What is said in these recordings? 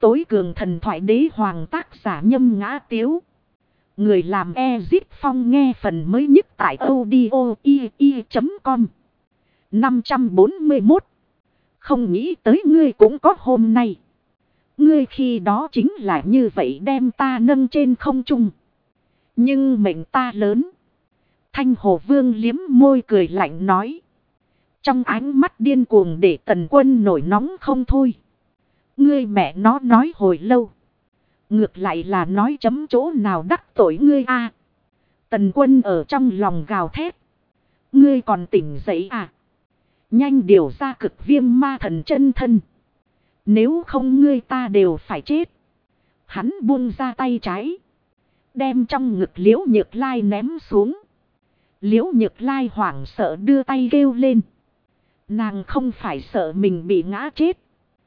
tối cường thần thoại đế hoàng tác giả Nhâm Ngã Tiếu. Người làm Ezip Phong nghe phần mới nhất tại audio.com. 541. Không nghĩ tới ngươi cũng có hôm nay. Ngươi khi đó chính là như vậy đem ta nâng trên không trung. Nhưng mệnh ta lớn. Thanh Hồ Vương liếm môi cười lạnh nói. Trong ánh mắt điên cuồng để Tần Quân nổi nóng không thôi. Ngươi mẹ nó nói hồi lâu. Ngược lại là nói chấm chỗ nào đắc tội ngươi a? Tần Quân ở trong lòng gào thét. Ngươi còn tỉnh dậy à? Nhanh điều ra Cực Viêm Ma Thần chân thân. Nếu không ngươi ta đều phải chết. Hắn buông ra tay trái. Đem trong ngực Liễu Nhược Lai ném xuống. Liễu Nhược Lai hoảng sợ đưa tay kêu lên. Nàng không phải sợ mình bị ngã chết.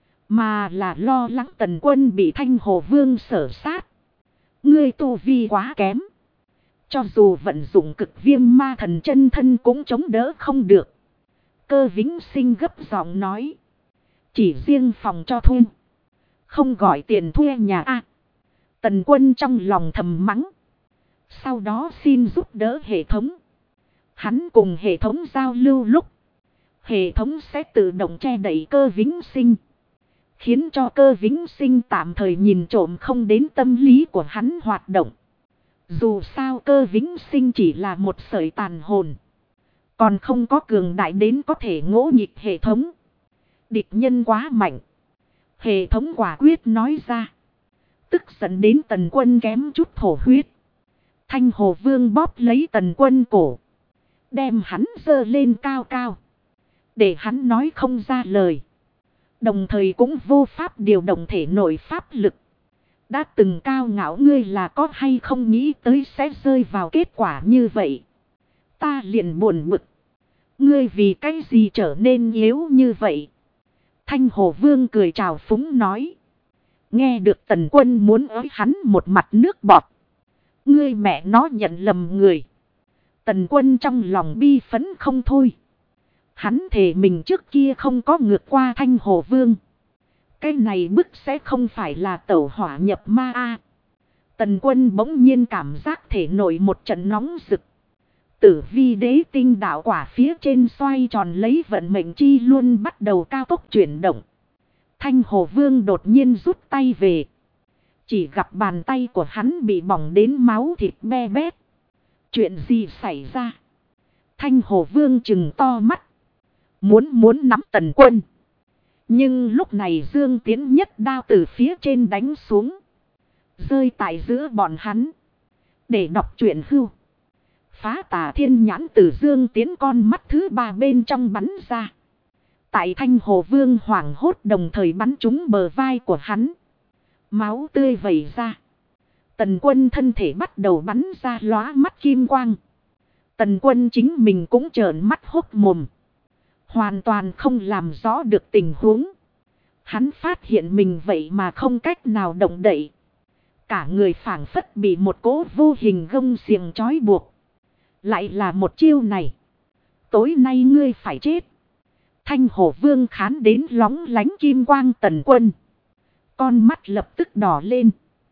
Mà là lo lắng Tần Quân bị Thanh Hồ Vương sở sát. Ngươi tu vi quá kém. Cho dù vận dụng Cực Viêm Ma Thần chân thân cũng chống đỡ không được. Cơ Vĩnh Sinh gấp giọng nói. Chỉ riêng phòng cho thuê. Không gọi tiền thuê nhà a. Tần Quân trong lòng thầm mắng. Sau đó xin giúp đỡ hệ thống. Hắn cùng hệ thống giao lưu lúc. Hệ thống sẽ tự động che đậy Cơ Vĩnh Sinh. Khiến cho Cơ Vĩnh Sinh tạm thời nhìn trộm không đến tâm lý của hắn hoạt động. Dù sao Cơ Vĩnh Sinh chỉ là một sợi tàn hồn. Còn không có cường đại đến có thể ngỗ nghịch hệ thống. Địch nhân quá mạnh. Hệ thống quả quyết nói ra. Tức giận đến Tần Quân kém chút thổ huyết. Thanh Hồ Vương bóp lấy Tần Quân cổ. Đem hắn giơ lên cao cao. Để hắn nói không ra lời. Đồng thời cũng vô pháp điều động thể nội pháp lực. Đã từng cao ngạo ngươi là có hay không nghĩ tới sẽ rơi vào kết quả như vậy. Ta liền buồn bực. Ngươi vì cái gì trở nên yếu như vậy? Thanh Hồ Vương cười trào phúng nói. Nghe được Tần Quân muốn ới hắn một mặt nước bọt. Ngươi mẹ nó nhận lầm người. Tần Quân trong lòng bi phấn không thôi. Hắn thề mình trước kia không có ngược qua Thanh Hồ Vương. Cái này bức sẽ không phải là tẩu hỏa nhập ma a. Tần Quân bỗng nhiên cảm giác thể nổi một trận nóng rực. Tử vi đế tinh đạo quả phía trên xoay tròn lấy vận mệnh chi luôn bắt đầu cao tốc chuyển động. Thanh Hồ Vương đột nhiên rút tay về. Chỉ gặp bàn tay của hắn bị bỏng đến máu thịt be bét. Chuyện gì xảy ra? Thanh Hồ Vương trừng to mắt. Muốn nắm Tần Quân. Nhưng lúc này Dương Tiến nhất đao từ phía trên đánh xuống. Rơi tại giữa bọn hắn. Để đọc truyện hưu. Phá Tà Thiên Nhãn từ Dương Tiến con mắt thứ ba bên trong bắn ra. Tại Thanh Hồ Vương hoảng hốt đồng thời bắn trúng bờ vai của hắn. Máu tươi vẩy ra. Tần Quân thân thể bắt đầu bắn ra lóa mắt kim quang. Tần Quân chính mình cũng trợn mắt hốt mồm. Hoàn toàn không làm rõ được tình huống. Hắn phát hiện mình vậy mà không cách nào động đậy. Cả người phảng phất bị một cỗ vô hình gông xiềng trói buộc. Lại là một chiêu này. Tối nay ngươi phải chết. Thanh Hồ Vương khán đến lóng lánh kim quang Tần Quân. Con mắt lập tức đỏ lên.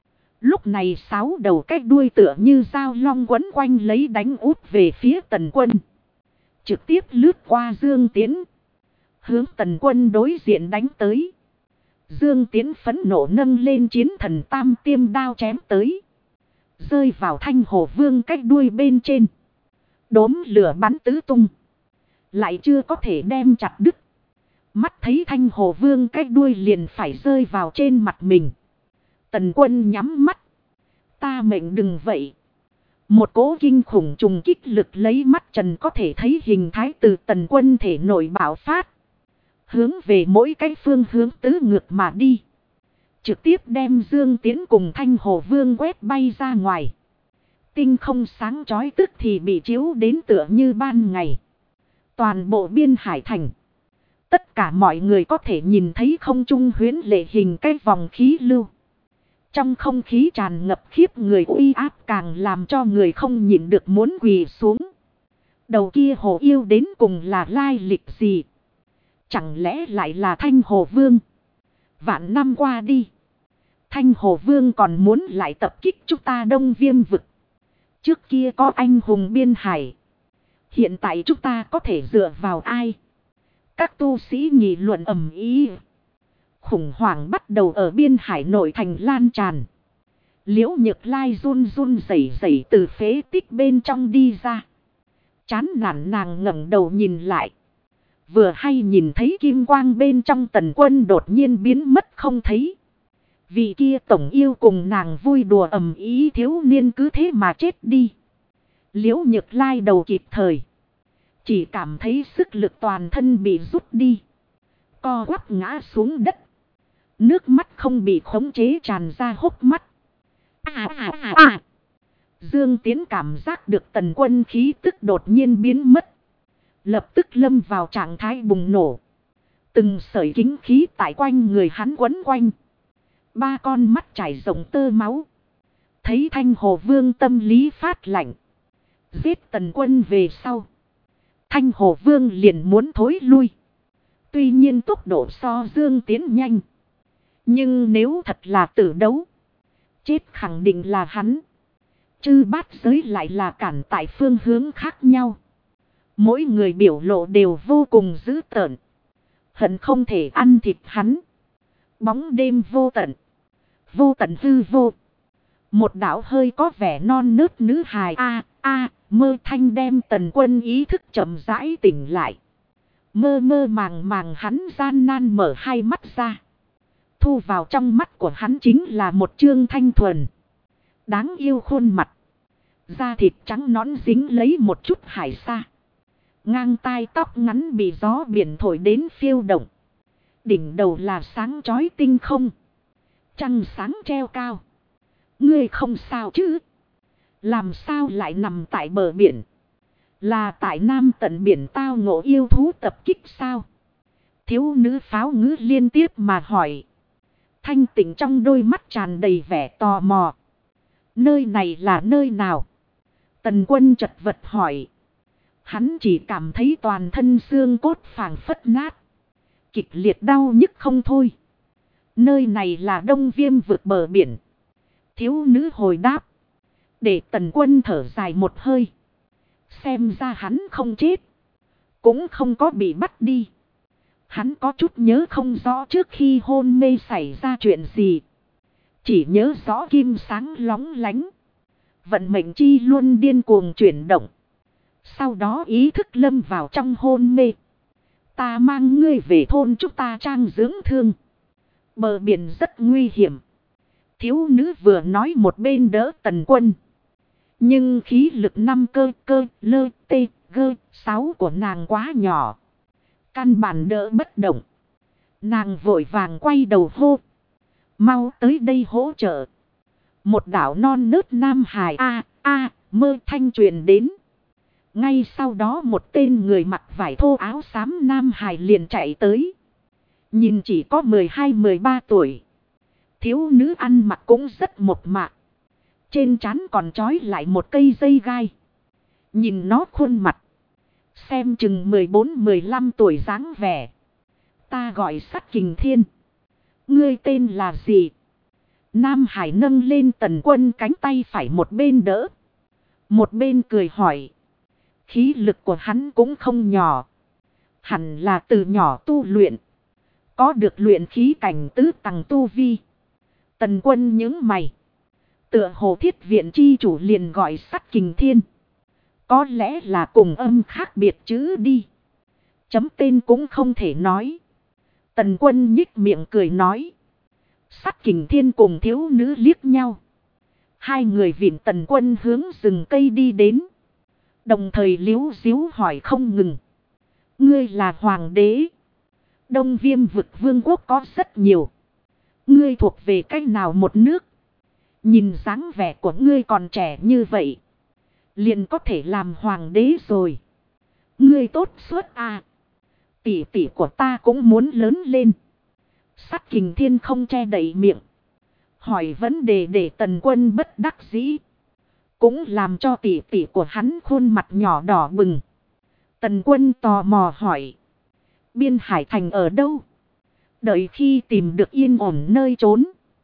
Lúc này 6 đầu cái đuôi tựa như dao long quấn quanh lấy đánh út về phía Tần Quân. Trực tiếp lướt qua Dương Tiến. Hướng Tần Quân đối diện đánh tới. Dương Tiến phẫn nộ nâng lên chiến thần tam tiêm đao chém tới. Rơi vào Thanh Hồ Vương cái đuôi bên trên. Đốm lửa bắn tứ tung. Lại chưa có thể đem chặt đứt. Mắt thấy Thanh Hồ Vương cái đuôi liền phải rơi vào trên mặt mình. Tần Quân nhắm mắt. Ta mệnh đừng vậy. Một cỗ kinh khủng trùng kích lực lấy mắt trần có thể thấy hình thái từ Tần Quân thể nội bạo phát. Hướng về mỗi cái phương hướng tứ ngược mà đi. Trực tiếp đem Dương Tiến cùng Thanh Hồ Vương quét bay ra ngoài. Tinh không sáng chói tức thì bị chiếu đến tựa như ban ngày. Toàn bộ biên hải thành. Tất cả mọi người có thể nhìn thấy không trung huyễn lệ hình cái vòng khí lưu. Trong không khí tràn ngập khiếp người uy áp càng làm cho người không nhịn được muốn quỳ xuống. Đầu kia hồ yêu đến cùng là lai lịch gì? Chẳng lẽ lại là Thanh Hồ Vương? Vạn năm qua đi. Thanh Hồ Vương còn muốn lại tập kích chúng ta Đông Viêm vực. Trước kia có anh hùng biên hải. Hiện tại chúng ta có thể dựa vào ai? Các tu sĩ nghị luận ầm ĩ. Khủng hoảng bắt đầu ở biên hải nội thành lan tràn. Liễu Nhược Lai run run rẩy rẩy từ phế tích bên trong đi ra. Chán nản nàng ngẩng đầu nhìn lại. Vừa hay nhìn thấy kim quang bên trong Tần Quân đột nhiên biến mất không thấy. Vị kia tổng yêu cùng nàng vui đùa ầm ĩ thiếu niên cứ thế mà chết đi. Liễu Nhược Lai đầu kịp thời. Chỉ cảm thấy sức lực toàn thân bị rút đi. Co quắp ngã xuống đất. Nước mắt không bị khống chế tràn ra hốc mắt. Dương Tiến cảm giác được Tần Quân khí tức đột nhiên biến mất. Lập tức lâm vào trạng thái bùng nổ. Từng sợi kính khí tại quanh người hắn quấn quanh. Ba con mắt chảy rộng tơ máu. Thấy Thanh Hồ Vương tâm lý phát lạnh. Giết Tần Quân về sau. Thanh Hồ Vương liền muốn thối lui. Tuy nhiên tốc độ so Dương Tiến nhanh. Nhưng nếu thật là tử đấu. Chết khẳng định là hắn. Chư bát giới lại là cản tại phương hướng khác nhau. Mỗi người biểu lộ đều vô cùng dữ tợn. Hận không thể ăn thịt hắn. Bóng đêm vô tận. Vô tận hư vô. Một đạo hơi có vẻ non nớt nữ hài mơ thanh đem Tần Quân ý thức chậm rãi tỉnh lại. Mơ mơ màng màng hắn gian nan mở hai mắt ra. Thu vào trong mắt của hắn chính là một trương thanh thuần. Đáng yêu khuôn mặt. Da thịt trắng nõn dính lấy một chút hải sa. Ngang tai tóc ngắn bị gió biển thổi đến phiêu động. Đỉnh đầu là sáng chói tinh không. Trăng sáng treo cao. Ngươi không sao chứ? Làm sao lại nằm tại bờ biển? Là tại Nam tận biển tao ngộ yêu thú tập kích sao? Thiếu nữ pháo ngữ liên tiếp mà hỏi. Thanh Tịnh trong đôi mắt tràn đầy vẻ tò mò. Nơi này là nơi nào? Tần Quân chật vật hỏi. Hắn chỉ cảm thấy toàn thân xương cốt phảng phất nát. Kịch liệt đau nhức không thôi. Nơi này là Đông Viêm vực bờ biển. Thiếu nữ hồi đáp. Để Tần Quân thở dài một hơi. Xem ra hắn không chết. Cũng không có bị bắt đi. Hắn có chút nhớ không rõ trước khi hôn mê xảy ra chuyện gì. Chỉ nhớ rõ kim sáng lóng lánh. Vận mệnh chi luôn điên cuồng chuyển động. Sau đó ý thức lâm vào trong hôn mê. Ta mang ngươi về thôn chúng ta trang dưỡng thương. Bờ biển rất nguy hiểm. Thiếu nữ vừa nói một bên đỡ Tần Quân. Nhưng khí lực 5 cơ lơ tê gơ 6 của nàng quá nhỏ. Căn bản đỡ bất động. Nàng vội vàng quay đầu hô. Mau tới đây hỗ trợ. Một đảo non nớt nam hài mơ thanh truyền đến. Ngay sau đó một tên người mặc vải thô áo xám nam hài liền chạy tới. Nhìn chỉ có 12-13 tuổi. Thiếu nữ ăn mặc cũng rất mộc mạc. Trên trán còn trói lại một cây dây gai. Nhìn nó khuôn mặt. Xem chừng 14-15 tuổi dáng vẻ. Ta gọi Sắt Kình Thiên. Ngươi tên là gì? Nam Hải nâng lên Tần Quân cánh tay phải một bên đỡ. Một bên cười hỏi. Khí lực của hắn cũng không nhỏ. Hẳn là từ nhỏ tu luyện. Có được luyện khí cảnh tứ tầng tu vi. Tần Quân nhướng mày. Tựa hồ Thiết Viện chi chủ liền gọi Sắt Kình Thiên. Có lẽ là cùng âm khác biệt chữ đi. Chấm tên cũng không thể nói. Tần Quân nhích miệng cười nói. Sắt Kình Thiên cùng thiếu nữ liếc nhau. Hai người vịn Tần Quân hướng rừng cây đi đến. Đồng thời liếu díu hỏi không ngừng. Ngươi là hoàng đế. Đông Viêm vực vương quốc có rất nhiều. Ngươi thuộc về cách nào một nước? Nhìn dáng vẻ của ngươi còn trẻ như vậy. Liền có thể làm hoàng đế rồi. Ngươi tốt suốt à. Tỷ tỷ của ta cũng muốn lớn lên. Sắt Kình Thiên không che đậy miệng. Hỏi vấn đề để Tần Quân bất đắc dĩ. Cũng làm cho tỷ tỷ của hắn khuôn mặt nhỏ đỏ bừng. Tần Quân tò mò hỏi. Biên Hải Thành ở đâu? Đợi khi tìm được yên ổn nơi trốn.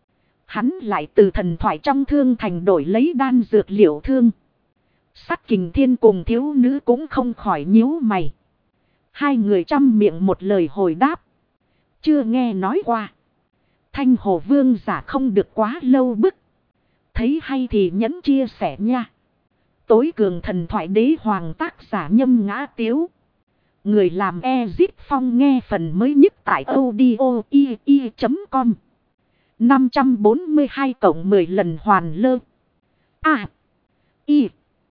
Hắn lại từ thần thoại trong thương thành đổi lấy đan dược liệu thương. Sắt Kình Thiên cùng thiếu nữ cũng không khỏi nhíu mày. Hai người trăm miệng một lời hồi đáp. Chưa nghe nói qua. Thanh Hồ Vương giả không được quá lâu bức. Thấy hay thì nhẫn chia sẻ nha. Tối cường thần thoại đế hoàng tác giả Nhâm Ngã Tiếu. Người làm Ezip Phong nghe phần mới nhất tại audio.com. 542 cộng 10 lần hoàn lơ. A. I.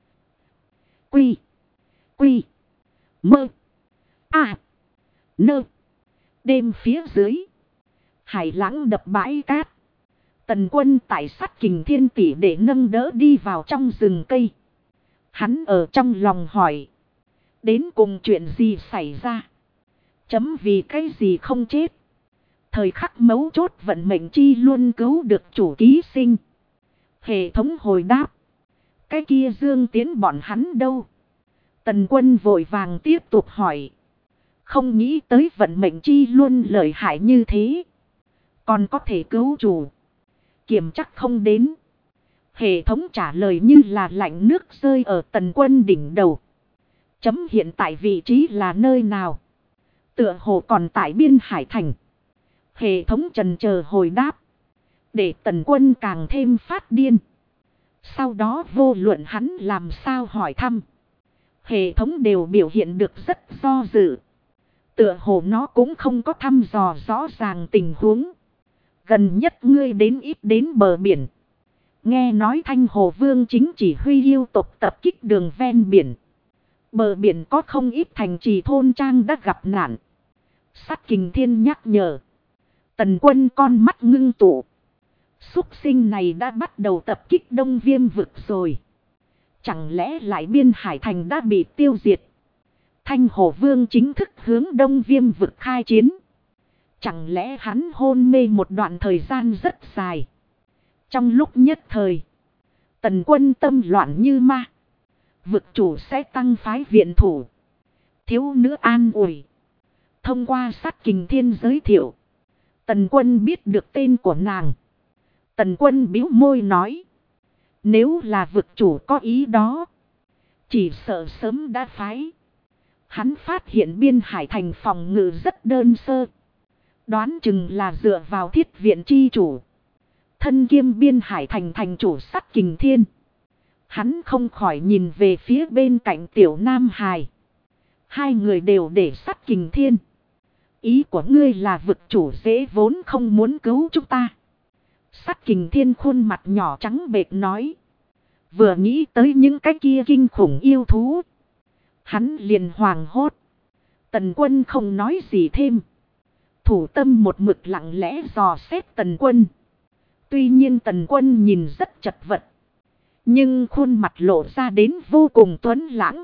Quy. Quy. Mơ. A. Nơ. Đêm phía dưới. Hải lãng đập bãi cát. Tần Quân tại Sắt Kình Thiên tỷ để nâng đỡ đi vào trong rừng cây. Hắn ở trong lòng hỏi. Đến cùng chuyện gì xảy ra? Chấm vì cái gì không chết? Thời khắc mấu chốt vận mệnh chi luôn cứu được chủ ký sinh. Hệ thống hồi đáp. Cái kia Dương Tiến bọn hắn đâu? Tần Quân vội vàng tiếp tục hỏi. Không nghĩ tới vận mệnh chi luôn lợi hại như thế. Còn có thể cứu chủ. Kiểm chắc không đến. Hệ thống trả lời như là lạnh nước rơi ở Tần Quân đỉnh đầu. Chấm hiện tại vị trí là nơi nào? Tựa hồ còn tại Biên Hải Thành. Hệ thống trần chờ hồi đáp. Để Tần Quân càng thêm phát điên. Sau đó vô luận hắn làm sao hỏi thăm. Hệ thống đều biểu hiện được rất do dự. Tựa hồ nó cũng không có thăm dò rõ ràng tình huống. Gần nhất ngươi đến ít đến bờ biển. Nghe nói Thanh Hồ Vương chính chỉ huy yêu tộc tập kích đường ven biển. Bờ biển có không ít thành trì thôn trang đã gặp nạn. Sắt Kình Thiên nhắc nhở. Tần Quân con mắt ngưng tụ. Súc sinh này đã bắt đầu tập kích Đông Viêm vực rồi. Chẳng lẽ lại Biên Hải Thành đã bị tiêu diệt? Thanh Hồ Vương chính thức hướng Đông Viêm vực khai chiến. Chẳng lẽ hắn hôn mê một đoạn thời gian rất dài? Trong lúc nhất thời, Tần Quân tâm loạn như ma. Vực chủ sẽ tăng phái viện thủ. Thiếu nữ an ủi. Thông qua Sắt Kình Thiên giới thiệu. Tần Quân biết được tên của nàng. Tần Quân bĩu môi nói. Nếu là vực chủ có ý đó. Chỉ sợ sớm đã phái. Hắn phát hiện Biên Hải Thành phòng ngự rất đơn sơ. Đoán chừng là dựa vào Thiết Viện chi chủ. Thân kiêm Biên Hải Thành thành chủ Sắt Kình Thiên. Hắn không khỏi nhìn về phía bên cạnh Tiểu Nam Hải. Hai người đều để Sắt Kình Thiên. Ý của ngươi là vực chủ dễ vốn không muốn cứu chúng ta. Sắt Kình Thiên khuôn mặt nhỏ trắng bệch nói. Vừa nghĩ tới những cái kia kinh khủng yêu thú. Hắn liền hoảng hốt. Tần Quân không nói gì thêm. Thủ tâm một mực lặng lẽ dò xét Tần Quân. Tuy nhiên Tần Quân nhìn rất chật vật. Nhưng khuôn mặt lộ ra đến vô cùng tuấn lãng.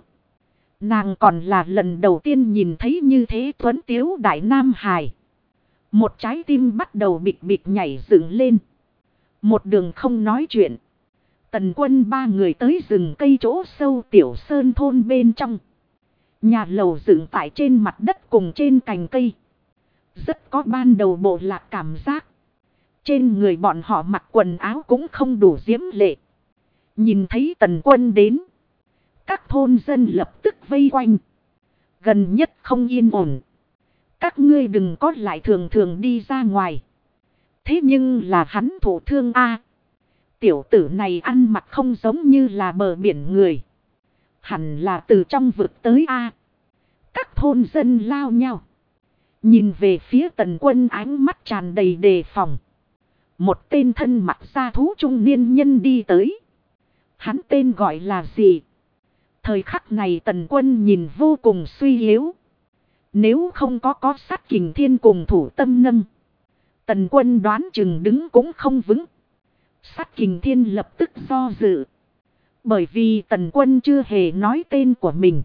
Nàng còn là lần đầu tiên nhìn thấy như thế tuấn tiếu đại nam hài. Một trái tim bắt đầu bịch bịch nhảy dựng lên. Một đường không nói chuyện. Tần Quân ba người tới rừng cây chỗ sâu tiểu sơn thôn bên trong. Nhà lầu dựng tại trên mặt đất cùng trên cành cây. Rất có ban đầu bộ lạc cảm giác. Trên người bọn họ mặc quần áo cũng không đủ diễm lệ. Nhìn thấy Tần Quân đến. Các thôn dân lập tức vây quanh. Gần nhất không yên ổn. Các ngươi đừng có lại thường thường đi ra ngoài. Thế nhưng là hắn thụ thương a. Tiểu tử này ăn mặc không giống như là bờ biển người. Hẳn là từ trong vực tới a. Các thôn dân lao nhau. Nhìn về phía Tần Quân ánh mắt tràn đầy đề phòng. Một tên thân mặc da thú trung niên nhân đi tới. Hắn tên gọi là gì? Thời khắc này Tần Quân nhìn vô cùng suy yếu. Nếu không có Sắt Kình Thiên cùng thủ tâm nâng. Tần Quân đoán chừng đứng cũng không vững. Sắt Kình Thiên lập tức do dự. Bởi vì Tần Quân chưa hề nói tên của mình.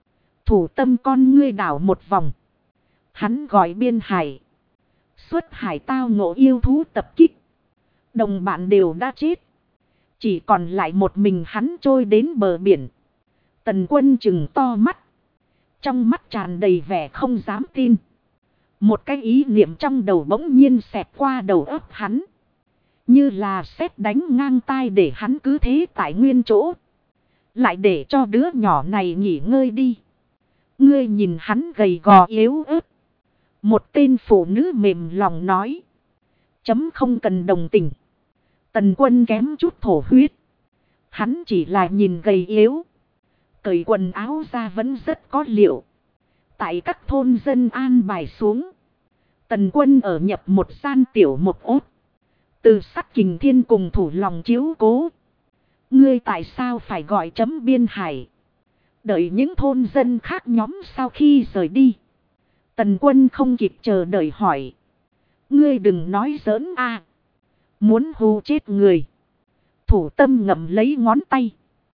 Thủ tâm con ngươi đảo một vòng. Hắn gọi Biên Hải. Xuất hải tao ngộ yêu thú tập kích. Đồng bạn đều đã chết. Chỉ còn lại một mình hắn trôi đến bờ biển. Tần Quân trừng to mắt. Trong mắt tràn đầy vẻ không dám tin. Một cái ý niệm trong đầu bỗng nhiên xẹt qua đầu óc hắn. Như là sét đánh ngang tai để hắn cứ thế tại nguyên chỗ. Lại để cho đứa nhỏ này nghỉ ngơi đi. Ngươi nhìn hắn gầy gò yếu ớt. Một tên phụ nữ mềm lòng nói. Chấm không cần đồng tình. Tần Quân kém chút thổ huyết. Hắn chỉ là nhìn gầy yếu. Cởi quần áo ra vẫn rất có liệu. Tại các thôn dân an bài xuống. Tần Quân ở nhập một gian tiểu một ốt. Từ Sắc Kình Thiên cùng thủ lòng chiếu cố. Ngươi tại sao phải gọi chấm Biên Hải? Đợi những thôn dân khác nhóm sau khi rời đi. Tần Quân không kịp chờ đợi hỏi. Ngươi đừng nói giỡn a, muốn hù chết người. Thủ Tâm ngậm lấy ngón tay.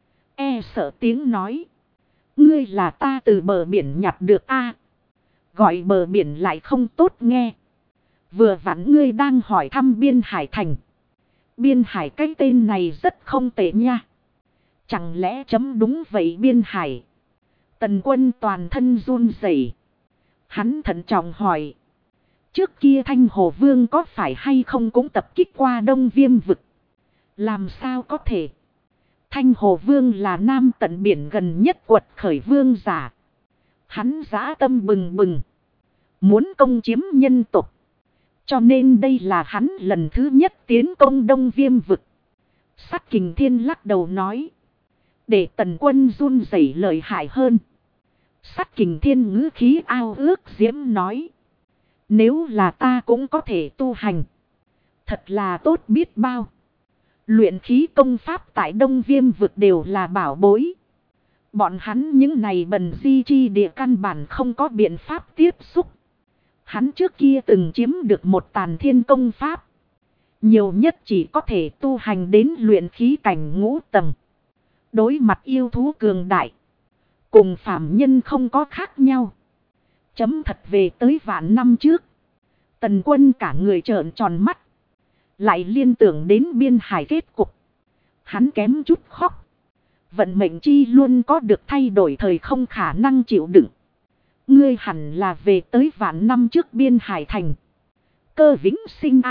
E sợ tiếng nói. Ngươi là ta từ bờ biển nhặt được a. Gọi bờ biển lại không tốt nghe. Vừa vặn ngươi đang hỏi thăm Biên Hải thành. Biên Hải cái tên này rất không tệ nha. Chẳng lẽ chấm đúng vậy Biên Hải? Tần Quân toàn thân run rẩy. Hắn thận trọng hỏi. Trước kia Thanh Hồ Vương có phải hay không cũng tập kích qua Đông Viêm vực? Làm sao có thể? Thanh Hồ Vương là nam tận biển gần nhất quật khởi vương giả. Hắn dã tâm bừng bừng. Muốn công chiếm nhân tộc. Cho nên đây là hắn lần thứ nhất tiến công Đông Viêm vực. Sắc Kình Thiên lắc đầu nói. Để Tần Quân run rẩy lợi hại hơn. Sắc Kình Thiên ngữ khí ao ước diễm nói. Nếu là ta cũng có thể tu hành. Thật là tốt biết bao. Luyện khí công pháp tại Đông Viêm vực đều là bảo bối. Bọn hắn những này bần di chi địa căn bản không có biện pháp tiếp xúc. Hắn trước kia từng chiếm được một tàn thiên công pháp. Nhiều nhất chỉ có thể tu hành đến luyện khí cảnh ngũ tầng. Đối mặt yêu thú cường đại. Cùng phàm nhân không có khác nhau. Chấm thật về tới vạn năm trước. Tần Quân cả người trợn tròn mắt. Lại liên tưởng đến Biên Hải kết cục. Hắn kém chút khóc. Vận mệnh chi luôn có được thay đổi thời không khả năng chịu đựng. Ngươi hẳn là về tới vạn năm trước Biên Hải thành. Cơ Vĩnh Sinh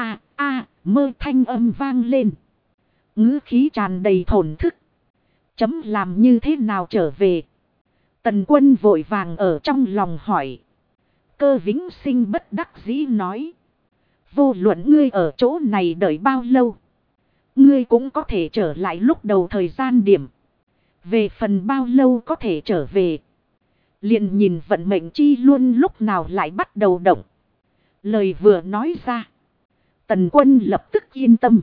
mơ thanh âm vang lên. Ngữ khí tràn đầy thổn thức. Chấm làm như thế nào trở về? Tần Quân vội vàng ở trong lòng hỏi. Cơ Vĩnh Sinh bất đắc dĩ nói. Vô luận ngươi ở chỗ này đợi bao lâu. Ngươi cũng có thể trở lại lúc đầu thời gian điểm. Về phần bao lâu có thể trở về. Liền nhìn vận mệnh chi luôn lúc nào lại bắt đầu động. Lời vừa nói ra. Tần Quân lập tức yên tâm.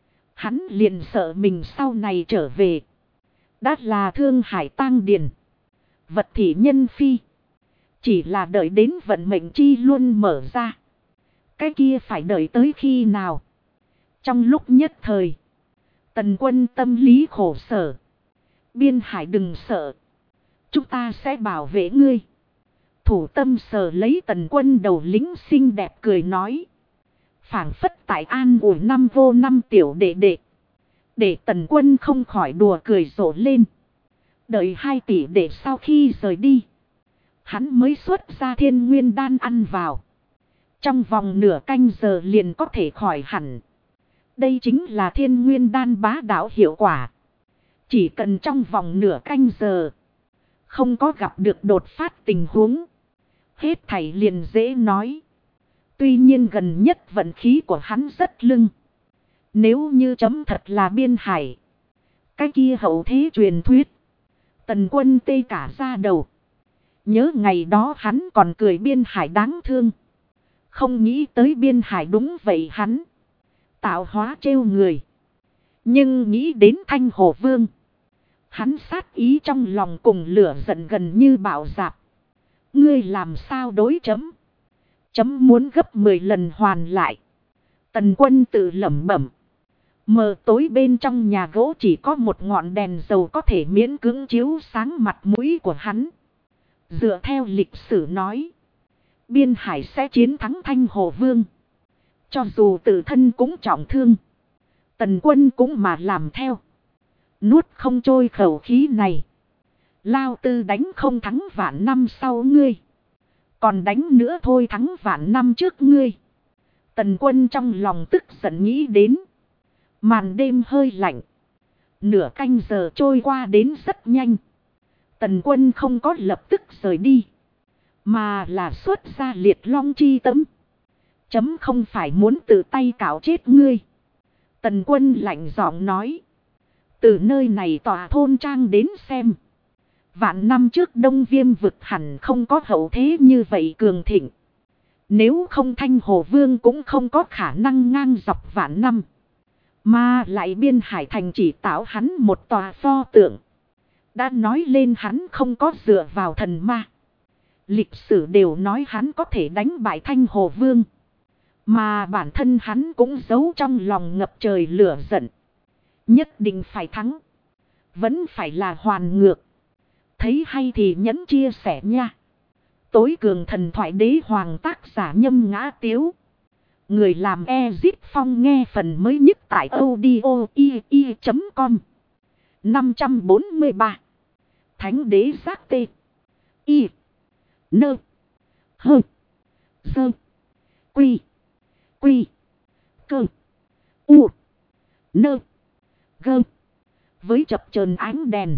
Hắn liền sợ mình sau này trở về. Đã là Thương Hải tang điền. Vật thị nhân phi. Chỉ là đợi đến vận mệnh chi luôn mở ra. Cái kia phải đợi tới khi nào? Trong lúc nhất thời. Tần Quân tâm lý khổ sở. Biên Hải đừng sợ. Chúng ta sẽ bảo vệ ngươi. Thủ Tâm sờ lấy Tần Quân đầu lính xinh đẹp cười nói. Phảng phất tại an ủi năm vô năm tiểu đệ đệ. Để Tần Quân không khỏi đùa cười rộ lên. Đợi 2 tỷ đệ sau khi rời đi. Hắn mới xuất ra Thiên Nguyên đan ăn vào. Trong vòng nửa canh giờ liền có thể khỏi hẳn. Đây chính là Thiên Nguyên đan bá đạo hiệu quả. Chỉ cần trong vòng nửa canh giờ. Không có gặp được đột phát tình huống. Hết thảy liền dễ nói. Tuy nhiên gần nhất vận khí của hắn rất lưng. Nếu như chấm thật là Biên Hải. Cái kia hậu thế truyền thuyết. Tần Quân tê cả da đầu. Nhớ ngày đó hắn còn cười Biên Hải đáng thương. Không nghĩ tới Biên Hải đúng vậy hắn. Tạo hóa trêu người. Nhưng nghĩ đến Thanh Hồ Vương. Hắn sát ý trong lòng cùng lửa giận gần như bạo dạp. Ngươi làm sao đối chấm? Chấm muốn gấp 10 lần hoàn lại. Tần Quân tự lẩm bẩm. Mờ tối bên trong nhà gỗ chỉ có một ngọn đèn dầu có thể miễn cưỡng chiếu sáng mặt mũi của hắn. Dựa theo lịch sử nói. Biên Hải sẽ chiến thắng Thanh Hồ Vương. Cho dù tự thân cũng trọng thương. Tần Quân cũng mà làm theo. Nuốt không trôi khẩu khí này. Lao Tư đánh không thắng vạn năm sau ngươi. Còn đánh nữa thôi thắng vạn năm trước ngươi. Tần Quân trong lòng tức giận nghĩ đến. Màn đêm hơi lạnh. Nửa canh giờ trôi qua đến rất nhanh. Tần Quân không có lập tức rời đi. Mà là xuất ra liệt long chi tấm. Chấm không phải muốn tự tay cạo chết ngươi. Tần Quân lạnh giọng nói. Từ nơi này tòa thôn trang đến xem. Vạn năm trước Đông Viêm vực hẳn không có hậu thế như vậy cường thịnh. Nếu không Thanh Hồ Vương cũng không có khả năng ngang dọc vạn năm. Mà lại Biên Hải Thành chỉ tạo hắn một tòa pho tượng. Đã nói lên hắn không có dựa vào thần ma. Lịch sử đều nói hắn có thể đánh bại Thanh Hồ Vương. Mà bản thân hắn cũng giấu trong lòng ngập trời lửa giận. Nhất định phải thắng. Vẫn phải là hoàn ngược. Thấy hay thì nhấn chia sẻ nha. Tối cường thần thoại đế hoàng tác giả Nhâm Ngã Tiếu. Người làm Ezip Phong nghe phần mới nhất tại audio.com. 543. Thánh đế giác tê. Y. Nơ. Hơ. Sơ. Quy. Quy. Cơ. U. Nơ. Gơ. Với chập chờn ánh đèn.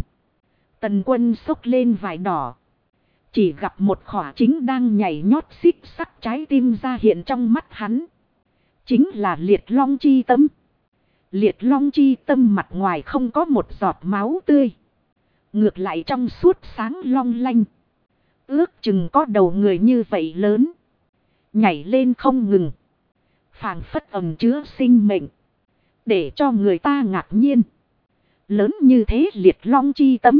Tần Quân xốc lên vải đỏ. Chỉ gặp một khỏa chính đang nhảy nhót xích sắc trái tim ra hiện trong mắt hắn. Chính là liệt long chi tâm. Liệt long chi tâm mặt ngoài không có một giọt máu tươi. Ngược lại trong suốt sáng long lanh. Ước chừng có đầu người như vậy lớn. Nhảy lên không ngừng. Phảng phất ẩn chứa sinh mệnh. Để cho người ta ngạc nhiên. Lớn như thế liệt long chi tâm.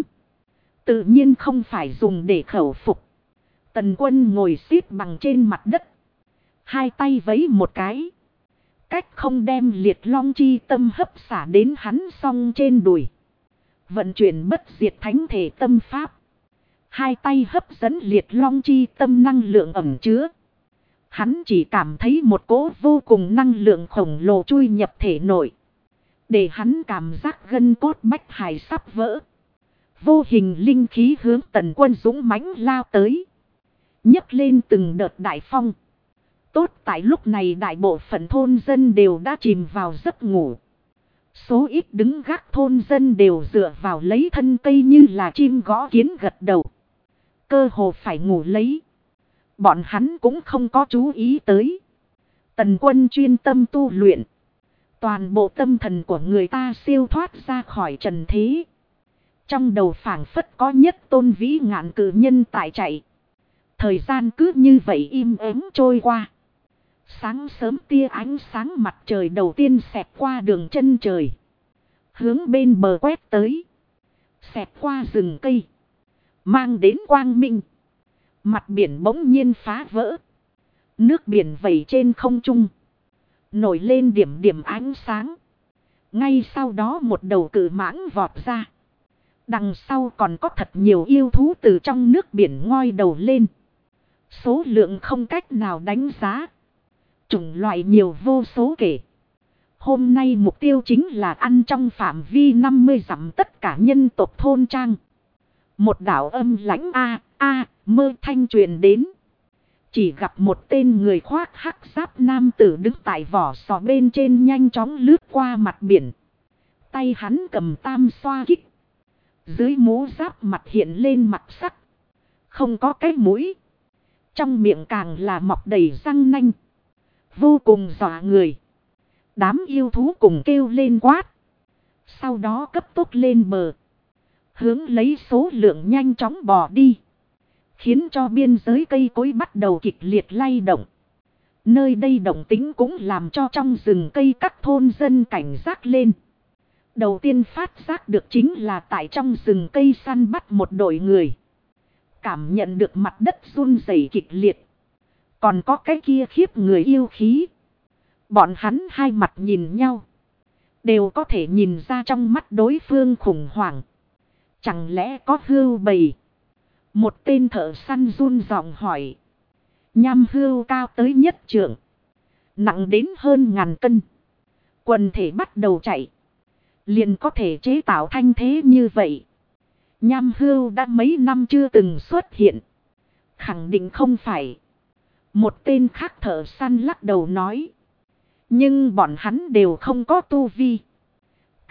Tự nhiên không phải dùng để khẩu phục. Tần Quân ngồi xếp bằng trên mặt đất. Hai tay vẫy một cái. Cách không đem liệt long chi tâm hấp xả đến hắn song trên đùi. Vận chuyển bất diệt thánh thể tâm pháp. Hai tay hấp dẫn liệt long chi tâm năng lượng ẩm chứa. Hắn chỉ cảm thấy một cỗ vô cùng năng lượng khổng lồ chui nhập thể nội. Để hắn cảm giác gân cốt bách hải sắp vỡ. Vô hình linh khí hướng Tần Quân dũng mãnh lao tới. Nhấc lên từng đợt đại phong. Tốt tại lúc này đại bộ phận thôn dân đều đã chìm vào giấc ngủ. Số ít đứng gác thôn dân đều dựa vào lấy thân cây như là chim gõ kiến gật đầu. Cơ hồ phải ngủ lấy. Bọn hắn cũng không có chú ý tới. Tần Quân chuyên tâm tu luyện. Toàn bộ tâm thần của người ta siêu thoát ra khỏi trần thế. Trong đầu phảng phất có nhất tôn vĩ ngạn cử nhân tại chạy. Thời gian cứ như vậy im ắng trôi qua. Sáng sớm tia ánh sáng mặt trời đầu tiên xẹt qua đường chân trời. Hướng bên bờ quét tới. Xẹt qua rừng cây. Mang đến quang minh. Mặt biển bỗng nhiên phá vỡ. Nước biển vẩy trên không trung. Nổi lên điểm điểm ánh sáng. Ngay sau đó một đầu cự mãng vọt ra. Đằng sau còn có thật nhiều yêu thú từ trong nước biển ngoi đầu lên. Số lượng không cách nào đánh giá. Chủng loại nhiều vô số kể. Hôm nay mục tiêu chính là ăn trong phạm vi 50 dặm tất cả nhân tộc thôn trang. Một đạo âm lãnh mơ thanh truyền đến. Chỉ gặp một tên người khoác hắc giáp nam tử đứng tại vỏ sò bên trên nhanh chóng lướt qua mặt biển. Tay hắn cầm tam xoa kích. Dưới mũ giáp mặt hiện lên mặt sắc. Không có cái mũi. Trong miệng càng là mọc đầy răng nanh. Vô cùng dọa người. Đám yêu thú cùng kêu lên quát. Sau đó cấp tốc lên bờ. Hướng lấy số lượng nhanh chóng bỏ đi. Khiến cho biên giới cây cối bắt đầu kịch liệt lay động. Nơi đây động tính cũng làm cho trong rừng cây các thôn dân cảnh giác lên. Đầu tiên phát giác được chính là tại trong rừng cây săn bắt một đội người. Cảm nhận được mặt đất run rẩy kịch liệt. Còn có cái kia khiếp người yêu khí. Bọn hắn hai mặt nhìn nhau. Đều có thể nhìn ra trong mắt đối phương khủng hoảng. Chẳng lẽ có hươu bầy? Một tên thợ săn run giọng hỏi. Nham hươu cao tới nhất trượng. Nặng đến hơn 1000 cân. Quần thể bắt đầu chạy. Liền có thể chế tạo thanh thế như vậy. Nham hươu đã mấy năm chưa từng xuất hiện. Khẳng định không phải. Một tên khác thợ săn lắc đầu nói. Nhưng bọn hắn đều không có tu vi.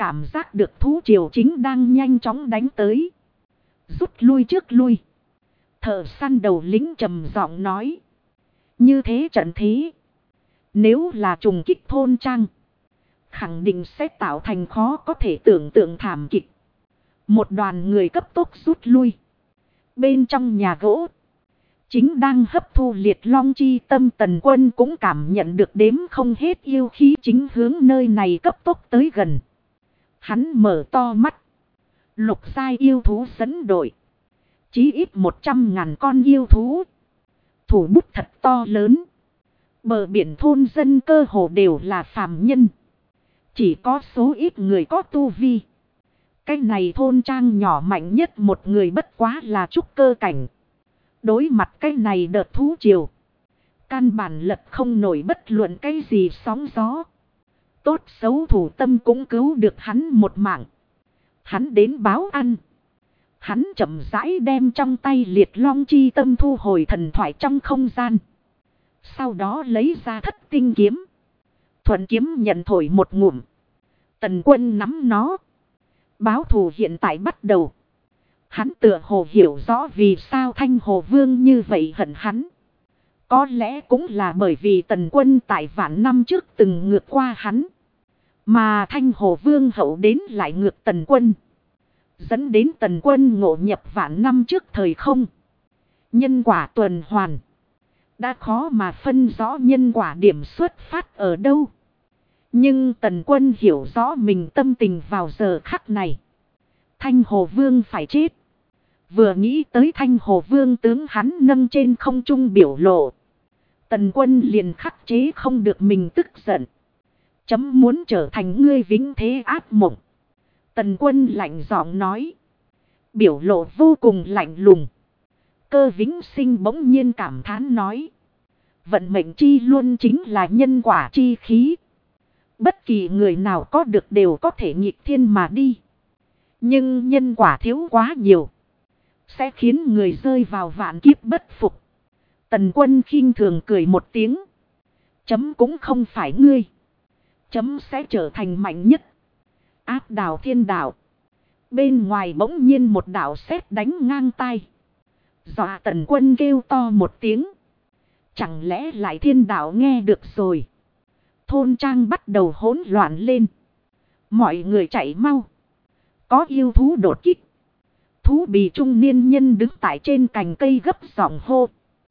cảm giác được thú triều chính đang nhanh chóng đánh tới. Rút lui trước lui. Thợ săn đầu lính trầm giọng nói. Như thế trận thế. Nếu là trùng kích thôn trang. Khẳng định sẽ tạo thành khó có thể tưởng tượng thảm kịch. Một đoàn người cấp tốc rút lui. Bên trong nhà gỗ. Chính đang hấp thu liệt long chi tâm Tần Quân cũng cảm nhận được đếm không hết yêu khí chính hướng nơi này cấp tốc tới gần. Hắn mở to mắt. Lục giai yêu thú dẫn đội. Chí ít 100.000 con yêu thú. Thủ bút thật to lớn. Bờ biển thôn dân cơ hồ đều là phàm nhân. Chỉ có số ít người có tu vi. Cái này thôn trang nhỏ mạnh nhất một người bất quá là trúc cơ cảnh. Đối mặt cái này đợt thú triều. Căn bản lật không nổi bất luận cái gì sóng gió. Tốt xấu Thủ Tâm cũng cứu được hắn một mạng. Hắn đến báo ăn. Hắn chậm rãi đem trong tay liệt long chi tâm thu hồi thần thoại trong không gian. Sau đó lấy ra thất tinh kiếm. Thuận kiếm nhận thổi một ngụm. Tần Quân nắm nó. Báo thù hiện tại bắt đầu. Hắn tựa hồ hiểu rõ vì sao Thanh Hồ Vương như vậy hận hắn. Có lẽ cũng là bởi vì Tần Quân tại vạn năm trước từng ngược qua hắn. Mà Thanh Hồ Vương hậu đến lại ngược Tần Quân. Dẫn đến Tần Quân ngộ nhập vạn năm trước thời không. Nhân quả tuần hoàn. Đã khó mà phân rõ nhân quả điểm xuất phát ở đâu. Nhưng Tần Quân hiểu rõ mình tâm tình vào giờ khắc này. Thanh Hồ Vương phải chết. Vừa nghĩ tới Thanh Hồ Vương tướng hắn nâng trên không trung biểu lộ. Tần Quân liền khắc chế không được mình tức giận. Chấm muốn trở thành ngươi vĩnh thế ác mộng. Tần Quân lạnh giọng nói. Biểu lộ vô cùng lạnh lùng. Cơ Vĩnh Sinh bỗng nhiên cảm thán nói. Vận mệnh chi luôn chính là nhân quả chi khí. Bất kỳ người nào có được đều có thể nghịch thiên mà đi. Nhưng nhân quả thiếu quá nhiều. Sẽ khiến người rơi vào vạn kiếp bất phục. Tần Quân khinh thường cười một tiếng. Chấm cũng không phải ngươi. Chấm sẽ trở thành mạnh nhất. Áp đảo thiên đạo. Bên ngoài bỗng nhiên một đạo sét đánh ngang tai. Dọa Tần Quân kêu to một tiếng. Chẳng lẽ lại thiên đạo nghe được rồi. Thôn trang bắt đầu hỗn loạn lên. Mọi người chạy mau. Có yêu thú đột kích. Thú bì trung niên nhân đứng tại trên cành cây gấp giọng hô.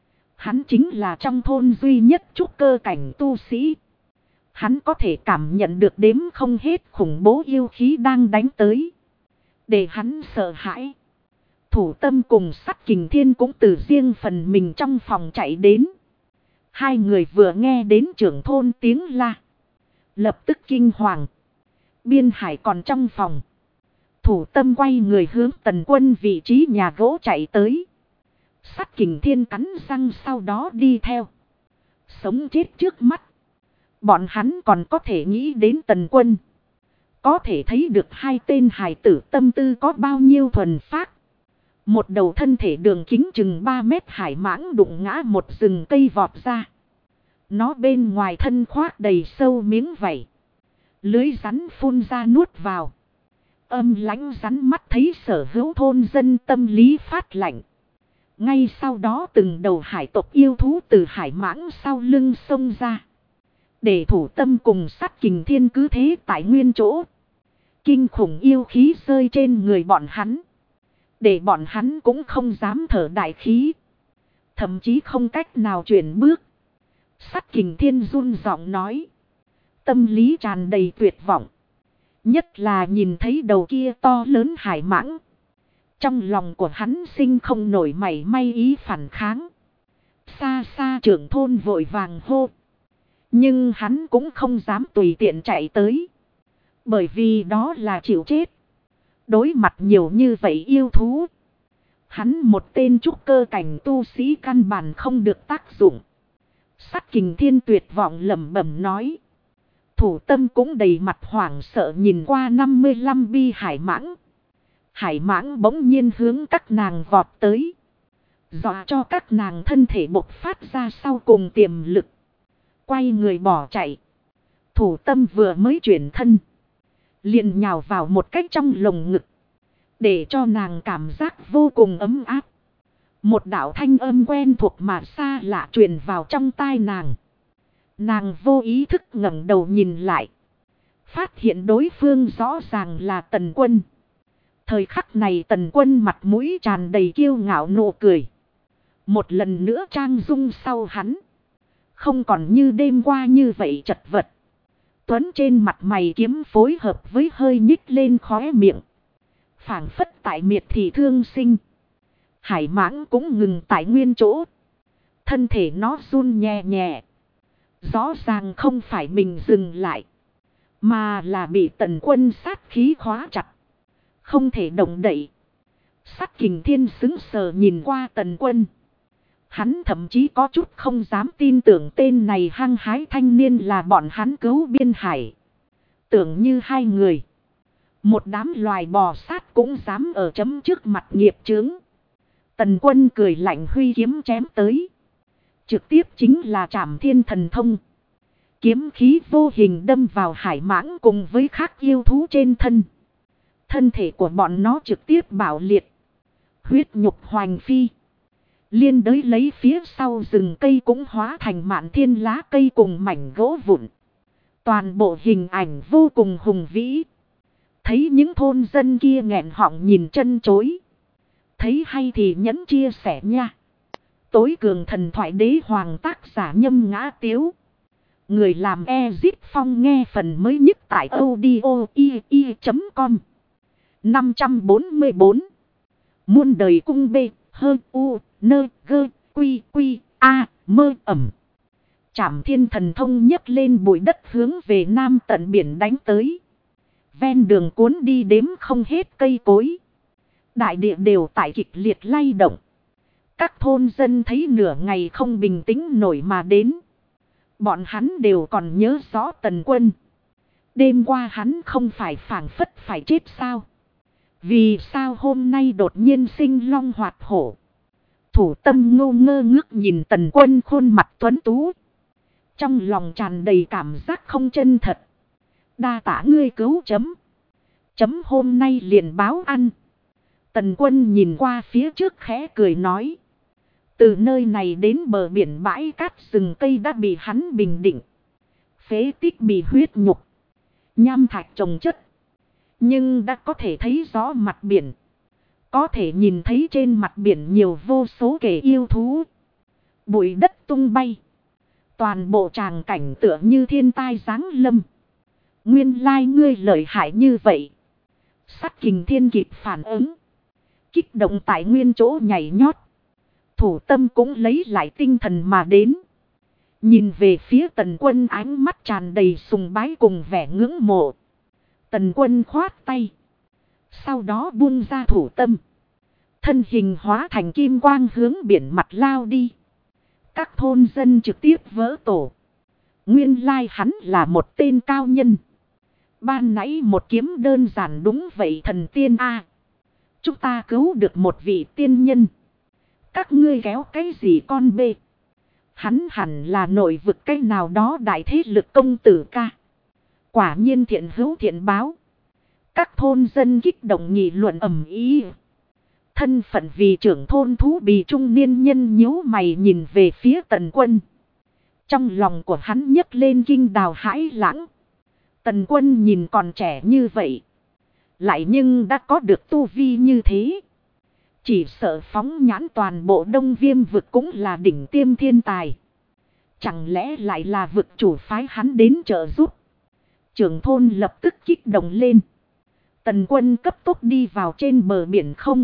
Hắn chính là trong thôn duy nhất trúc cơ cảnh tu sĩ. Hắn có thể cảm nhận được đếm không hết khủng bố yêu khí đang đánh tới. Để hắn sợ hãi. Thủ Tâm cùng Sắt Kình Thiên cũng từ riêng phần mình trong phòng chạy đến. Hai người vừa nghe đến trưởng thôn tiếng la. Lập tức kinh hoàng. Biên Hải còn trong phòng. Thủ Tâm quay người hướng Tần Quân vị trí nhà gỗ chạy tới. Sắt Kình Thiên cắn răng sau đó đi theo. Sống chết trước mắt. Bọn hắn còn có thể nghĩ đến Tần Quân. Có thể thấy được hai tên hài tử tâm tư có bao nhiêu thuần phác. Một đầu thân thể đường kính chừng 3 mét hải mãng đụng ngã một rừng cây vọt ra. Nó bên ngoài thân khoác đầy sâu miếng vảy. Lưới rắn phun ra nuốt vào. Âm lãnh rắn mắt thấy sở hữu thôn dân tâm lý phát lạnh. Ngay sau đó từng đầu hải tộc yêu thú từ hải mãng sau lưng xông ra. Để Thủ Tâm cùng Sắt Kình Thiên cứ thế tại nguyên chỗ. Kinh khủng yêu khí rơi trên người bọn hắn. Để bọn hắn cũng không dám thở đại khí. Thậm chí không cách nào chuyển bước. Sắt Kình Thiên run giọng nói. Tâm lý tràn đầy tuyệt vọng. Nhất là nhìn thấy đầu kia to lớn hải mãng. Trong lòng của hắn sinh không nổi mảy may ý phản kháng. Xa xa trưởng thôn vội vàng hô. Nhưng hắn cũng không dám tùy tiện chạy tới. Bởi vì đó là chịu chết. Đối mặt nhiều như vậy yêu thú. Hắn một tên trúc cơ cảnh tu sĩ căn bản không được tác dụng. Sắt Kình Thiên tuyệt vọng lẩm bẩm nói. Thủ Tâm cũng đầy mặt hoảng sợ nhìn qua 55 bi hải mãng. Hải mãng bỗng nhiên hướng các nàng vọt tới. Dọa cho các nàng thân thể bộc phát ra sau cùng tiềm lực. Quay người bỏ chạy. Thủ Tâm vừa mới chuyển thân. liền nhào vào một cách trong lồng ngực. Để cho nàng cảm giác vô cùng ấm áp. Một đạo thanh âm quen thuộc mà xa lạ truyền vào trong tai nàng. Nàng vô ý thức ngẩng đầu nhìn lại. Phát hiện đối phương rõ ràng là Tần Quân. Thời khắc này Tần Quân mặt mũi tràn đầy kiêu ngạo nụ cười. Một lần nữa trang dung sau hắn. Không còn như đêm qua như vậy chật vật. Tuấn trên mặt mày kiếm phối hợp với hơi nhích lên khóe miệng. Phảng phất tại miệt thì thương sinh. Hải mãng cũng ngừng tại nguyên chỗ. Thân thể nó run nhẹ nhẹ. Rõ ràng không phải mình dừng lại. Mà là bị Tần Quân sát khí khóa chặt. Không thể động đậy. Sát Kình Thiên sững sờ nhìn qua Tần Quân. Hắn thậm chí có chút không dám tin tưởng tên này hăng hái thanh niên là bọn hắn cứu biên hải. Tưởng như hai người. Một đám loài bò sát cũng dám ở chấm trước mặt nghiệp chướng. Tần Quân cười lạnh huy kiếm chém tới. Trực tiếp chính là Trảm Thiên Thần Thông. Kiếm khí vô hình đâm vào hải mãng cùng với khác yêu thú trên thân. Thân thể của bọn nó trực tiếp bạo liệt. Huyết nhục hoành phi. Liên đới lấy phía sau rừng cây cũng hóa thành mạn thiên lá cây cùng mảnh gỗ vụn. Toàn bộ hình ảnh vô cùng hùng vĩ. Thấy những thôn dân kia nghẹn họng nhìn chân chối. Thấy hay thì nhẫn chia sẻ nha. Tối cường thần thoại đế hoàng tác giả Nhâm Ngã Tiếu. Người làm Ezip Phong nghe phần mới nhất tại audio.com. 544. Muôn đời cung bê, hơ u, nơ, gơ, quy, quy, a, mơ ẩm. Trảm Thiên Thần Thông nhấc lên bụi đất hướng về nam tận biển đánh tới. Ven đường cuốn đi đếm không hết cây cối. Đại địa đều tại kịch liệt lay động. Các thôn dân thấy nửa ngày không bình tĩnh nổi mà đến. Bọn hắn đều còn nhớ rõ Tần Quân. Đêm qua hắn không phải phảng phất phải chết sao? Vì sao hôm nay đột nhiên sinh long hoạt hổ? Thủ Tâm ngô ngơ ngước nhìn Tần Quân khuôn mặt tuấn tú. Trong lòng tràn đầy cảm giác không chân thật. Đa tả ngươi cứu chấm. Chấm hôm nay liền báo ăn. Tần Quân nhìn qua phía trước khẽ cười nói. Từ nơi này đến bờ biển bãi cát rừng cây đã bị hắn bình định. Phế tích bị huyết nhục. Nham thạch trồng chất. Nhưng đã có thể thấy rõ mặt biển. Có thể nhìn thấy trên mặt biển nhiều vô số kẻ yêu thú. Bụi đất tung bay. Toàn bộ tràng cảnh tựa như thiên tai giáng lâm. Nguyên lai ngươi lợi hại như vậy. Sát Kình Thiên kịp phản ứng. Kích động tại nguyên chỗ nhảy nhót. Thủ Tâm cũng lấy lại tinh thần mà đến. Nhìn về phía Tần Quân ánh mắt tràn đầy sùng bái cùng vẻ ngưỡng mộ. Tần Quân khoát tay. Sau đó buông ra Thủ Tâm. Thân hình hóa thành kim quang hướng biển mặt lao đi. Các thôn dân trực tiếp vỡ tổ. Nguyên lai hắn là một tên cao nhân. Ban nãy một kiếm đơn giản đúng vậy thần tiên a. Chúng ta cứu được một vị tiên nhân. Các ngươi kéo cái gì con bê? Hắn hẳn là nội vực cái nào đó đại thế lực công tử ca. Quả nhiên thiện hữu thiện báo. Các thôn dân kích động nghị luận ầm ĩ. Thân phận vì trưởng thôn thú bì trung niên nhân nhíu mày nhìn về phía Tần Quân. Trong lòng của hắn nhấc lên kinh đào hãi lãng. Tần Quân nhìn còn trẻ như vậy. Lại nhưng đã có được tu vi như thế. Chỉ sợ phóng nhãn toàn bộ Đông Viêm vực cũng là đỉnh tiêm thiên tài. Chẳng lẽ lại là vực chủ phái hắn đến trợ giúp. Trưởng thôn lập tức kích động lên. Tần Quân cấp tốc đi vào trên bờ biển không.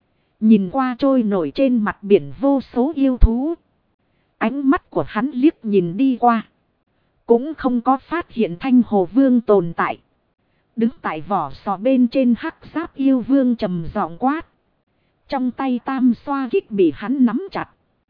Nhìn qua trôi nổi trên mặt biển vô số yêu thú. Ánh mắt của hắn liếc nhìn đi qua. Cũng không có phát hiện Thanh Hồ Vương tồn tại. Đứng tại vỏ sò bên trên hắc giáp yêu vương trầm giọng quát. Trong tay tam xoa kích bị hắn nắm chặt.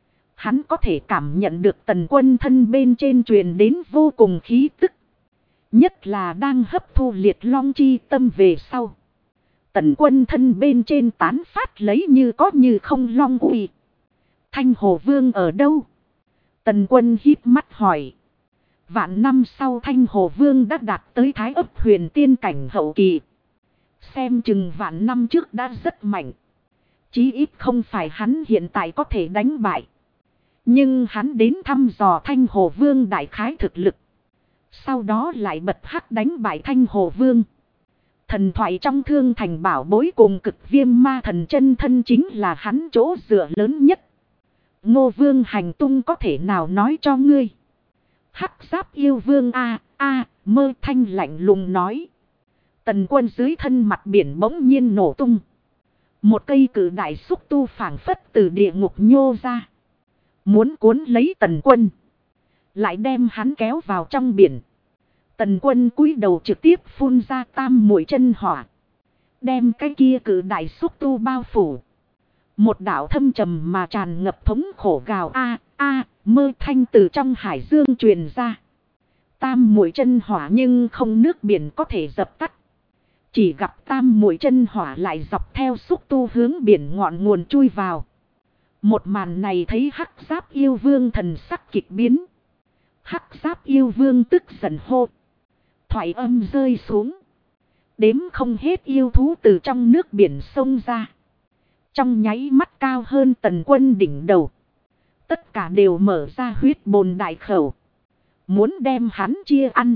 Hắn có thể cảm nhận được Tần Quân thân bên trên truyền đến vô cùng khí tức. Nhất là đang hấp thu liệt long chi tâm về sau. Tần Quân thân bên trên tán phát lấy như có như không long uy. Thanh Hồ Vương ở đâu? Tần Quân híp mắt hỏi. Vạn năm sau Thanh Hồ Vương đã đạt tới Thái Ấp huyền tiên cảnh hậu kỳ. Xem chừng vạn năm trước đã rất mạnh. Chí ít không phải hắn hiện tại có thể đánh bại. Nhưng hắn đến thăm dò Thanh Hồ Vương đại khái thực lực. Sau đó lại bật hắc đánh bại Thanh Hồ Vương. Thần thoại trong Thương Thành bảo bối cùng Cực Viêm Ma Thần chân thân chính là hắn chỗ dựa lớn nhất. Ngô Vương hành tung có thể nào nói cho ngươi? Hắc Giáp Yêu Vương Mơ Thanh lạnh lùng nói. Tần Quân dưới thân mặt biển bỗng nhiên nổ tung. Một cây cử đại xúc tu phảng phất từ địa ngục nhô ra. Muốn cuốn lấy Tần Quân. Lại đem hắn kéo vào trong biển. Tần Quân cúi đầu trực tiếp phun ra tam muội chân hỏa. Đem cái kia cử đại xúc tu bao phủ. Một đạo thâm trầm mà tràn ngập thống khổ gào Mơ Thanh từ trong hải dương truyền ra. Tam muội chân hỏa nhưng không nước biển có thể dập tắt. Chỉ gặp tam muội chân hỏa lại dọc theo xúc tu hướng biển ngọn nguồn chui vào. Một màn này thấy Hắc Giáp Yêu Vương thần sắc kịch biến. Hắc Giáp Yêu Vương tức giận hô. Thoại âm rơi xuống. Đếm không hết yêu thú từ trong nước biển xông ra. Trong nháy mắt cao hơn Tần Quân đỉnh đầu. Tất cả đều mở ra huyết bồn đại khẩu. Muốn đem hắn chia ăn.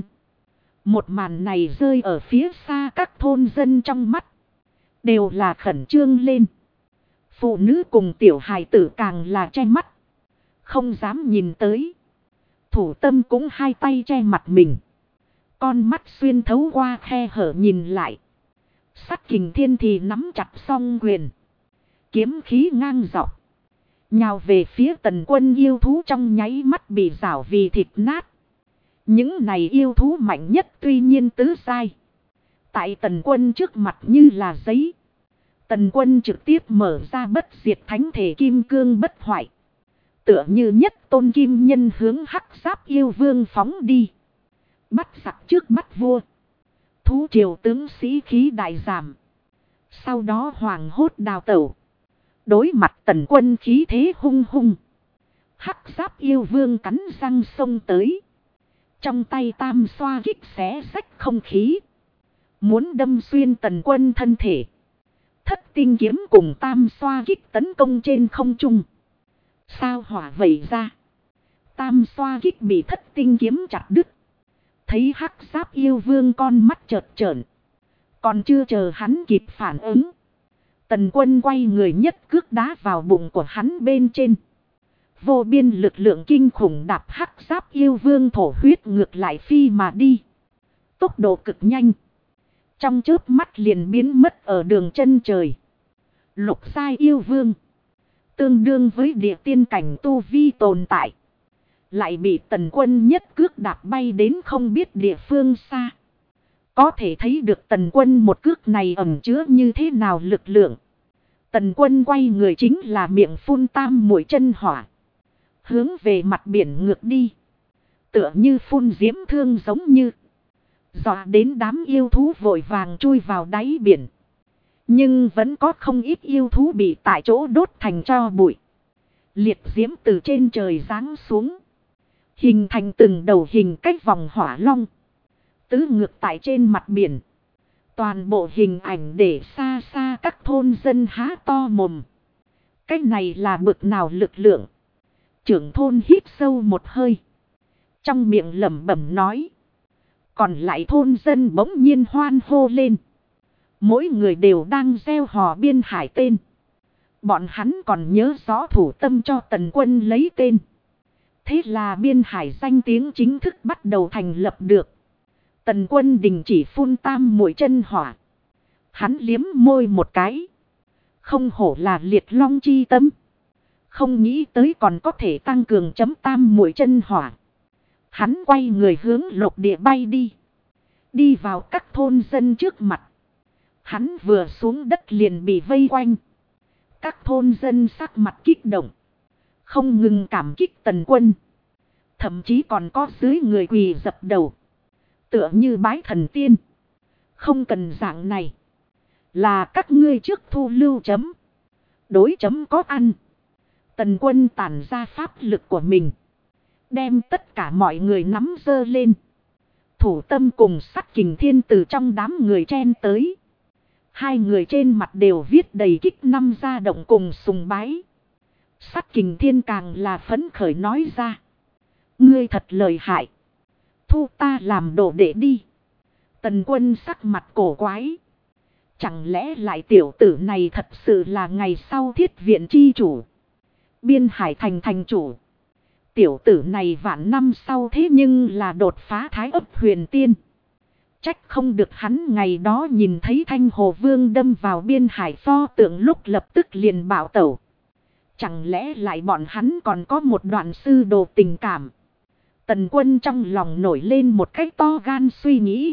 Một màn này rơi ở phía xa các thôn dân trong mắt. Đều là khẩn trương lên. Phụ nữ cùng tiểu hài tử càng là che mắt. Không dám nhìn tới. Thủ tâm cũng hai tay che mặt mình. Con mắt xuyên thấu qua khe hở nhìn lại. Sắc Kình Thiên thì nắm chặt song quyền. Kiếm khí ngang dọc. Nhào về phía Tần Quân yêu thú trong nháy mắt bị rảo vì thịt nát. Những này yêu thú mạnh nhất tuy nhiên tứ sai. Tại Tần Quân trước mặt như là giấy. Tần Quân trực tiếp mở ra bất diệt thánh thể kim cương bất hoại. Tựa như nhất tôn kim nhân hướng Hắc Giáp Yêu Vương phóng đi. Bắt giặc trước bắt vua. Thú triều tướng sĩ khí đại giảm. Sau đó hoàng hốt đào tẩu. Đối mặt Tần Quân khí thế hung hung. Hắc Giáp Yêu Vương cắn răng xông tới. Trong tay tam xoa kích xé rách không khí. Muốn đâm xuyên Tần Quân thân thể. Thất tinh kiếm cùng tam xoa kích tấn công trên không trung. Sao hỏa vẩy ra. Tam xoa kích bị thất tinh kiếm chặt đứt. Thấy Hắc Giáp Yêu Vương con mắt chợt trợn. Còn chưa chờ hắn kịp phản ứng. Tần Quân quay người nhất cước đá vào bụng của hắn bên trên. Vô biên lực lượng kinh khủng đạp Hắc Giáp Yêu Vương thổ huyết ngược lại phi mà đi. Tốc độ cực nhanh. Trong chớp mắt liền biến mất ở đường chân trời. Lục giai yêu vương. Tương đương với địa tiên cảnh tu vi tồn tại. Lại bị Tần Quân nhất cước đạp bay đến không biết địa phương xa. Có thể thấy được Tần Quân một cước này ẩn chứa như thế nào lực lượng. Tần Quân quay người chính là miệng phun tam muội chân hỏa. Hướng về mặt biển ngược đi. Tựa như phun diễm thương giống như. Dọa đến đám yêu thú vội vàng chui vào đáy biển. Nhưng vẫn có không ít yêu thú bị tại chỗ đốt thành tro bụi. Liệt diễm từ trên trời giáng xuống. Hình thành từng đầu hình cách vòng hỏa long. Tứ ngược tại trên mặt biển. Toàn bộ hình ảnh để xa xa các thôn dân há to mồm. Cái này là bực nào lực lượng. Trưởng thôn hít sâu một hơi. Trong miệng lẩm bẩm nói. Còn lại thôn dân bỗng nhiên hoan hô lên. Mỗi người đều đang gieo hò biên hải tên. Bọn hắn còn nhớ rõ thủ tâm cho Tần Quân lấy tên. Thế là biên hải danh tiếng chính thức bắt đầu thành lập được. Tần Quân đình chỉ phun tam muội chân hỏa. Hắn liếm môi một cái. Không hổ là liệt long chi tâm. Không nghĩ tới còn có thể tăng cường chấm tam muội chân hỏa. Hắn quay người hướng lục địa bay đi. Đi vào các thôn dân trước mặt. Hắn vừa xuống đất liền bị vây quanh. Các thôn dân sắc mặt kích động. Không ngừng cảm kích Tần Quân. Thậm chí còn có dưới người quỳ dập đầu. Tựa như bái thần tiên. Không cần dạng này. Là các ngươi trước thu lưu chấm. Đối chấm có ăn. Tần Quân tản ra pháp lực của mình. Đem tất cả mọi người nắm giơ lên. Thủ tâm cùng Sắt Kình Thiên từ trong đám người chen tới. Hai người trên mặt đều viết đầy kích năm gia động cùng sùng bái. Sắt Kình Thiên càng là phấn khởi nói ra. Ngươi thật lợi hại. Thu ta làm đồ đệ đi. Tần Quân sắc mặt cổ quái. Chẳng lẽ lại tiểu tử này thật sự là ngày sau Thiết Viện chi chủ. Biên Hải thành thành chủ. Tiểu tử này vạn năm sau thế nhưng là đột phá Thái Ấp Huyền Tiên. Trách không được hắn ngày đó nhìn thấy Thanh Hồ Vương đâm vào Biên Hải pho tượng lúc lập tức liền bảo tẩu. Chẳng lẽ lại bọn hắn còn có một đoạn sư đồ tình cảm. Tần Quân trong lòng nổi lên một cách to gan suy nghĩ.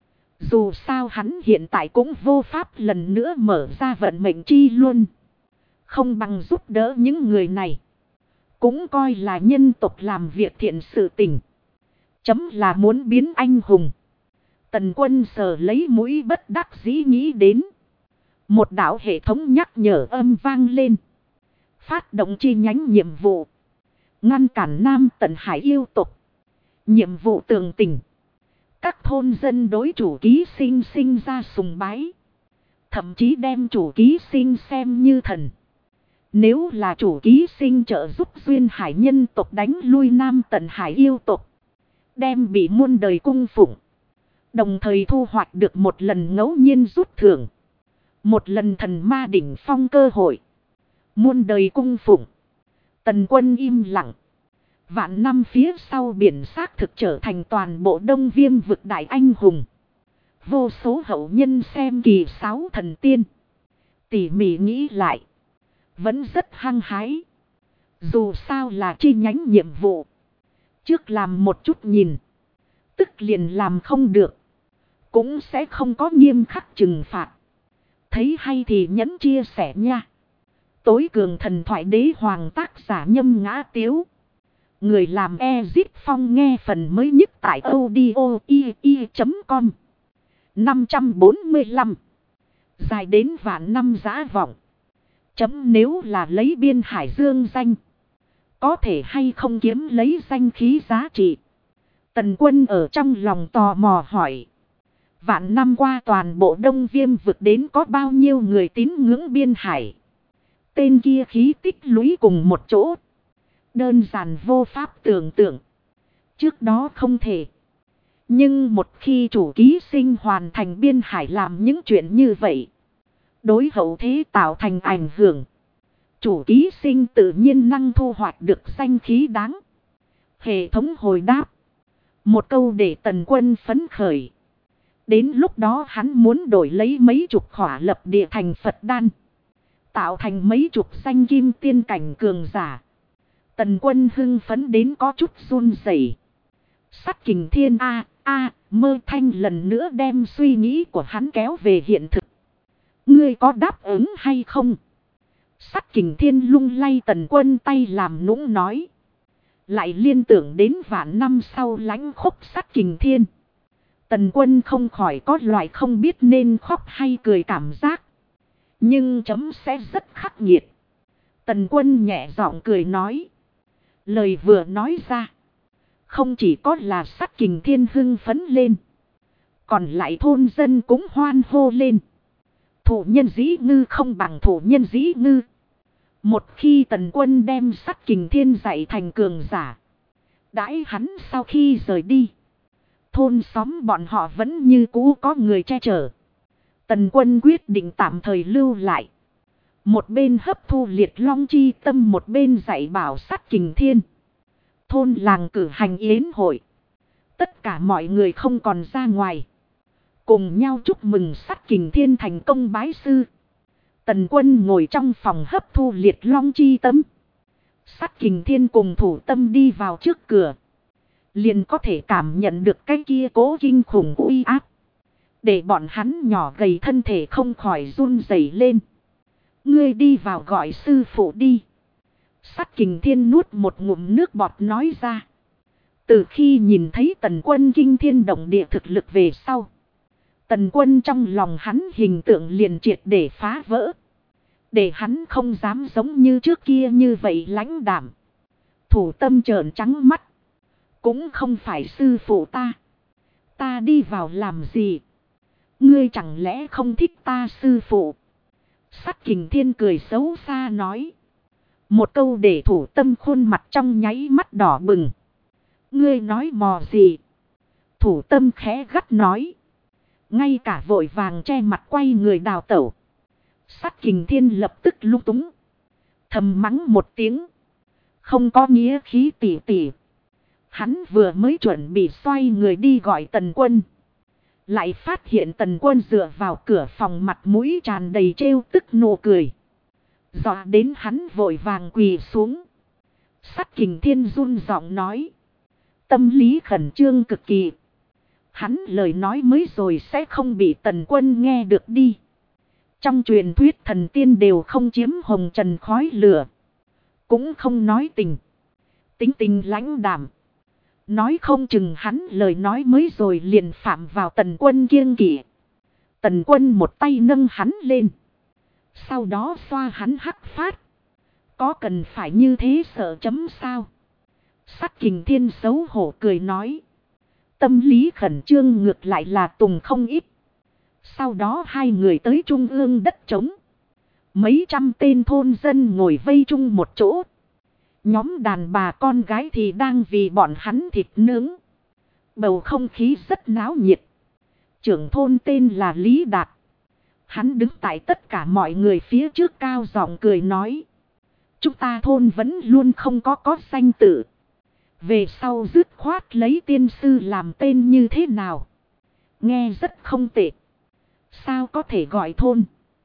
Dù sao hắn hiện tại cũng vô pháp lần nữa mở ra vận mệnh chi luôn. Không bằng giúp đỡ những người này. Cũng coi là nhân tộc làm việc thiện sự tình. Chấm là muốn biến anh hùng. Tần Quân sờ lấy mũi bất đắc dĩ nghĩ đến. Một đạo hệ thống nhắc nhở âm vang lên. Phát động chi nhánh nhiệm vụ. Ngăn cản Nam Tần Hải yêu tộc. Nhiệm vụ tường tình. Các thôn dân đối chủ ký sinh sinh ra sùng bái. Thậm chí đem chủ ký sinh xem như thần. Nếu là chủ ký sinh trợ giúp Duyên Hải nhân tộc đánh lui Nam Tần Hải yêu tộc. Đem bị muôn đời cung phụng. Đồng thời thu hoạch được một lần ngẫu nhiên rút thưởng. Một lần thần ma đỉnh phong cơ hội. Muôn đời cung phụng. Tần Quân im lặng. Vạn năm phía sau biển xác thực trở thành toàn bộ Đông Viêm vực đại anh hùng. Vô số hậu nhân xem kỳ sáo thần tiên. Tỉ mỉ nghĩ lại. Vẫn rất hăng hái. Dù sao là chi nhánh nhiệm vụ. Trước làm một chút nhìn. Tức liền làm không được. Cũng sẽ không có nghiêm khắc trừng phạt. Thấy hay thì nhấn chia sẻ nha. Tối cường thần thoại đế hoàng tác giả Nhâm Ngã Tiếu. Người làm Ezit Phong nghe phần mới nhất tại audio.com. 545. Dài đến vạn năm giá vọng. Chấm nếu là lấy Biên Hải dương danh. Có thể hay không kiếm lấy danh khí giá trị. Tần Quân ở trong lòng tò mò hỏi. Vạn năm qua toàn bộ Đông Viêm vực đến có bao nhiêu người tín ngưỡng Biên Hải. Tên kia khí tích lũy cùng một chỗ. Đơn giản vô pháp tưởng tượng. Trước đó không thể. Nhưng một khi chủ ký sinh hoàn thành Biên Hải làm những chuyện như vậy. Đối hậu thế tạo thành ảnh hưởng. Chủ ký sinh tự nhiên năng thu hoạch được danh khí đáng. Hệ thống hồi đáp. Một câu để Tần Quân phấn khởi. Đến lúc đó hắn muốn đổi lấy mấy chục khỏa lập địa thành Phật đan. Tạo thành mấy chục danh kim tiên cảnh cường giả. Tần Quân hưng phấn đến có chút run rẩy. Sắt Kình Thiên mơ thanh lần nữa đem suy nghĩ của hắn kéo về hiện thực. Ngươi có đáp ứng hay không? Sắt Kình Thiên lung lay Tần Quân tay làm nũng nói. Lại liên tưởng đến vạn năm sau lãnh khốc Sắt Kình Thiên. Tần Quân không khỏi có loại không biết nên khóc hay cười cảm giác. Nhưng chấm sẽ rất khắc nghiệt. Tần Quân nhẹ giọng cười nói. Lời vừa nói ra. Không chỉ có là Sắt Kình Thiên hưng phấn lên. Còn lại thôn dân cũng hoan hô lên. Thủ nhân dĩ ngư không bằng thủ nhân dĩ ngư. Một khi Tần Quân đem Sắt Kình Thiên dạy thành cường giả. Đãi hắn sau khi rời đi. Thôn xóm bọn họ vẫn như cũ có người che chở. Tần Quân quyết định tạm thời lưu lại. Một bên hấp thu liệt long chi tâm, một bên dạy bảo Sắt Kình Thiên. Thôn làng cử hành yến hội. Tất cả mọi người không còn ra ngoài. Cùng nhau chúc mừng Sắt Kình Thiên thành công bái sư. Tần Quân ngồi trong phòng hấp thu liệt long chi tâm. Sắt Kình Thiên cùng thủ tâm đi vào trước cửa. Liền có thể cảm nhận được cái kia cố kinh khủng uy áp. Để bọn hắn nhỏ gầy thân thể không khỏi run rẩy lên. Ngươi đi vào gọi sư phụ đi. Sắt Kình Thiên nuốt một ngụm nước bọt nói ra. Từ khi nhìn thấy Tần Quân kinh thiên động địa thực lực về sau. Tần Quân trong lòng hắn hình tượng liền triệt để phá vỡ. Để hắn không dám giống như trước kia như vậy lãnh đạm. Thủ tâm trợn trắng mắt. Cũng không phải sư phụ ta. Ta đi vào làm gì? Ngươi chẳng lẽ không thích ta sư phụ? Sắt Kình Thiên cười xấu xa nói. Một câu để Thủ Tâm khuôn mặt trong nháy mắt đỏ bừng. Ngươi nói mò gì? Thủ Tâm khẽ gắt nói. Ngay cả vội vàng che mặt quay người đào tẩu. Sắt Kình Thiên lập tức lung túng. Thầm mắng một tiếng. Không có nghĩa khí tỉ tỉ. Hắn vừa mới chuẩn bị xoay người đi gọi Tần Quân. Lại phát hiện Tần Quân dựa vào cửa phòng mặt mũi tràn đầy trêu tức nụ cười. Dọa đến hắn vội vàng quỳ xuống. Sắt Kình Thiên run giọng nói. Tâm lý khẩn trương cực kỳ. Hắn lời nói mới rồi sẽ không bị Tần Quân nghe được đi. Trong truyền thuyết thần tiên đều không chiếm hồng trần khói lửa. Cũng không nói tình. Tính tình lãnh đạm. Nói không chừng hắn lời nói mới rồi liền phạm vào Tần Quân kiêng kỵ. Tần Quân một tay nâng hắn lên. Sau đó xoa hắn hắc phát. Có cần phải như thế sợ chấm sao? Sắt Kình Thiên xấu hổ cười nói. Tâm lý khẩn trương ngược lại là tùng không ít. Sau đó hai người tới trung ương đất trống. Mấy trăm tên thôn dân ngồi vây chung một chỗ. Nhóm đàn bà con gái thì đang vì bọn hắn thịt nướng. Bầu không khí rất náo nhiệt. Trưởng thôn tên là Lý Đạt. Hắn đứng tại tất cả mọi người phía trước cao giọng cười nói. Chúng ta thôn vẫn luôn không có danh tự. Về sau dứt khoát lấy tiên sư làm tên như thế nào? Nghe rất không tệ. Sao có thể gọi thôn?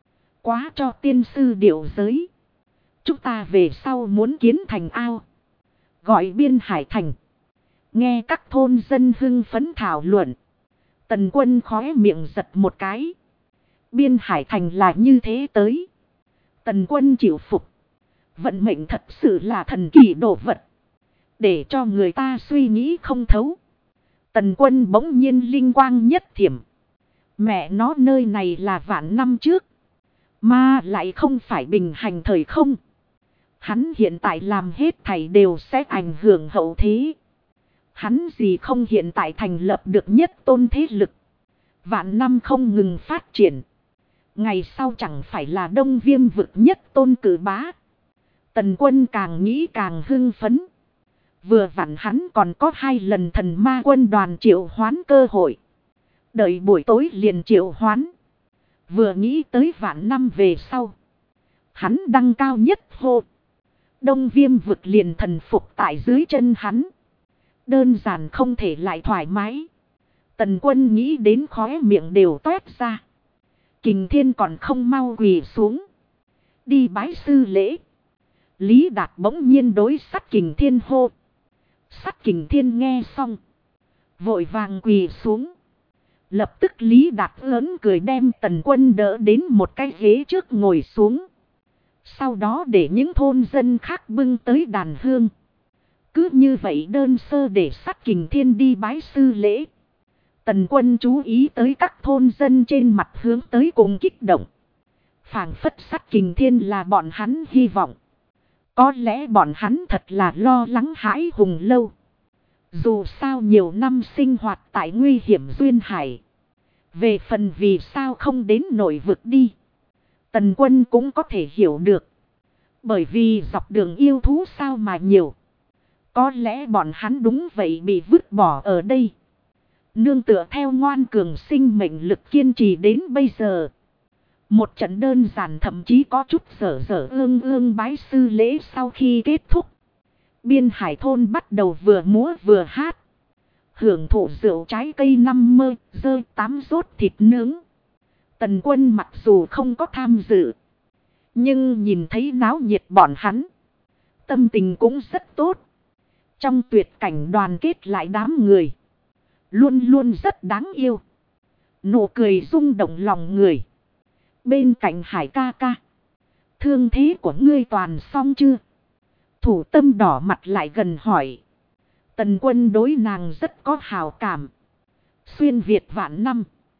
Quá cho tiên sư điệu giới. Chúng ta về sau muốn kiến thành ao. Gọi Biên Hải Thành. Nghe các thôn dân hưng phấn thảo luận. Tần Quân khóe miệng giật một cái. Biên Hải Thành là như thế tới. Tần Quân chịu phục. Vận mệnh thật sự là thần kỳ đồ vật. Để cho người ta suy nghĩ không thấu. Tần Quân bỗng nhiên linh quang nhất thiểm. Mẹ nó nơi này là vạn năm trước. Mà lại không phải bình hành thời không. Hắn hiện tại làm hết thảy đều sẽ ảnh hưởng hậu thế. Hắn gì không hiện tại thành lập được nhất tôn thế lực. Vạn năm không ngừng phát triển. Ngày sau chẳng phải là Đông Viêm vực nhất tôn cử bá. Tần Quân càng nghĩ càng hưng phấn. Vừa vặn hắn còn có 2 lần thần ma quân đoàn triệu hoán cơ hội. Đợi buổi tối liền triệu hoán. Vừa nghĩ tới vạn năm về sau. Hắn đăng cao nhất hô. Đông Viêm vực liền thần phục tại dưới chân hắn. Đơn giản không thể lại thoải mái. Tần Quân nghĩ đến khóe miệng đều toét ra. Kình Thiên còn không mau quỳ xuống. Đi bái sư lễ. Lý Đạt bỗng nhiên đối Sắt Kình Thiên hô. Sắt Kình Thiên nghe xong. Vội vàng quỳ xuống. Lập tức Lý Đạt lớn cười đem Tần Quân đỡ đến một cái ghế trước ngồi xuống. Sau đó để những thôn dân khác bưng tới đàn hương. Cứ như vậy đơn sơ để Sắt Kình Thiên đi bái sư lễ. Tần Quân chú ý tới các thôn dân trên mặt hướng tới cùng kích động. Phảng phất Sắt Kình Thiên là bọn hắn hy vọng. Có lẽ bọn hắn thật là lo lắng hãi hùng lâu. Dù sao nhiều năm sinh hoạt tại nguy hiểm duyên hải. Về phần vì sao không đến nội vực đi. Tần Quân cũng có thể hiểu được. Bởi vì dọc đường yêu thú sao mà nhiều. Có lẽ bọn hắn đúng vậy bị vứt bỏ ở đây. Nương tựa theo ngoan cường sinh mệnh lực kiên trì đến bây giờ. Một trận đơn giản thậm chí có chút dở ương bái sư lễ sau khi kết thúc. Biên Hải thôn bắt đầu vừa múa vừa hát. Hưởng thụ rượu trái cây 5 mơ, rơi 8 rốt thịt nướng. Tần Quân mặc dù không có tham dự. Nhưng nhìn thấy náo nhiệt bọn hắn. Tâm tình cũng rất tốt. Trong tuyệt cảnh đoàn kết lại đám người. Luôn luôn rất đáng yêu. Nụ cười rung động lòng người. Bên cạnh Hải ca ca. Thương thế của ngươi toàn xong chưa? Thủ Tâm đỏ mặt lại gần hỏi. Tần Quân đối nàng rất có hào cảm. Xuyên Việt vạn năm.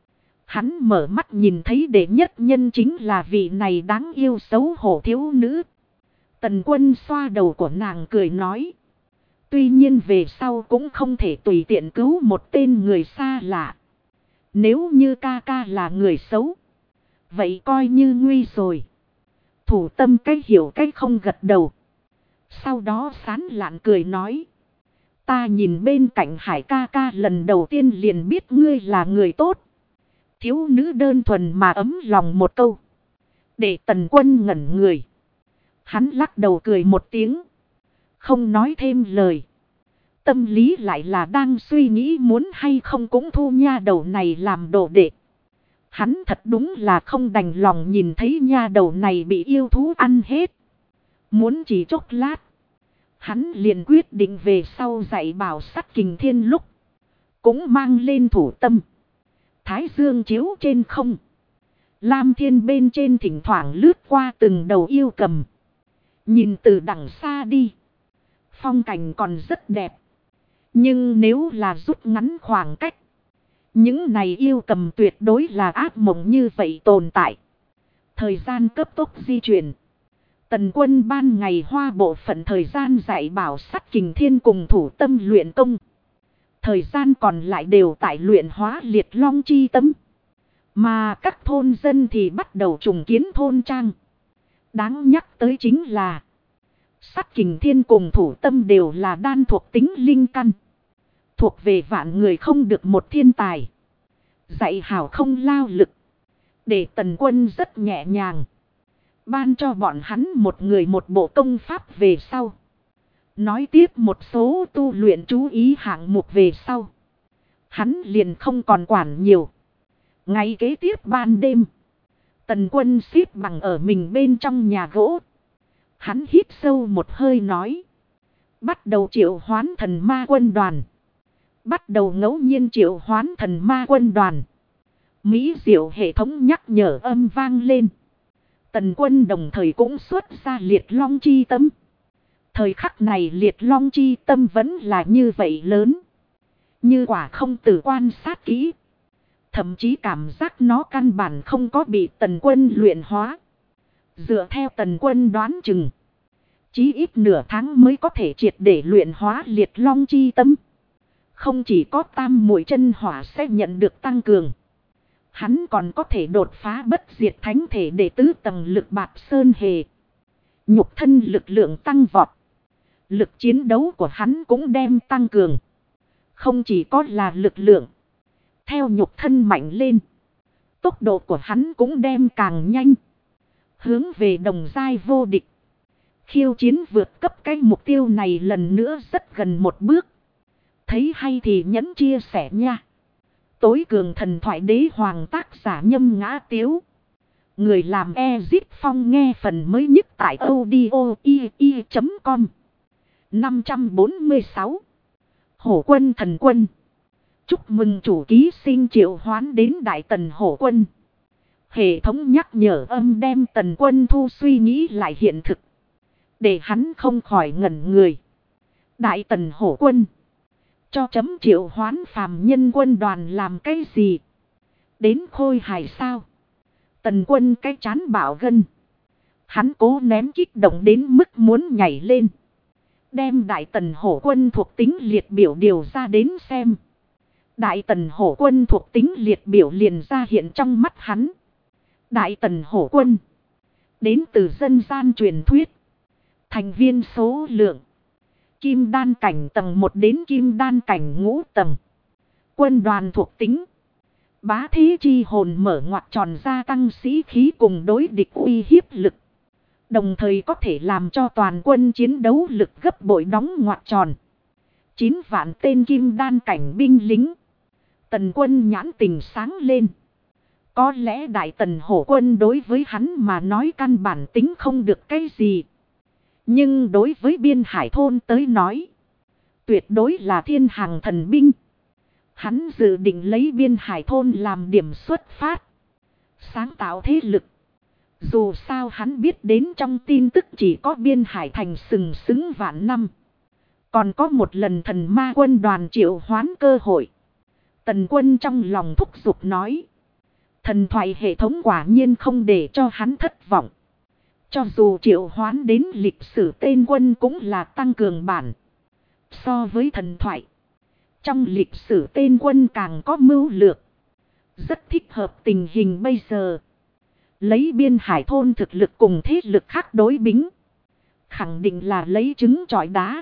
Hắn mở mắt nhìn thấy đệ nhất nhân chính là vị này đáng yêu xấu hổ thiếu nữ. Tần Quân xoa đầu của nàng cười nói. Tuy nhiên về sau cũng không thể tùy tiện cứu một tên người xa lạ. Nếu như ca ca là người xấu, vậy coi như nguy rồi. Thủ tâm cái hiểu cái không gật đầu. Sau đó sán lạn cười nói. Ta nhìn bên cạnh Hải ca ca lần đầu tiên liền biết ngươi là người tốt. Thiếu nữ đơn thuần mà ấm lòng một câu. Để Tần Quân ngẩn người. Hắn lắc đầu cười một tiếng. Không nói thêm lời. Tâm lý lại là đang suy nghĩ muốn hay không cũng thu nha đầu này làm đồ đệ. Hắn thật đúng là không đành lòng nhìn thấy nha đầu này bị yêu thú ăn hết. Muốn chỉ chốc lát. Hắn liền quyết định về sau dạy bảo Sắt Kình Thiên lúc. Cũng mang lên thủ tâm. Thái dương chiếu trên không. Lam thiên bên trên thỉnh thoảng lướt qua từng đầu yêu cầm. Nhìn từ đằng xa đi. Phong cảnh còn rất đẹp. Nhưng nếu là rút ngắn khoảng cách. Những này yêu cầm tuyệt đối là ác mộng như vậy tồn tại. Thời gian cấp tốc di chuyển. Tần Quân ban ngày hoa bộ phận thời gian dạy bảo Sắt Kình Thiên cùng thủ tâm luyện công. Thời gian còn lại đều tại luyện hóa liệt long chi tâm. Mà các thôn dân thì bắt đầu trùng kiến thôn trang. Đáng nhắc tới chính là Sắt Kình Thiên cùng thủ tâm đều là đan thuộc tính linh căn. Thuộc về vạn người không được một thiên tài. Dạy hảo không lao lực. Để Tần Quân rất nhẹ nhàng. Ban cho bọn hắn một người một bộ công pháp về sau. Nói tiếp một số tu luyện chú ý hạng mục về sau. Hắn liền không còn quản nhiều. Ngay kế tiếp ban đêm. Tần Quân xếp bằng ở mình bên trong nhà gỗ. Hắn hít sâu một hơi nói. Bắt đầu triệu hoán thần ma quân đoàn. Bắt đầu ngẫu nhiên triệu hoán thần ma quân đoàn. Mỹ diệu hệ thống nhắc nhở âm vang lên. Tần Quân đồng thời cũng xuất ra liệt long chi tâm. Thời khắc này liệt long chi tâm vẫn là như vậy lớn. Như quả không tự quan sát kỹ. Thậm chí cảm giác nó căn bản không có bị Tần Quân luyện hóa. Dựa theo Tần Quân đoán chừng. Chí ít nửa tháng mới có thể triệt để luyện hóa liệt long chi tâm. Không chỉ có tam muội chân hỏa sẽ nhận được tăng cường. Hắn còn có thể đột phá bất diệt thánh thể để tứ tầng lực bạt sơn hề. Nhục thân lực lượng tăng vọt. Lực chiến đấu của hắn cũng đem tăng cường. Không chỉ có là lực lượng. Theo nhục thân mạnh lên. Tốc độ của hắn cũng đem càng nhanh. Hướng về đồng giai vô địch. Khiêu chiến vượt cấp cái mục tiêu này lần nữa rất gần một bước. Thấy hay thì nhấn chia sẻ nha. Tối cường thần thoại đế hoàng tác giả Nhâm Ngã Tiếu. Người làm Ezip Phong nghe phần mới nhất tại audio.com. 546. Hổ quân thần quân. Chúc mừng chủ ký sinh triệu hoán đến Đại Tần Hổ quân. Hệ thống nhắc nhở âm đem Tần Quân thu suy nghĩ lại hiện thực. Để hắn không khỏi ngẩn người. Đại Tần Hổ quân. Cho chấm triệu hoán phàm nhân quân đoàn làm cái gì? Đến Khôi Hải sao? Tần Quân cái chán bảo gân. Hắn cố nén kích động đến mức muốn nhảy lên. Đem Đại Tần Hổ quân thuộc tính liệt biểu điều ra đến xem. Đại Tần Hổ quân thuộc tính liệt biểu liền ra hiện trong mắt hắn. Đại Tần Hổ quân. Đến từ dân gian truyền thuyết. Thành viên số lượng. Kim đan cảnh tầng 1 đến kim đan cảnh ngũ tầng. Quân đoàn thuộc tính. Bá thế chi hồn mở ngoặc tròn gia tăng sĩ khí cùng đối địch uy hiếp lực. Đồng thời có thể làm cho toàn quân chiến đấu lực gấp bội đóng ngoặc tròn. 9 vạn tên kim đan cảnh binh lính. Tần Quân nhãn tình sáng lên. Có lẽ Đại Tần Hổ quân đối với hắn mà nói căn bản tính không được cái gì. Nhưng đối với Biên Hải thôn tới nói. Tuyệt đối là thiên hàng thần binh. Hắn dự định lấy Biên Hải thôn làm điểm xuất phát. Sáng tạo thế lực. Dù sao hắn biết đến trong tin tức chỉ có Biên Hải thành sừng sững vạn năm. Còn có một lần thần ma quân đoàn triệu hoán cơ hội. Tần Quân trong lòng thúc giục nói. Thần thoại hệ thống quả nhiên không để cho hắn thất vọng. Cho dù triệu hoán đến lịch sử tên quân cũng là tăng cường bản. So với thần thoại, trong lịch sử tên quân càng có mưu lược. Rất thích hợp tình hình bây giờ. Lấy Biên Hải thôn thực lực cùng thế lực khác đối bính, khẳng định là lấy trứng trọi đá.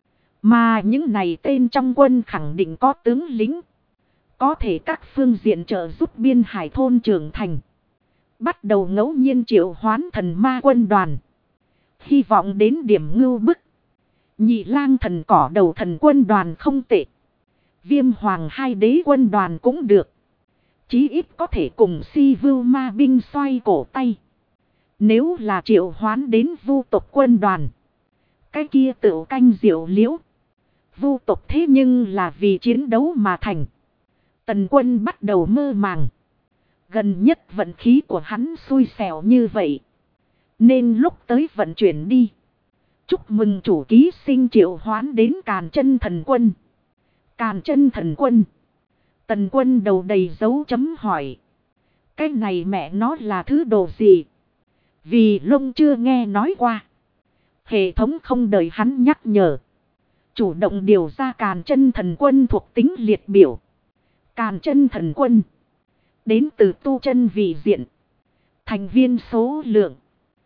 Mà những này tên trong quân khẳng định có tướng lĩnh, có thể các phương diện trợ giúp Biên Hải thôn trưởng thành. Bắt đầu ngẫu nhiên triệu hoán thần ma quân đoàn, hy vọng đến điểm ngưu bức. Nhị lang thần cỏ đầu thần quân đoàn không tệ, Viêm hoàng hai đế quân đoàn cũng được. Chí ít có thể cùng si vưu ma binh xoay cổ tay. Nếu là triệu hoán đến vu tộc quân đoàn, cái kia tựu canh diệu liễu. Vu tộc thế nhưng là vì chiến đấu mà thành. Tần Quân bắt đầu mơ màng. Gần nhất vận khí của hắn xui xẻo như vậy, nên lúc tới vận chuyển đi. Chúc mừng chủ ký sinh triệu hoán đến Càn Chân Thần Quân. Càn Chân Thần Quân. Tần Quân đầu đầy dấu chấm hỏi. Cái này mẹ nó là thứ đồ gì? Vì lông chưa nghe nói qua. Hệ thống không đợi hắn nhắc nhở, chủ động điều ra Càn Chân Thần Quân thuộc tính liệt biểu. Càn Chân Thần Quân đến từ tu chân vị diện. Thành viên số lượng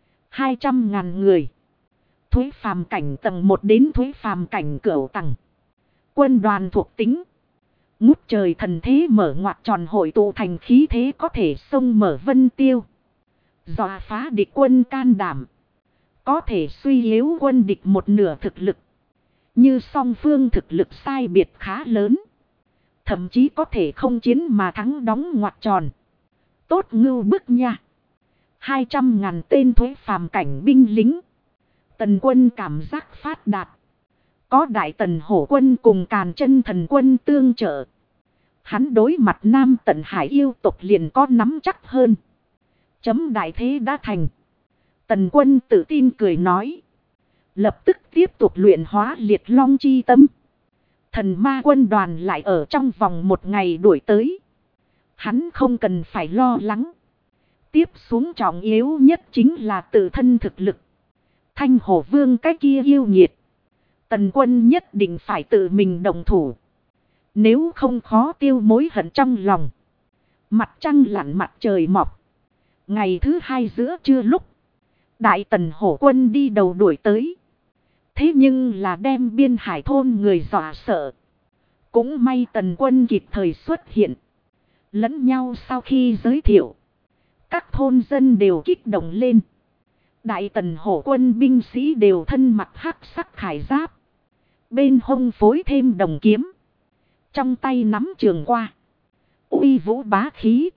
200.000 người. Thuế phàm cảnh tầng 1 đến thuế phàm cảnh cửu tầng. Quân đoàn thuộc tính ngút trời thần thế mở ngoặt tròn hội tụ thành khí thế có thể xông mở vân tiêu. Dọa phá địch quân can đảm. Có thể suy yếu quân địch một nửa thực lực. Như song phương thực lực sai biệt khá lớn, thậm chí có thể không chiến mà thắng đóng ngoặt tròn. Tốt ngưu bức nha. 200.000 tên thuế phàm cảnh binh lính. Tần Quân cảm giác phát đạt. Có Đại Tần Hổ Quân cùng Càn Chân Thần Quân tương trợ, hắn đối mặt Nam Tận Hải yêu tộc liền có nắm chắc hơn. Chấm đại thế đã thành. Tần Quân tự tin cười nói. Lập tức tiếp tục luyện hóa liệt long chi tâm. Thần ma quân đoàn lại ở trong vòng 1 ngày đuổi tới. Hắn không cần phải lo lắng. Tiếp xuống trọng yếu nhất chính là tự thân thực lực. Thanh Hổ Vương cái kia yêu nghiệt, Tần Quân nhất định phải tự mình động thủ. Nếu không khó tiêu mối hận trong lòng. Mặt trăng lặn mặt trời mọc. Ngày thứ 2 giữa trưa lúc, Đại Tần Hổ Quân đi đầu đuổi tới. Thế nhưng là đem Biên Hải thôn người dọa sợ. Cũng may Tần Quân kịp thời xuất hiện. Lẫn nhau sau khi giới thiệu, các thôn dân đều kích động lên. Đại Tần Hổ Quân binh sĩ đều thân mặc hắc sắc khải giáp, bên hông phối thêm đồng kiếm, trong tay nắm trường qua, uy vũ bá khí.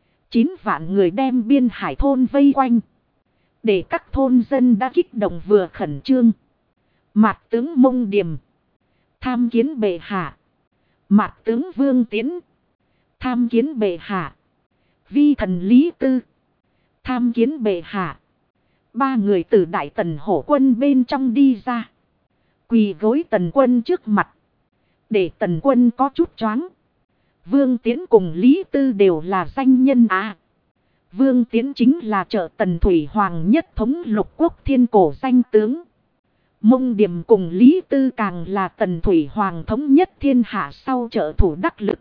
9 vạn người đem Biên Hải thôn vây quanh. Để các thôn dân đã kích động vừa khẩn trương. Mạt tướng Mông Điềm tham kiến bệ hạ. Mạt tướng Vương Tiến tham kiến bệ hạ. Vi thần Lý Tư tham kiến bệ hạ. 3 người từ Đại Tần Hổ Quân bên trong đi ra, quỳ gối Tần Quân trước mặt. Để Tần Quân có chút choáng. Vương Tiến cùng Lý Tư đều là danh nhân à. Vương Tiến chính là trợ Tần Thủy Hoàng nhất thống lục quốc thiên cổ danh tướng. Mông Điềm cùng Lý Tư càng là Tần Thủy Hoàng thống nhất thiên hạ sau trợ thủ đắc lực.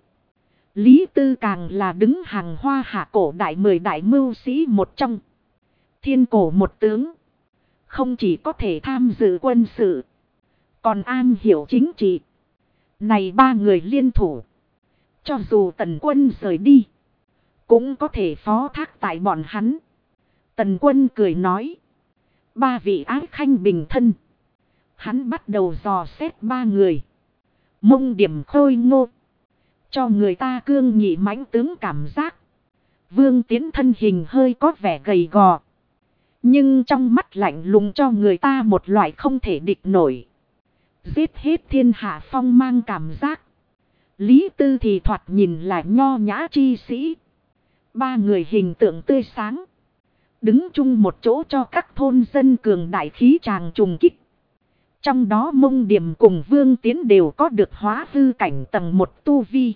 Lý Tư càng là đứng hàng Hoa Hạ cổ đại 10 đại mưu sĩ một trong. Thiên cổ một tướng, không chỉ có thể tham dự quân sự, còn an hiểu chính trị. Này 3 người liên thủ, cho dù Tần Quân rời đi, cũng có thể phó thác tại bọn hắn. Tần Quân cười nói. 3 vị ái khanh bình thân. Hắn bắt đầu dò xét 3 người. Mông Điểm khôi ngô, cho người ta cương nghị mãnh tướng cảm giác. Vương Tiến thân hình hơi có vẻ gầy gò, nhưng trong mắt lạnh lùng cho người ta một loại không thể địch nổi, giết hết thiên hạ phong mang cảm giác. Lý Tư thì thoạt nhìn là nho nhã chi sĩ. 3 người hình tượng tươi sáng, đứng chung một chỗ cho các thôn dân cường đại khí tràng trùng kích. Trong đó Mông Điểm cùng Vương Tiến đều có được hóa hư cảnh tầng 1 tu vi.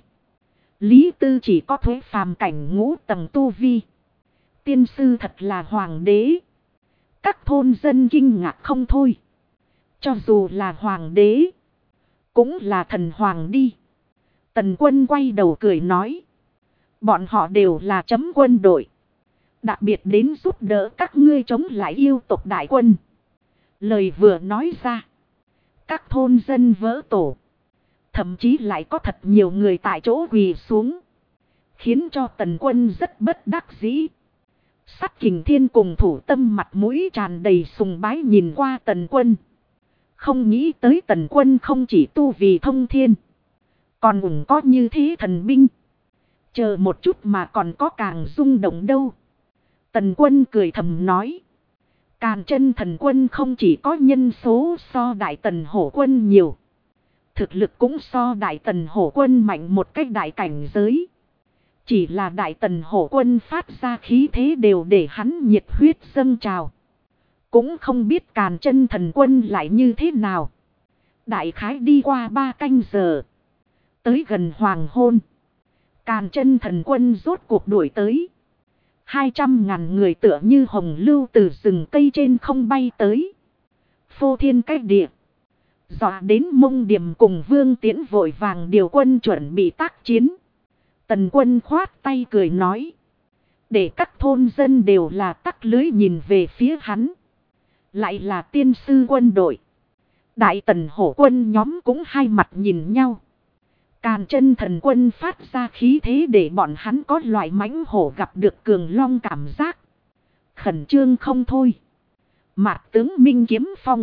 Lý Tư chỉ có thuế phàm cảnh ngũ tầng tu vi. Tiên sư thật là hoàng đế. Các thôn dân kinh ngạc không thôi. Cho dù là hoàng đế, Cũng là thần hoàng đi. Tần Quân quay đầu cười nói. Bọn họ đều là chấm quân đội. Đặc biệt đến giúp đỡ các ngươi chống lại yêu tộc đại quân. Lời vừa nói ra. Các thôn dân vỡ tổ. Thậm chí lại có thật nhiều người tại chỗ quỳ xuống. Khiến cho Tần Quân rất bất đắc dĩ. Sắt Kình Thiên cùng Thủ Tâm mặt mũi tràn đầy sùng bái nhìn qua Tần Quân. Không nghĩ tới Tần Quân không chỉ tu vì thông thiên. Còn cũng có như thế thần binh. Chờ một chút mà còn có càng rung động đâu. Tần Quân cười thầm nói. Càn Chân Thần Quân không chỉ có nhân số so Đại Tần Hổ Quân nhiều. Thực lực cũng so Đại Tần Hổ Quân mạnh một cách đại cảnh giới. Chỉ là Đại Tần Hổ Quân phát ra khí thế đều để hắn nhiệt huyết dâng trào. Cũng không biết Càn Chân Thần Quân lại như thế nào. Đại khái đi qua 3 canh giờ. Tới gần hoàng hôn. Càn Chân Thần Quân rốt cuộc đuổi tới. 200.000 người tựa như hồng lưu từ rừng cây trên không bay tới. Phô thiên cách địa. Dọa đến Mông Điểm cùng Vương Tiễn vội vàng điều quân chuẩn bị tác chiến. Tần Quân khoát tay cười nói. Để các thôn dân đều là tắc lưới nhìn về phía hắn. Lại là tiên sư quân đội. Đại Tần Hổ Quân nhóm cũng hai mặt nhìn nhau. Càn Chân Thần Quân phát ra khí thế để bọn hắn có loại mãnh hổ gặp được cường long cảm giác. Khẩn trương không thôi. Mạc tướng Minh Kiếm Phong.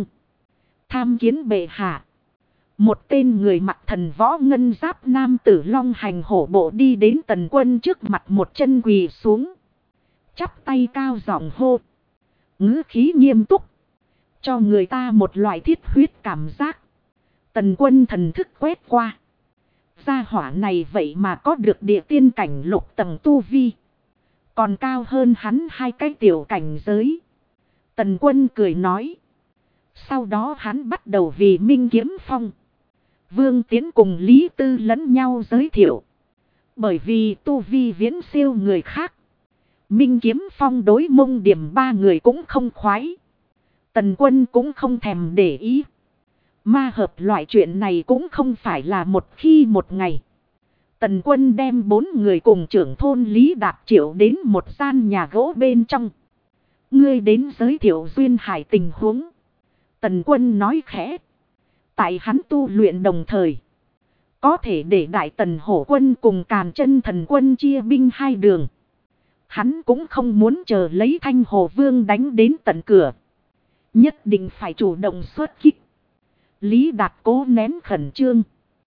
Tham kiến bệ hạ. Một tên người mặc thần võ ngân giáp nam tử long hành hổ bộ đi đến Tần Quân trước mặt một chân quỳ xuống. Chắp tay cao giọng hô. Ngữ khí nghiêm túc. Cho người ta một loại thiết huyết cảm giác. Tần Quân thần thức quét qua. Gia hỏa này vậy mà có được địa tiên cảnh lục tầng tu vi. Còn cao hơn hắn 2 cái tiểu cảnh giới. Tần Quân cười nói. Sau đó hắn bắt đầu vì Minh Kiếm Phong. Vương Tiễn cùng Lý Tư lẫn nhau giới thiệu. Bởi vì tu vi viễn siêu người khác. Minh Kiếm Phong đối Mông Điểm 3 người cũng không khoái. Tần Quân cũng không thèm để ý. Ma hợp loại chuyện này cũng không phải là một khi một ngày. Tần Quân đem 4 người cùng trưởng thôn Lý Đạt Triệu đến một gian nhà gỗ bên trong. Ngươi đến giới thiệu Duyên Hải tình huống. Tần Quân nói khẽ. Tại hắn tu luyện đồng thời. Có thể để Đại Tần Hổ Quân cùng Càn Chân Thần Quân chia binh 2 đường. Hắn cũng không muốn chờ lấy Thanh Hồ Vương đánh đến tận cửa. Nhất định phải chủ động xuất kích. Lý Đạt cố nén khẩn trương.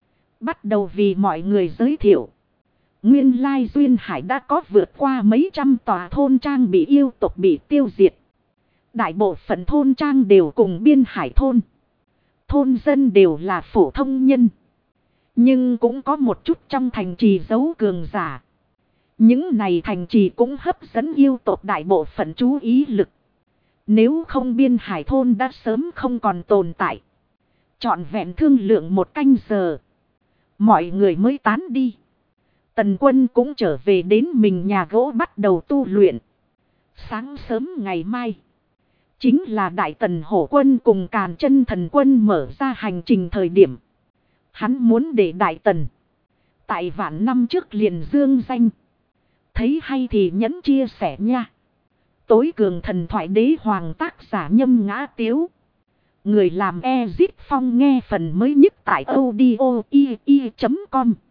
Bắt đầu vì mọi người giới thiệu. Nguyên lai Duyên Hải đã có vượt qua mấy trăm tòa thôn trang bị yêu tộc bị tiêu diệt. Đại bộ phận thôn trang đều cùng biên hải thôn. Thôn dân đều là phổ thông nhân. Nhưng cũng có một chút trong thành trì giấu cường giả. Những này thành trì cũng hấp dẫn yêu tộc đại bộ phận chú ý lực. Nếu không biên hải thôn đã sớm không còn tồn tại. Trọn vẹn thương lượng 1 canh giờ. Mọi người mới tán đi. Tần Quân cũng trở về đến mình nhà gỗ bắt đầu tu luyện. Sáng sớm ngày mai. Chính là Đại Tần Hổ Quân cùng Càn Chân Thần Quân mở ra hành trình thời điểm. Hắn muốn để Đại Tần. Tại vạn năm trước liền dương danh. Thấy hay thì nhấn chia sẻ nha. Tối cường thần thoại đế hoàng tác giả Nhâm Ngã Tiếu. Người làm Ezit Phong nghe phần mới nhất tại audio.com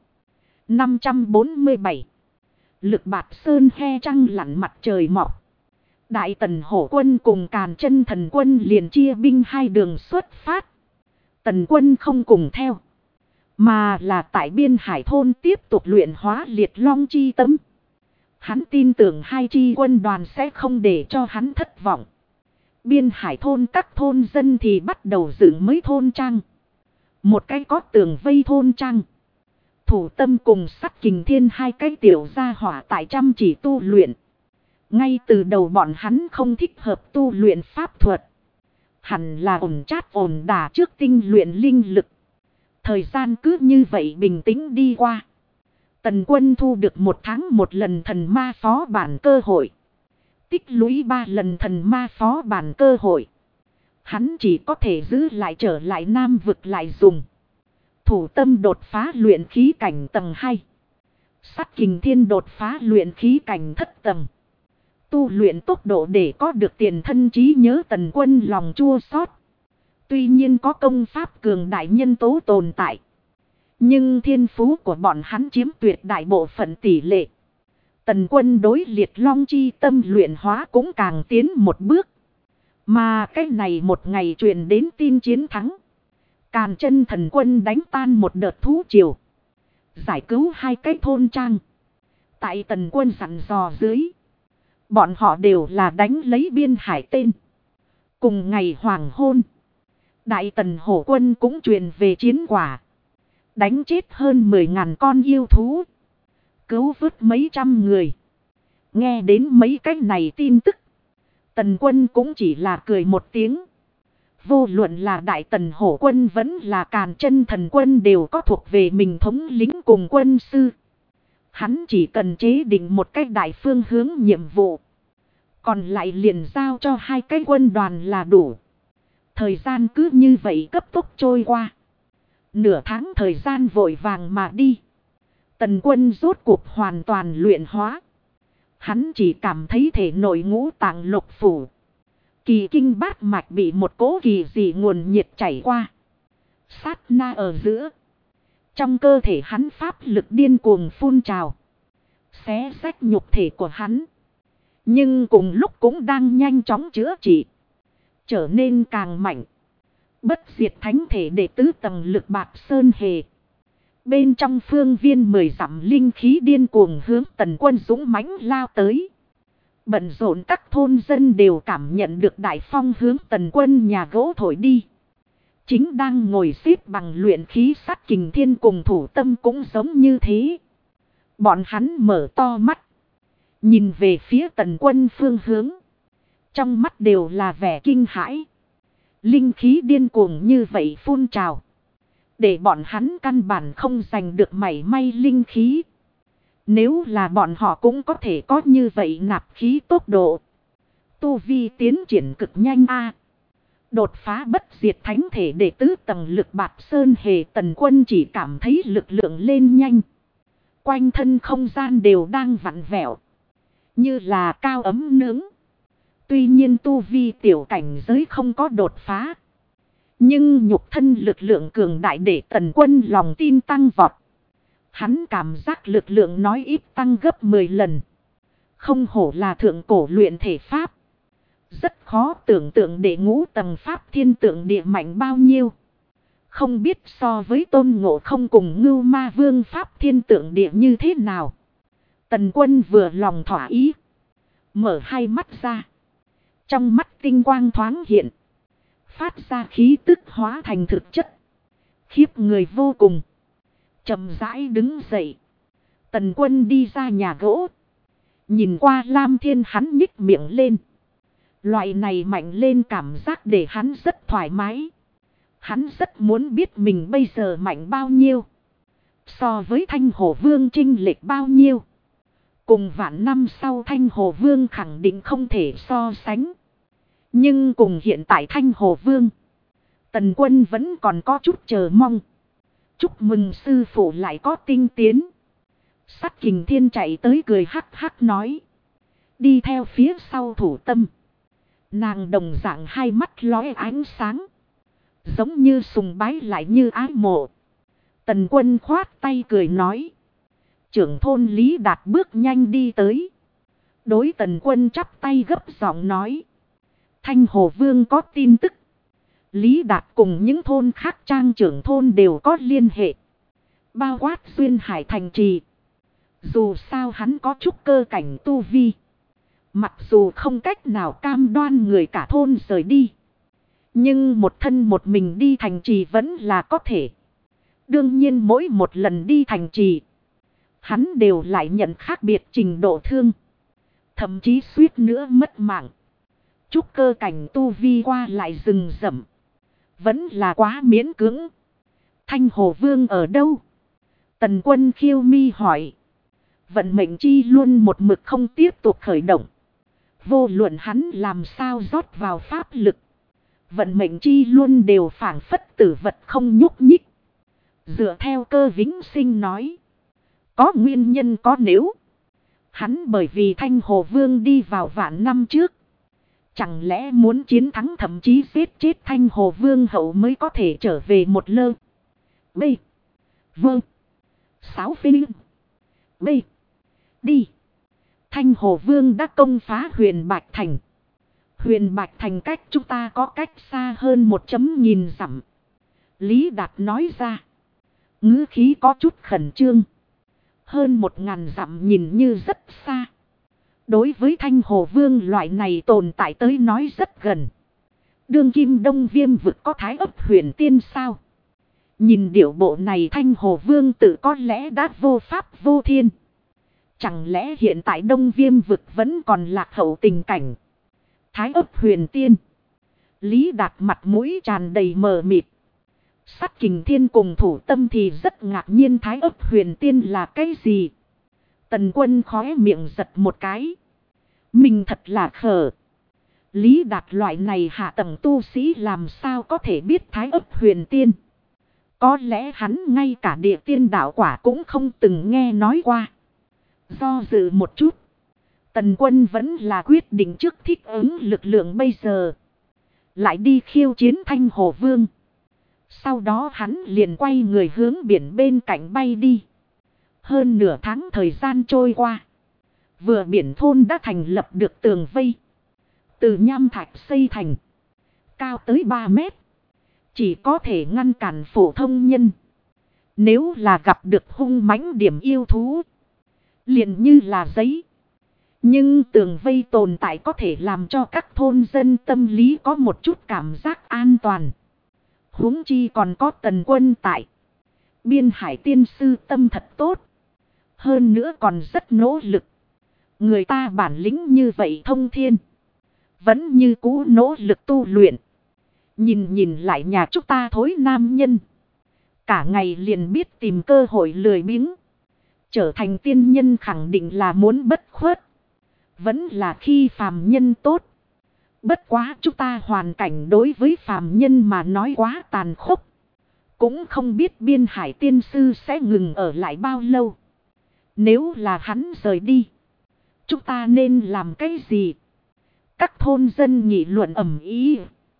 547. Lực Bạt Sơn he trăng lặn mặt trời mọc. Đại Tần Hổ Quân cùng Càn Chân Thần Quân liền chia binh 2 đường xuất phát. Tần Quân không cùng theo. Mà là tại biên hải thôn tiếp tục luyện hóa liệt long chi tâm. Hắn tin tưởng 2 chi quân đoàn sẽ không để cho hắn thất vọng. Biên hải thôn các thôn dân thì bắt đầu dựng mới thôn trang. Một cái có tường vây thôn trang. Thủ Tâm cùng Sắt Kình Thiên 2 cái tiểu gia hỏa tại chăm chỉ tu luyện. Ngay từ đầu bọn hắn không thích hợp tu luyện pháp thuật. Hẳn là ổn chát ổn đà trước tinh luyện linh lực. Thời gian cứ như vậy bình tĩnh đi qua. Tần Quân thu được 1 tháng 1 lần thần ma phó bản cơ hội. Tích lũy 3 lần thần ma phó bản cơ hội. Hắn chỉ có thể giữ lại trở lại Nam vực lại dùng. Thủ tâm đột phá luyện khí cảnh tầng 2. Sắt kình thiên đột phá luyện khí cảnh thất tầng. Tu luyện tốc độ để có được tiền thân trí nhớ Tần Quân lòng chua xót. Tuy nhiên có công pháp cường đại nhân tố tồn tại. Nhưng thiên phú của bọn hắn chiếm tuyệt đại bộ phận tỷ lệ. Tần Quân đối liệt long chi tâm luyện hóa cũng càng tiến một bước. Mà cái này một ngày truyền đến tin chiến thắng. Càn Chân Thần Quân đánh tan một đợt thú triều. Giải cứu 2 cái thôn trang. Tại Tần Quân dặn dò dưới. Bọn họ đều là đánh lấy biên hải tên. Cùng ngày hoàng hôn. Đại Tần Hổ Quân cũng truyền về chiến quả. Đánh chết hơn 10.000 con yêu thú. Cứu vớt mấy trăm người. Nghe đến mấy cái này tin tức. Tần Quân cũng chỉ là cười một tiếng. Vô luận là Đại Tần Hổ Quân vẫn là Càn Chân Thần Quân đều có thuộc về mình thống lĩnh cùng quân sư. Hắn chỉ cần chế định một cách đại phương hướng nhiệm vụ. Còn lại liền giao cho 2 cái quân đoàn là đủ. Thời gian cứ như vậy cấp tốc trôi qua. Nửa tháng thời gian vội vàng mà đi. Tần Quân rốt cuộc hoàn toàn luyện hóa. Hắn chỉ cảm thấy thể nội ngũ tạng lục phủ. Kỳ kinh bát mạch bị một cỗ kỳ dị nguồn nhiệt chảy qua. Sát na ở giữa. Trong cơ thể hắn pháp lực điên cuồng phun trào. Xé rách nhục thể của hắn. Nhưng cùng lúc cũng đang nhanh chóng chữa trị. Trở nên càng mạnh. Bất diệt thánh thể đệ tứ tầng lực bạc sơn hề. Bên trong phương viên 10 dặm linh khí điên cuồng hướng Tần Quân dũng mãnh lao tới. Bận rộn các thôn dân đều cảm nhận được đại phong hướng Tần Quân nhà gỗ thổi đi. Chính đang ngồi xếp bằng luyện khí sắt kình thiên cùng thủ tâm cũng giống như thế. Bọn hắn mở to mắt. Nhìn về phía Tần Quân phương hướng. Trong mắt đều là vẻ kinh hãi. Linh khí điên cuồng như vậy phun trào. Để bọn hắn căn bản không giành được mảy may linh khí. Nếu là bọn họ cũng có thể có như vậy nạp khí tốc độ. Tu vi tiến triển cực nhanh a. Đột phá bất diệt thánh thể để tứ tầng lực bạt sơn hề Tần Quân chỉ cảm thấy lực lượng lên nhanh. Quanh thân không gian đều đang vặn vẹo. Như là cao ấm nướng. Tuy nhiên tu vi tiểu cảnh giới không có đột phá. Nhưng nhục thân lực lượng cường đại để Tần Quân lòng tin tăng vọt. Hắn cảm giác lực lượng nói ít tăng gấp 10 lần. Không hổ là thượng cổ luyện thể pháp. Rất khó tưởng tượng để ngũ tầng pháp thiên tượng địa mạnh bao nhiêu. Không biết so với Tôn Ngộ Không cùng Ngưu Ma Vương pháp thiên tượng địa như thế nào. Tần Quân vừa lòng thỏa ý. Mở 2 mắt ra. Trong mắt tinh quang thoáng hiện. Phát ra khí tức hóa thành thực chất. Khiếp người vô cùng. Chậm rãi đứng dậy. Tần Quân đi ra nhà gỗ. Nhìn qua Lam Thiên hắn nhích miệng lên. Loại này mạnh lên cảm giác để hắn rất thoải mái. Hắn rất muốn biết mình bây giờ mạnh bao nhiêu. So với Thanh Hồ Vương chênh lệch bao nhiêu. Cùng vạn năm sau Thanh Hồ Vương khẳng định không thể so sánh. Nhưng cùng hiện tại Thanh Hồ Vương. Tần Quân vẫn còn có chút chờ mong. Chúc mừng sư phụ lại có tinh tiến. Sắt kình thiên chạy tới cười hắc hắc nói. Đi theo phía sau thủ tâm. Nàng đồng dạng 2 mắt lóe ánh sáng. Giống như sùng bái lại như ái mộ. Tần Quân khoát tay cười nói. Trưởng thôn Lý Đạt bước nhanh đi tới. Đối Tần Quân chắp tay gấp giọng nói. Thanh Hồ Vương có tin tức. Lý Đạt cùng những thôn khác trang trưởng thôn đều có liên hệ. Bao quát Duyên Hải thành trì. Dù sao hắn có chút cơ cảnh tu vi. Mặc dù không cách nào cam đoan người cả thôn rời đi. Nhưng một thân một mình đi thành trì vẫn là có thể. Đương nhiên mỗi một lần đi thành trì. Hắn đều lại nhận khác biệt trình độ thương. Thậm chí suýt nữa mất mạng. Chúc cơ cảnh tu vi qua lại rừng rậm. Vẫn là quá miễn cưỡng. Thanh Hồ Vương ở đâu? Tần Quân khiêu mi hỏi. Vận mệnh chi luôn một mực không tiếp tục khởi động. Vô luận hắn làm sao rót vào pháp lực. Vận mệnh chi luôn đều phảng phất tử vật không nhúc nhích. Dựa theo Cơ Vĩnh Sinh nói. Có nguyên nhân có nếu. Hắn bởi vì Thanh Hồ Vương đi vào vạn năm trước. Chẳng lẽ muốn chiến thắng thậm chí giết chết Thanh Hồ Vương hậu mới có thể trở về một lơ. B. Vâng. 6 phinh. B. Đi. Thanh Hồ Vương đã công phá Huyền Bạch Thành. Huyền Bạch Thành cách chúng ta có cách xa hơn 1.000 dặm. Lý Đạt nói ra. Ngữ khí có chút khẩn trương. Hơn 1.000 dặm nhìn như rất xa. Đối với Thanh Hồ Vương loại này tồn tại tới nói rất gần. Đương kim Đông Viêm vực có Thái Ấp Huyền Tiên sao? Nhìn điệu bộ này Thanh Hồ Vương tự có lẽ đã vô pháp vô thiên. Chẳng lẽ hiện tại Đông Viêm vực vẫn còn lạc hậu tình cảnh? Thái Ấp Huyền Tiên. Lý Đạt mặt mũi tràn đầy mờ mịt. Sát Kình Thiên cùng Thủ Tâm thì rất ngạc nhiên Thái Ấp Huyền Tiên là cái gì? Tần Quân khóe miệng giật một cái. Mình thật là khờ. Lý Đạt loại này hạ tầng tu sĩ làm sao có thể biết Thái Ấp Huyền Tiên? Có lẽ hắn ngay cả địa tiên đạo quả cũng không từng nghe nói qua. Do dự một chút. Tần Quân vẫn là quyết định trước thích ứng lực lượng bây giờ. Lại đi khiêu chiến Thanh Hồ Vương. Sau đó hắn liền quay người hướng biển bên cạnh bay đi. Hơn nửa tháng thời gian trôi qua. Vừa biển thôn đã thành lập được tường vây. Từ nham thạch xây thành. Cao tới 3 mét. Chỉ có thể ngăn cản phổ thông nhân. Nếu là gặp được hung mãnh điểm yêu thú. Liền như là giấy. Nhưng tường vây tồn tại có thể làm cho các thôn dân tâm lý có một chút cảm giác an toàn. Huống chi còn có Tần Quân tại. Biên Hải tiên sư tâm thật tốt. Hơn nữa còn rất nỗ lực. Người ta bản lĩnh như vậy thông thiên. Vẫn như cũ nỗ lực tu luyện. Nhìn lại nhà chúng ta thối nam nhân. Cả ngày liền biết tìm cơ hội lười biếng. Trở thành tiên nhân khẳng định là muốn bất khuất. Vẫn là khi phàm nhân tốt. Bất quá chúng ta hoàn cảnh đối với phàm nhân mà nói quá tàn khốc. Cũng không biết Biên Hải tiên sư sẽ ngừng ở lại bao lâu. Nếu là hắn rời đi. Chúng ta nên làm cái gì? Các thôn dân nghị luận ầm ĩ.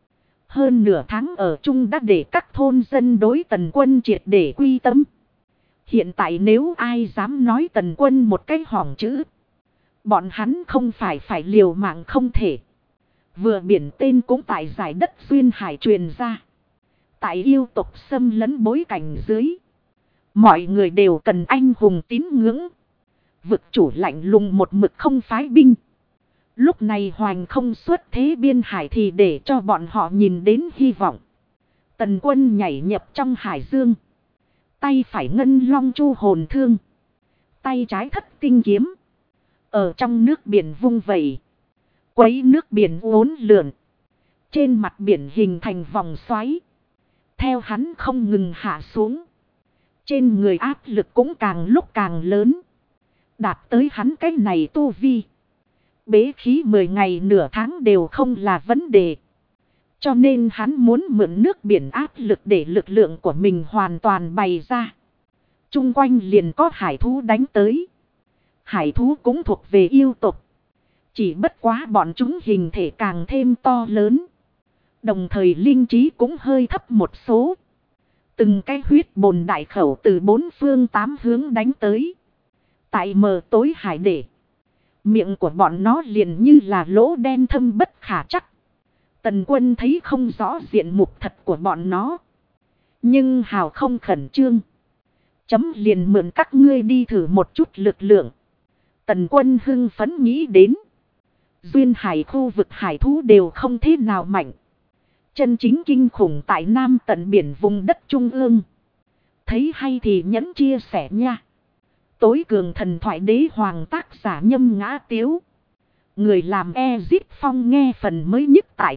Hơn nửa tháng ở chung đã để các thôn dân đối Tần Quân triệt để quy tâm. Hiện tại nếu ai dám nói Tần Quân một cái hỏng chữ. Bọn hắn không phải liều mạng không thể. Vừa biển tên cũng tại giải đất duyên hải truyền ra. Tại yêu tộc xâm lấn bối cảnh dưới. Mọi người đều cần anh hùng tín ngưỡng. Vực chủ lạnh lùng một mực không phái binh. Lúc này Hoành không xuất thế Biên Hải thì để cho bọn họ nhìn đến hy vọng. Tần Quân nhảy nhập trong hải dương. Tay phải ngân long chu hồn thương. Tay trái thất tinh kiếm. Ở trong nước biển vung vẩy. Quấy nước biển uốn lượn. Trên mặt biển hình thành vòng xoáy. Theo hắn không ngừng hạ xuống. Trên người áp lực cũng càng lúc càng lớn. Đạt tới hắn cái này tu vi. Bế khí 10 ngày nửa tháng đều không là vấn đề. Cho nên hắn muốn mượn nước biển áp lực để lực lượng của mình hoàn toàn bày ra. Trung quanh liền có hải thú đánh tới. Hải thú cũng thuộc về yêu tộc. Chỉ bất quá bọn chúng hình thể càng thêm to lớn. Đồng thời linh trí cũng hơi thấp một số. Từng cái huyết bồn đại khẩu từ 4 phương 8 hướng đánh tới. Tại mờ tối hải để. Miệng của bọn nó liền như là lỗ đen thâm bất khả chắc. Tần Quân thấy không rõ diện mục thật của bọn nó. Nhưng hào không khẩn trương. Chấm liền mượn các ngươi đi thử một chút lực lượng. Tần Quân hưng phấn nghĩ đến. Duyên hải khu vực hải thú đều không thế nào mạnh. Chân chính kinh khủng tại Nam tận biển vùng đất Trung ương. Thấy hay thì nhẫn chia sẻ nha. Tối cường thần thoại đế hoàng tác giả Nhâm Ngã Tiếu. Người làm Ezip Phong nghe phần mới nhất tại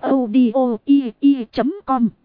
audio.com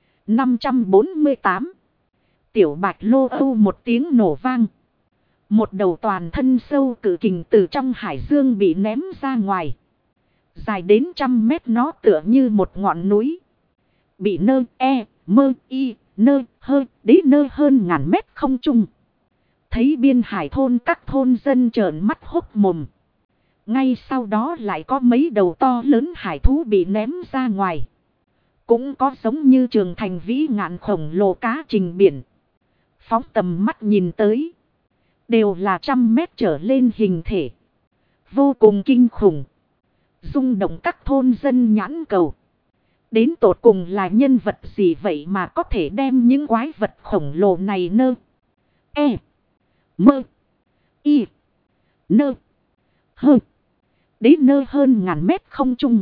548. Tiểu Bạch Lô Âu một tiếng nổ vang. Một đầu toàn thân sâu cự kình từ trong hải dương bị ném ra ngoài. Dài đến 100 mét nó tựa như một ngọn núi. Bị nơ nơ hơ đế nơ hơn ngàn mét không trung. Thấy biên hải thôn các thôn dân trợn mắt hốc mồm. Ngay sau đó lại có mấy đầu to lớn hải thú bị ném ra ngoài. Cũng có giống như trường thành vĩ ngạn khổng lồ cá trình biển. Phóng tầm mắt nhìn tới. Đều là 100 mét trở lên hình thể. Vô cùng kinh khủng. Rung động các thôn dân nhãn cầu. Đến tột cùng là nhân vật gì vậy mà có thể đem những quái vật khổng lồ này nơ. E. Mơ. Y. Nơ. Hơ. Đế nơ hơn ngàn mét không trung.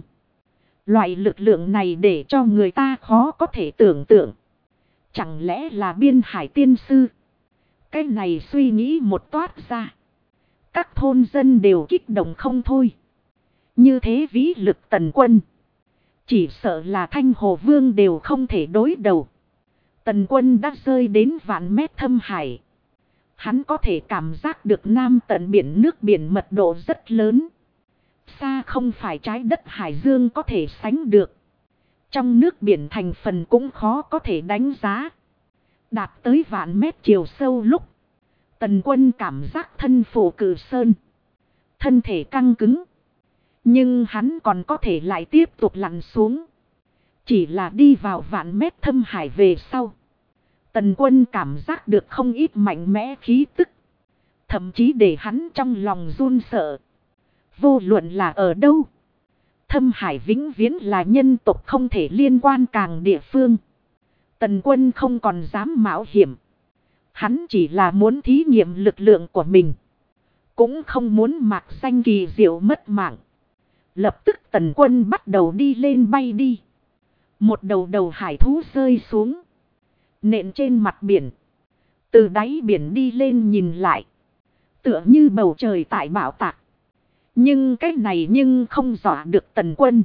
Loại lực lượng này để cho người ta khó có thể tưởng tượng. Chẳng lẽ là biên hải tiên sư? Cái này suy nghĩ một toát ra. Các thôn dân đều kích động không thôi. Như thế vĩ lực Tần Quân. Chỉ sợ là Thanh Hồ Vương đều không thể đối đầu. Tần Quân đã rơi đến vạn mét thâm hải. Hắn có thể cảm giác được nam tận biển nước biển mật độ rất lớn. Xa không phải trái đất hải dương có thể sánh được. Trong nước biển thành phần cũng khó có thể đánh giá. Đạt tới vạn mét chiều sâu lúc. Tần Quân cảm giác thân phủ cử sơn. Thân thể căng cứng. Nhưng hắn còn có thể lại tiếp tục lặn xuống. Chỉ là đi vào vạn mét thâm hải về sau. Tần Quân cảm giác được không ít mạnh mẽ khí tức. Thậm chí để hắn trong lòng run sợ. Vô luận là ở đâu. Thâm hải vĩnh viễn là nhân tộc không thể liên quan càng địa phương. Tần Quân không còn dám mạo hiểm. Hắn chỉ là muốn thí nghiệm lực lượng của mình. Cũng không muốn mạc danh kỳ diệu mất mạng. Lập tức Tần Quân bắt đầu đi lên bay đi. Một đầu hải thú rơi xuống. Nện trên mặt biển. Từ đáy biển đi lên nhìn lại. Tựa như bầu trời tại bão tạc. Nhưng cái này không dọa được Tần Quân.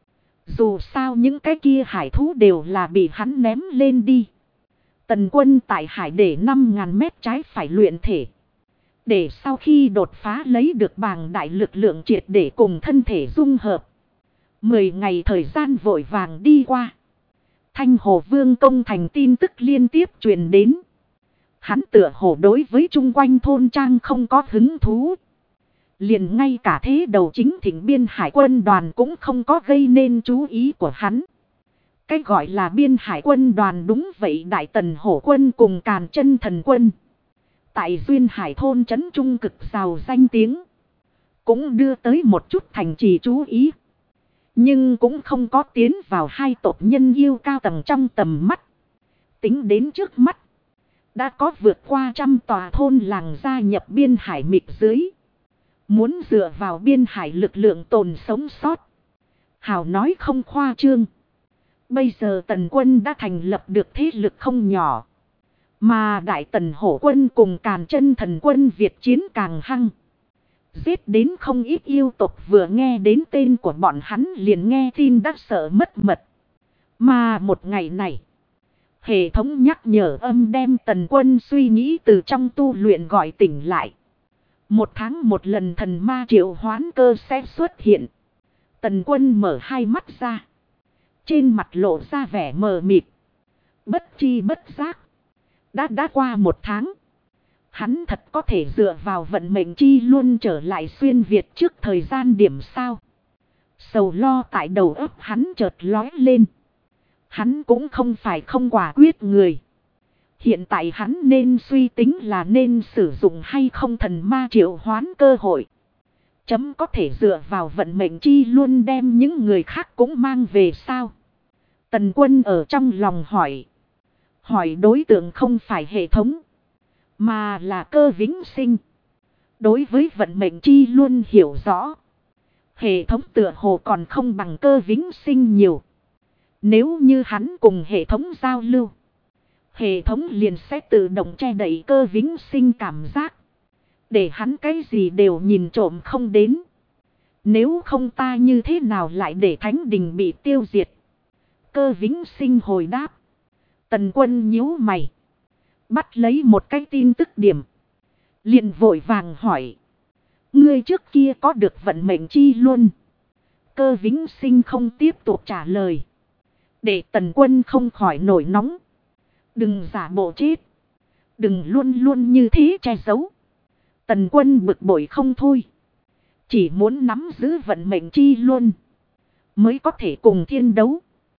Dù sao những cái kia hải thú đều là bị hắn ném lên đi. Tần Quân tại hải để 5.000 mét trái phải luyện thể. Để sau khi đột phá lấy được bàng đại lực lượng triệt để cùng thân thể dung hợp. 10 ngày thời gian vội vàng đi qua. Thanh Hồ Vương công thành tin tức liên tiếp truyền đến. Hắn tựa hồ đối với chung quanh thôn trang không có hứng thú. Liền ngay cả thế đầu chính thỉnh biên hải quân đoàn cũng không có gây nên chú ý của hắn. Cái gọi là biên hải quân đoàn đúng vậy Đại Tần Hổ quân cùng Càn Chân Thần quân. Tại Duyên Hải thôn trấn trung cực giàu danh tiếng. Cũng đưa tới một chút thành trì chú ý. Nhưng cũng không có tiến vào hai tộc nhân yêu cao tầng trong tầm mắt. Tính đến trước mắt. Đã có vượt qua 100 tòa thôn làng gia nhập biên hải mịch dưới. Muốn dựa vào biên hải lực lượng tồn sống sót. Hào nói không khoa trương. Bây giờ Tần Quân đã thành lập được thế lực không nhỏ. Mà Đại Tần Hổ quân cùng Càn Chân Thần quân Việt chiến càng hăng. Giết đến không ít yêu tộc vừa nghe đến tên của bọn hắn liền nghe tin đã sợ mất mật. Mà một ngày này. Hệ thống nhắc nhở âm đem Tần Quân suy nghĩ từ trong tu luyện gọi tỉnh lại. 1 tháng một lần thần ma triệu hoán cơ sẽ xuất hiện. Tần Quân mở hai mắt ra. Trên mặt lộ ra vẻ mờ mịt. Bất chi bất giác. Đã qua 1 tháng. Hắn thật có thể dựa vào vận mệnh chi luôn trở lại xuyên Việt trước thời gian điểm sao. Sầu lo tại đầu óc hắn chợt lói lên. Hắn cũng không phải không quả quyết người. Hiện tại hắn nên suy tính là nên sử dụng hay không thần ma triệu hoán cơ hội. Chấm có thể dựa vào vận mệnh chi luôn đem những người khác cũng mang về sao. Tần Quân ở trong lòng hỏi. Hỏi đối tượng không phải hệ thống. Mà là Cơ Vĩnh Sinh. Đối với vận mệnh chi luôn hiểu rõ. Hệ thống tựa hồ còn không bằng Cơ Vĩnh Sinh nhiều. Nếu như hắn cùng hệ thống giao lưu. Hệ thống liền sẽ tự động che đậy Cơ Vĩnh Sinh cảm giác. Để hắn cái gì đều nhìn trộm không đến. Nếu không ta như thế nào lại để Thánh Đình bị tiêu diệt. Cơ Vĩnh Sinh hồi đáp. Tần Quân nhíu mày. Bắt lấy một cái tin tức điểm. Liền vội vàng hỏi. Ngươi trước kia có được vận mệnh chi luôn. Cơ Vĩnh Sinh không tiếp tục trả lời. Để Tần Quân không khỏi nổi nóng. Đừng giả bộ chết. Đừng luôn luôn như thế che giấu. Tần Quân bực bội không thôi. Chỉ muốn nắm giữ vận mệnh chi luôn. Mới có thể cùng thiên đấu.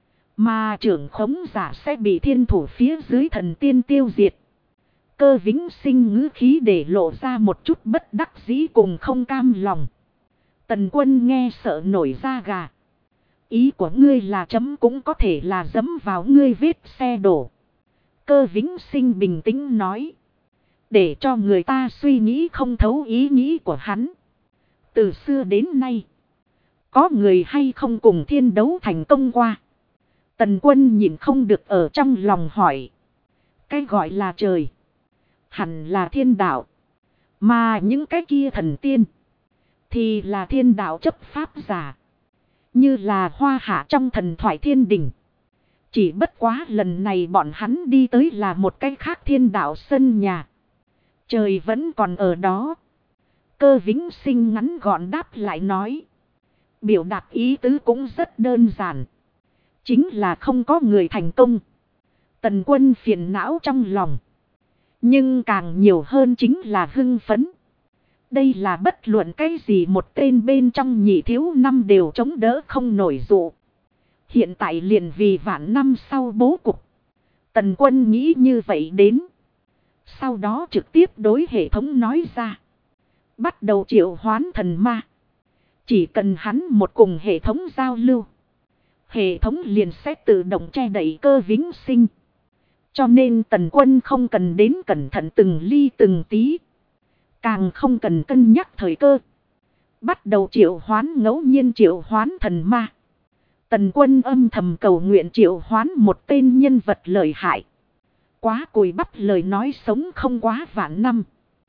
Mà trưởng khống giả sẽ bị thiên thủ phía dưới thần tiên tiêu diệt. Cơ Vĩnh Sinh ngữ khí để lộ ra một chút bất đắc dĩ cùng không cam lòng. Tần Quân nghe sợ nổi da gà. Ý của ngươi là chấm cũng có thể là dẫm vào ngươi vết xe đổ. Cơ Vĩnh Sinh bình tĩnh nói. Để cho người ta suy nghĩ không thấu ý nghĩ của hắn. Từ xưa đến nay. Có người hay không cùng thiên đấu thành công qua. Tần Quân nhìn không được ở trong lòng hỏi. Cái gọi là trời. Hẳn là thiên đạo. Mà những cái kia thần tiên. Thì là thiên đạo chấp pháp giả. Như là hoa hạ trong thần thoại thiên đình. Chỉ bất quá lần này bọn hắn đi tới là một cái khác thiên đạo sân nhà. Trời vẫn còn ở đó. Cơ Vĩnh Sinh ngắn gọn đáp lại nói. Biểu đạt ý tứ cũng rất đơn giản. Chính là không có người thành công. Tần Quân phiền não trong lòng. Nhưng càng nhiều hơn chính là hưng phấn. Đây là bất luận cái gì một tên bên trong nhị thiếu năm đều chống đỡ không nổi dụ. Hiện tại liền vì vạn năm sau bố cục. Tần Quân nghĩ như vậy đến. Sau đó trực tiếp đối hệ thống nói ra. Bắt đầu triệu hoán thần ma. Chỉ cần hắn một cùng hệ thống giao lưu. Hệ thống liền sẽ tự động che đậy Cơ Vĩnh Sinh. Cho nên Tần Quân không cần đến cẩn thận từng ly từng tí. Càng không cần cân nhắc thời cơ. Bắt đầu triệu hoán ngẫu nhiên triệu hoán thần ma. Tần Quân âm thầm cầu nguyện triệu hoán một tên nhân vật lợi hại. Quá cùi bắp lời nói sống không quá vạn năm.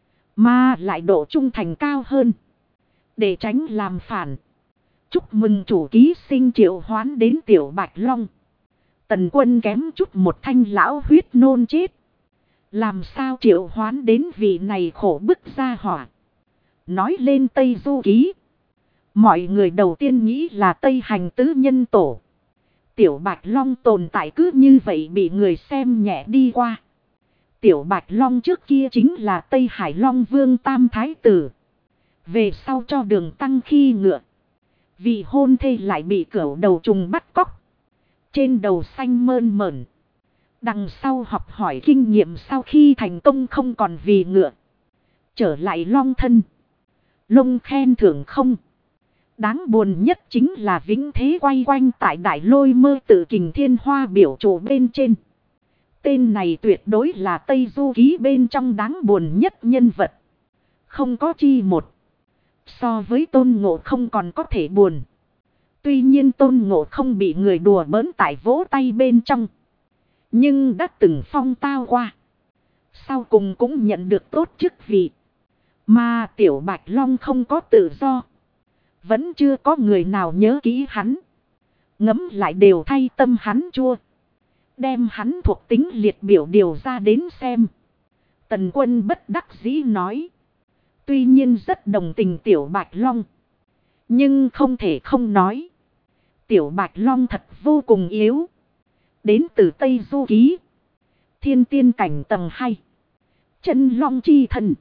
Mà lại độ trung thành cao hơn. Để tránh làm phản. Chúc mừng chủ ký sinh triệu hoán đến Tiểu Bạch Long. Tần Quân kém chút một thanh lão huyết nôn chết. Làm sao triệu hoán đến vị này khổ bức ra hỏa. Nói lên Tây Du Ký. Mọi người đầu tiên nghĩ là Tây Hành tứ nhân tổ. Tiểu Bạch Long tồn tại cứ như vậy bị người xem nhẹ đi qua. Tiểu Bạch Long trước kia chính là Tây Hải Long Vương Tam Thái Tử. Về sau cho Đường Tăng khi ngựa. Vì hôn thê lại bị cẩu đầu trùng bắt cóc. Trên đầu xanh mơn mởn. Đằng sau học hỏi kinh nghiệm sau khi thành công không còn vì ngựa. Trở lại long thân. Lông khen thưởng không. Đáng buồn nhất chính là vĩnh thế quay quanh tại Đại Lôi Mơ Tự Kình Thiên Hoa biểu trụ bên trên. Tên này tuyệt đối là Tây Du Ký bên trong đáng buồn nhất nhân vật. Không có chi một. So với Tôn Ngộ không còn có thể buồn. Tuy nhiên Tôn Ngộ không bị người đùa bỡn tại vỗ tay bên trong. Nhưng đã từng phong tao qua. Sau cùng cũng nhận được tốt chức vị. Mà Tiểu Bạch Long không có tự do. Vẫn chưa có người nào nhớ kỹ hắn. Ngấm lại đều thay tâm hắn chua. Đem hắn thuộc tính liệt biểu điều ra đến xem. Tần Quân bất đắc dĩ nói. Tuy nhiên rất đồng tình Tiểu Bạch Long. Nhưng không thể không nói. Tiểu Bạch Long thật vô cùng yếu. Đến từ Tây Du Ký. Thiên tiên cảnh tầng 2. Chân long chi thần.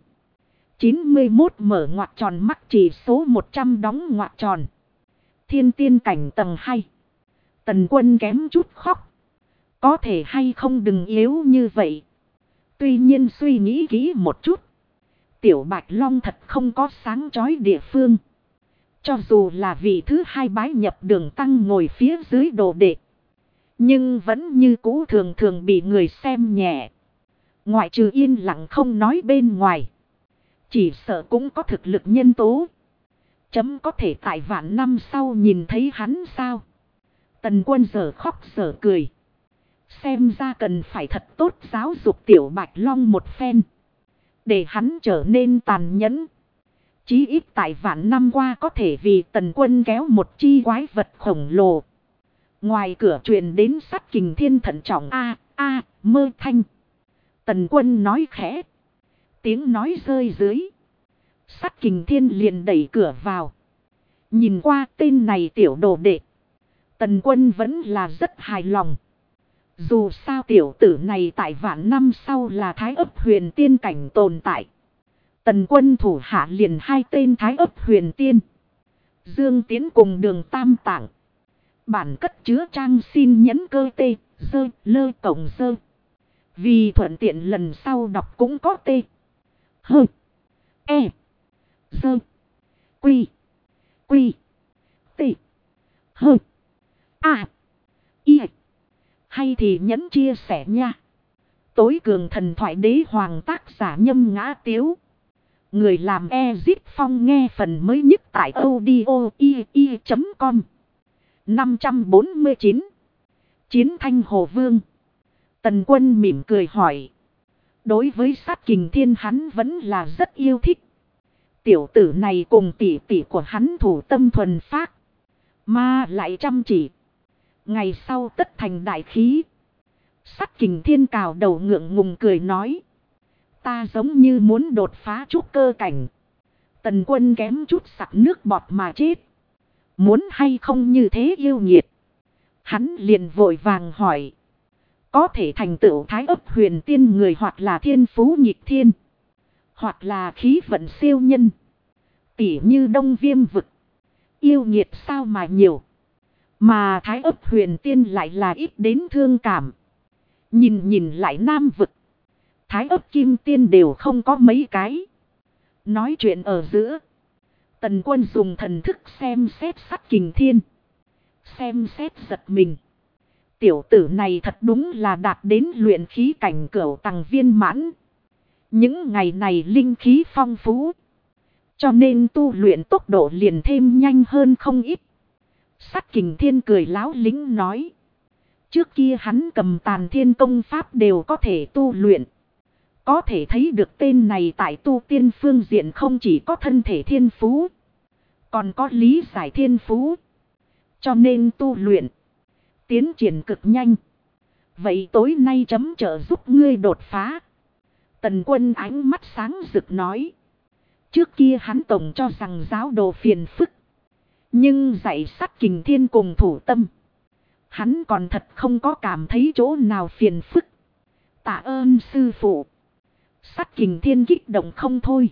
91 mở ngoặc tròn mắc chỉ số 100 đóng ngoặc tròn. Thiên tiên cảnh tầng 2. Tần Quân kém chút khóc. Có thể hay không đừng yếu như vậy. Tuy nhiên suy nghĩ kỹ một chút. Tiểu Bạch Long thật không có sáng chói địa phương. Cho dù là vị thứ hai bái nhập Đường Tăng ngồi phía dưới đồ đệ. Nhưng vẫn như cũ thường thường bị người xem nhẹ. Ngoại trừ yên lặng không nói bên ngoài. Chỉ sợ cũng có thực lực nhân tố. Chấm có thể tại vạn năm sau nhìn thấy hắn sao. Tần Quân giờ khóc giờ cười. Xem ra cần phải thật tốt giáo dục Tiểu Bạch Long một phen. Để hắn trở nên tàn nhẫn. Chí ít tại vạn năm qua có thể vì Tần Quân kéo một chi quái vật khổng lồ. Ngoài cửa truyền đến Sát Kình Thiên thận trọng mơ thanh. Tần Quân nói khẽ. Tiếng nói rơi dưới. Sát Kình Thiên liền đẩy cửa vào. Nhìn qua tên này tiểu đồ đệ. Tần Quân vẫn là rất hài lòng. Dù sao tiểu tử này tại vạn năm sau là thái ấp huyền tiên cảnh tồn tại. Tần Quân thủ hạ liền hai tên thái ấp huyền tiên. Dương Tiến cùng Đường Tam Tạng. Bản cất chứa trang xin nhấn cơ tê, dơ, lơ cổng dơ. Vì thuận tiện lần sau đọc cũng có tê, hơ, e, dơ, quy, quy, tê, hơ, a, y. Hay thì nhấn chia sẻ nha. Tối cường thần thoại đế hoàng tác giả Nhâm Ngã Tiếu. Người làm Ezip Phong nghe phần mới nhất tại audio.com. 549. Chiến Thanh Hồ Vương. Tần Quân mỉm cười hỏi. Đối với Sát Kình Thiên hắn vẫn là rất yêu thích. Tiểu tử này cùng tỷ tỷ của hắn thủ tâm thuần phác. Mà lại chăm chỉ. Ngày sau tất thành đại khí. Sát Kình Thiên cào đầu ngượng ngùng cười nói. Ta giống như muốn đột phá trúc cơ cảnh. Tần Quân kém chút sặc nước bọt mà chết. Muốn hay không như thế yêu nghiệt. Hắn liền vội vàng hỏi. Có thể thành tựu thái ấp huyền tiên người hoặc là thiên phú nhịp thiên. Hoặc là khí vận siêu nhân. Tỉ như Đông Viêm vực. Yêu nghiệt sao mà nhiều. Mà thái ấp huyền tiên lại là ít đến thương cảm. Nhìn lại Nam vực. Thái ấp kim tiên đều không có mấy cái. Nói chuyện ở giữa. Tần Quân dùng thần thức xem xét Sát Kình Thiên. Xem xét giật mình. Tiểu tử này thật đúng là đạt đến luyện khí cảnh cửu tầng viên mãn. Những ngày này linh khí phong phú. Cho nên tu luyện tốc độ liền thêm nhanh hơn không ít. Sát Kình Thiên cười láo lính nói. Trước kia hắn cầm Tàn Thiên công pháp đều có thể tu luyện. Có thể thấy được tên này tại tu tiên phương diện không chỉ có thân thể thiên phú. Còn có lý giải thiên phú. Cho nên tu luyện. Tiến triển cực nhanh. Vậy tối nay chấm trợ giúp ngươi đột phá. Tần Quân ánh mắt sáng rực nói. Trước kia hắn tổng cho rằng giáo đồ phiền phức. Nhưng dạy Sát Kình Thiên cùng thủ tâm. Hắn còn thật không có cảm thấy chỗ nào phiền phức. Tạ ơn sư phụ. Sát Kình Thiên kích động không thôi.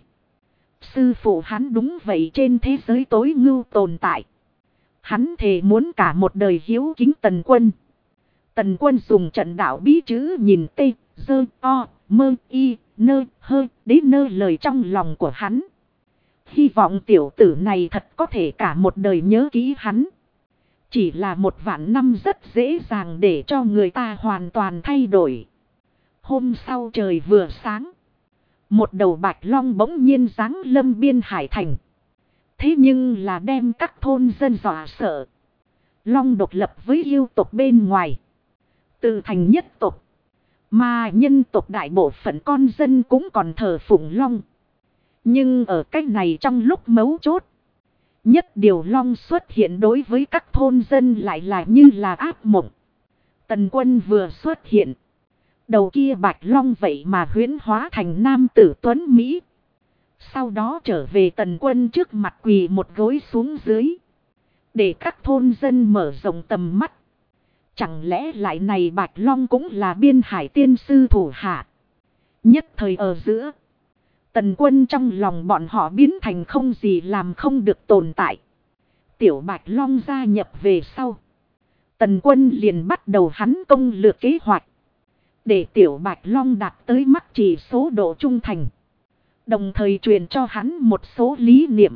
Sư phụ hắn đúng vậy trên thế giới tối ngưu tồn tại. Hắn thề muốn cả một đời hiếu kính Tần Quân. Tần Quân dùng trận đạo bí chữ nhìn tê, dơ, o, mơ, y, nơ, hơ, đến nơ lời trong lòng của hắn. Hy vọng tiểu tử này thật có thể cả một đời nhớ kỹ hắn. Chỉ là một vạn năm rất dễ dàng để cho người ta hoàn toàn thay đổi. Hôm sau trời vừa sáng. Một đầu bạch long bỗng nhiên giáng lâm biên hải thành. Thế nhưng là đem các thôn dân dọa sợ. Long độc lập với yêu tộc bên ngoài. Từ thành nhất tộc. Mà nhân tộc đại bộ phận con dân cũng còn thờ phụng long. Nhưng ở cách này trong lúc mấu chốt. Nhất điều long xuất hiện đối với các thôn dân lại là như là ác mộng. Tần Quân vừa xuất hiện. Đầu kia bạch long vậy mà huyễn hóa thành nam tử tuấn Mỹ. Sau đó trở về Tần Quân trước mặt quỳ một gối xuống dưới. Để các thôn dân mở rộng tầm mắt. Chẳng lẽ lại này bạch long cũng là biên hải tiên sư thủ hạ. Nhất thời ở giữa. Tần Quân trong lòng bọn họ biến thành không gì làm không được tồn tại. Tiểu bạch long gia nhập về sau. Tần Quân liền bắt đầu hắn công lược kế hoạch. Để tiểu bạch long đạt tới mắc chỉ số độ trung thành. Đồng thời truyền cho hắn một số lý niệm.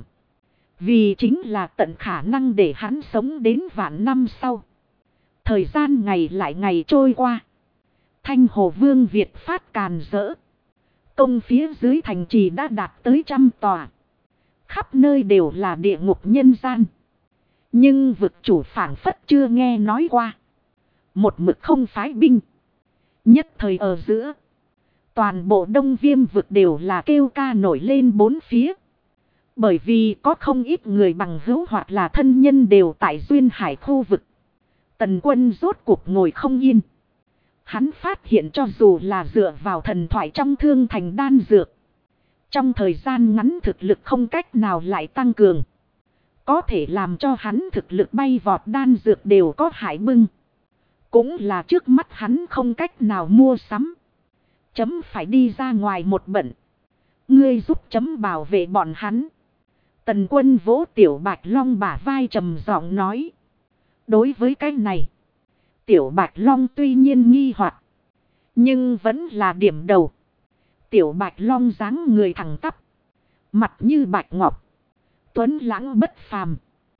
Vì chính là tận khả năng để hắn sống đến vạn năm sau. Thời gian ngày lại ngày trôi qua. Thanh Hồ Vương Việt phát càn rỡ. Công phía dưới thành trì đã đạt tới 100 tòa. Khắp nơi đều là địa ngục nhân gian. Nhưng vực chủ phảng phất chưa nghe nói qua. Một mực không phái binh. Nhất thời ở giữa. Toàn bộ Đông Viêm vực đều là kêu ca nổi lên bốn phía. Bởi vì có không ít người bằng hữu hoặc là thân nhân đều tại duyên hải khu vực. Tần Quân rốt cuộc ngồi không yên. Hắn phát hiện cho dù là dựa vào thần thoại trong thương thành đan dược. Trong thời gian ngắn thực lực không cách nào lại tăng cường. Có thể làm cho hắn thực lực bay vọt đan dược đều có hại bưng. Cũng là trước mắt hắn không cách nào mua sắm. Chấm phải đi ra ngoài một bận. Ngươi giúp chấm bảo vệ bọn hắn. Tần Quân vỗ Tiểu Bạch Long bả vai trầm giọng nói. Đối với cái này, Tiểu Bạch Long tuy nhiên nghi hoặc, nhưng vẫn là điểm đầu. Tiểu Bạch Long dáng người thẳng tắp, mặt như bạch ngọc, tuấn lãng bất phàm,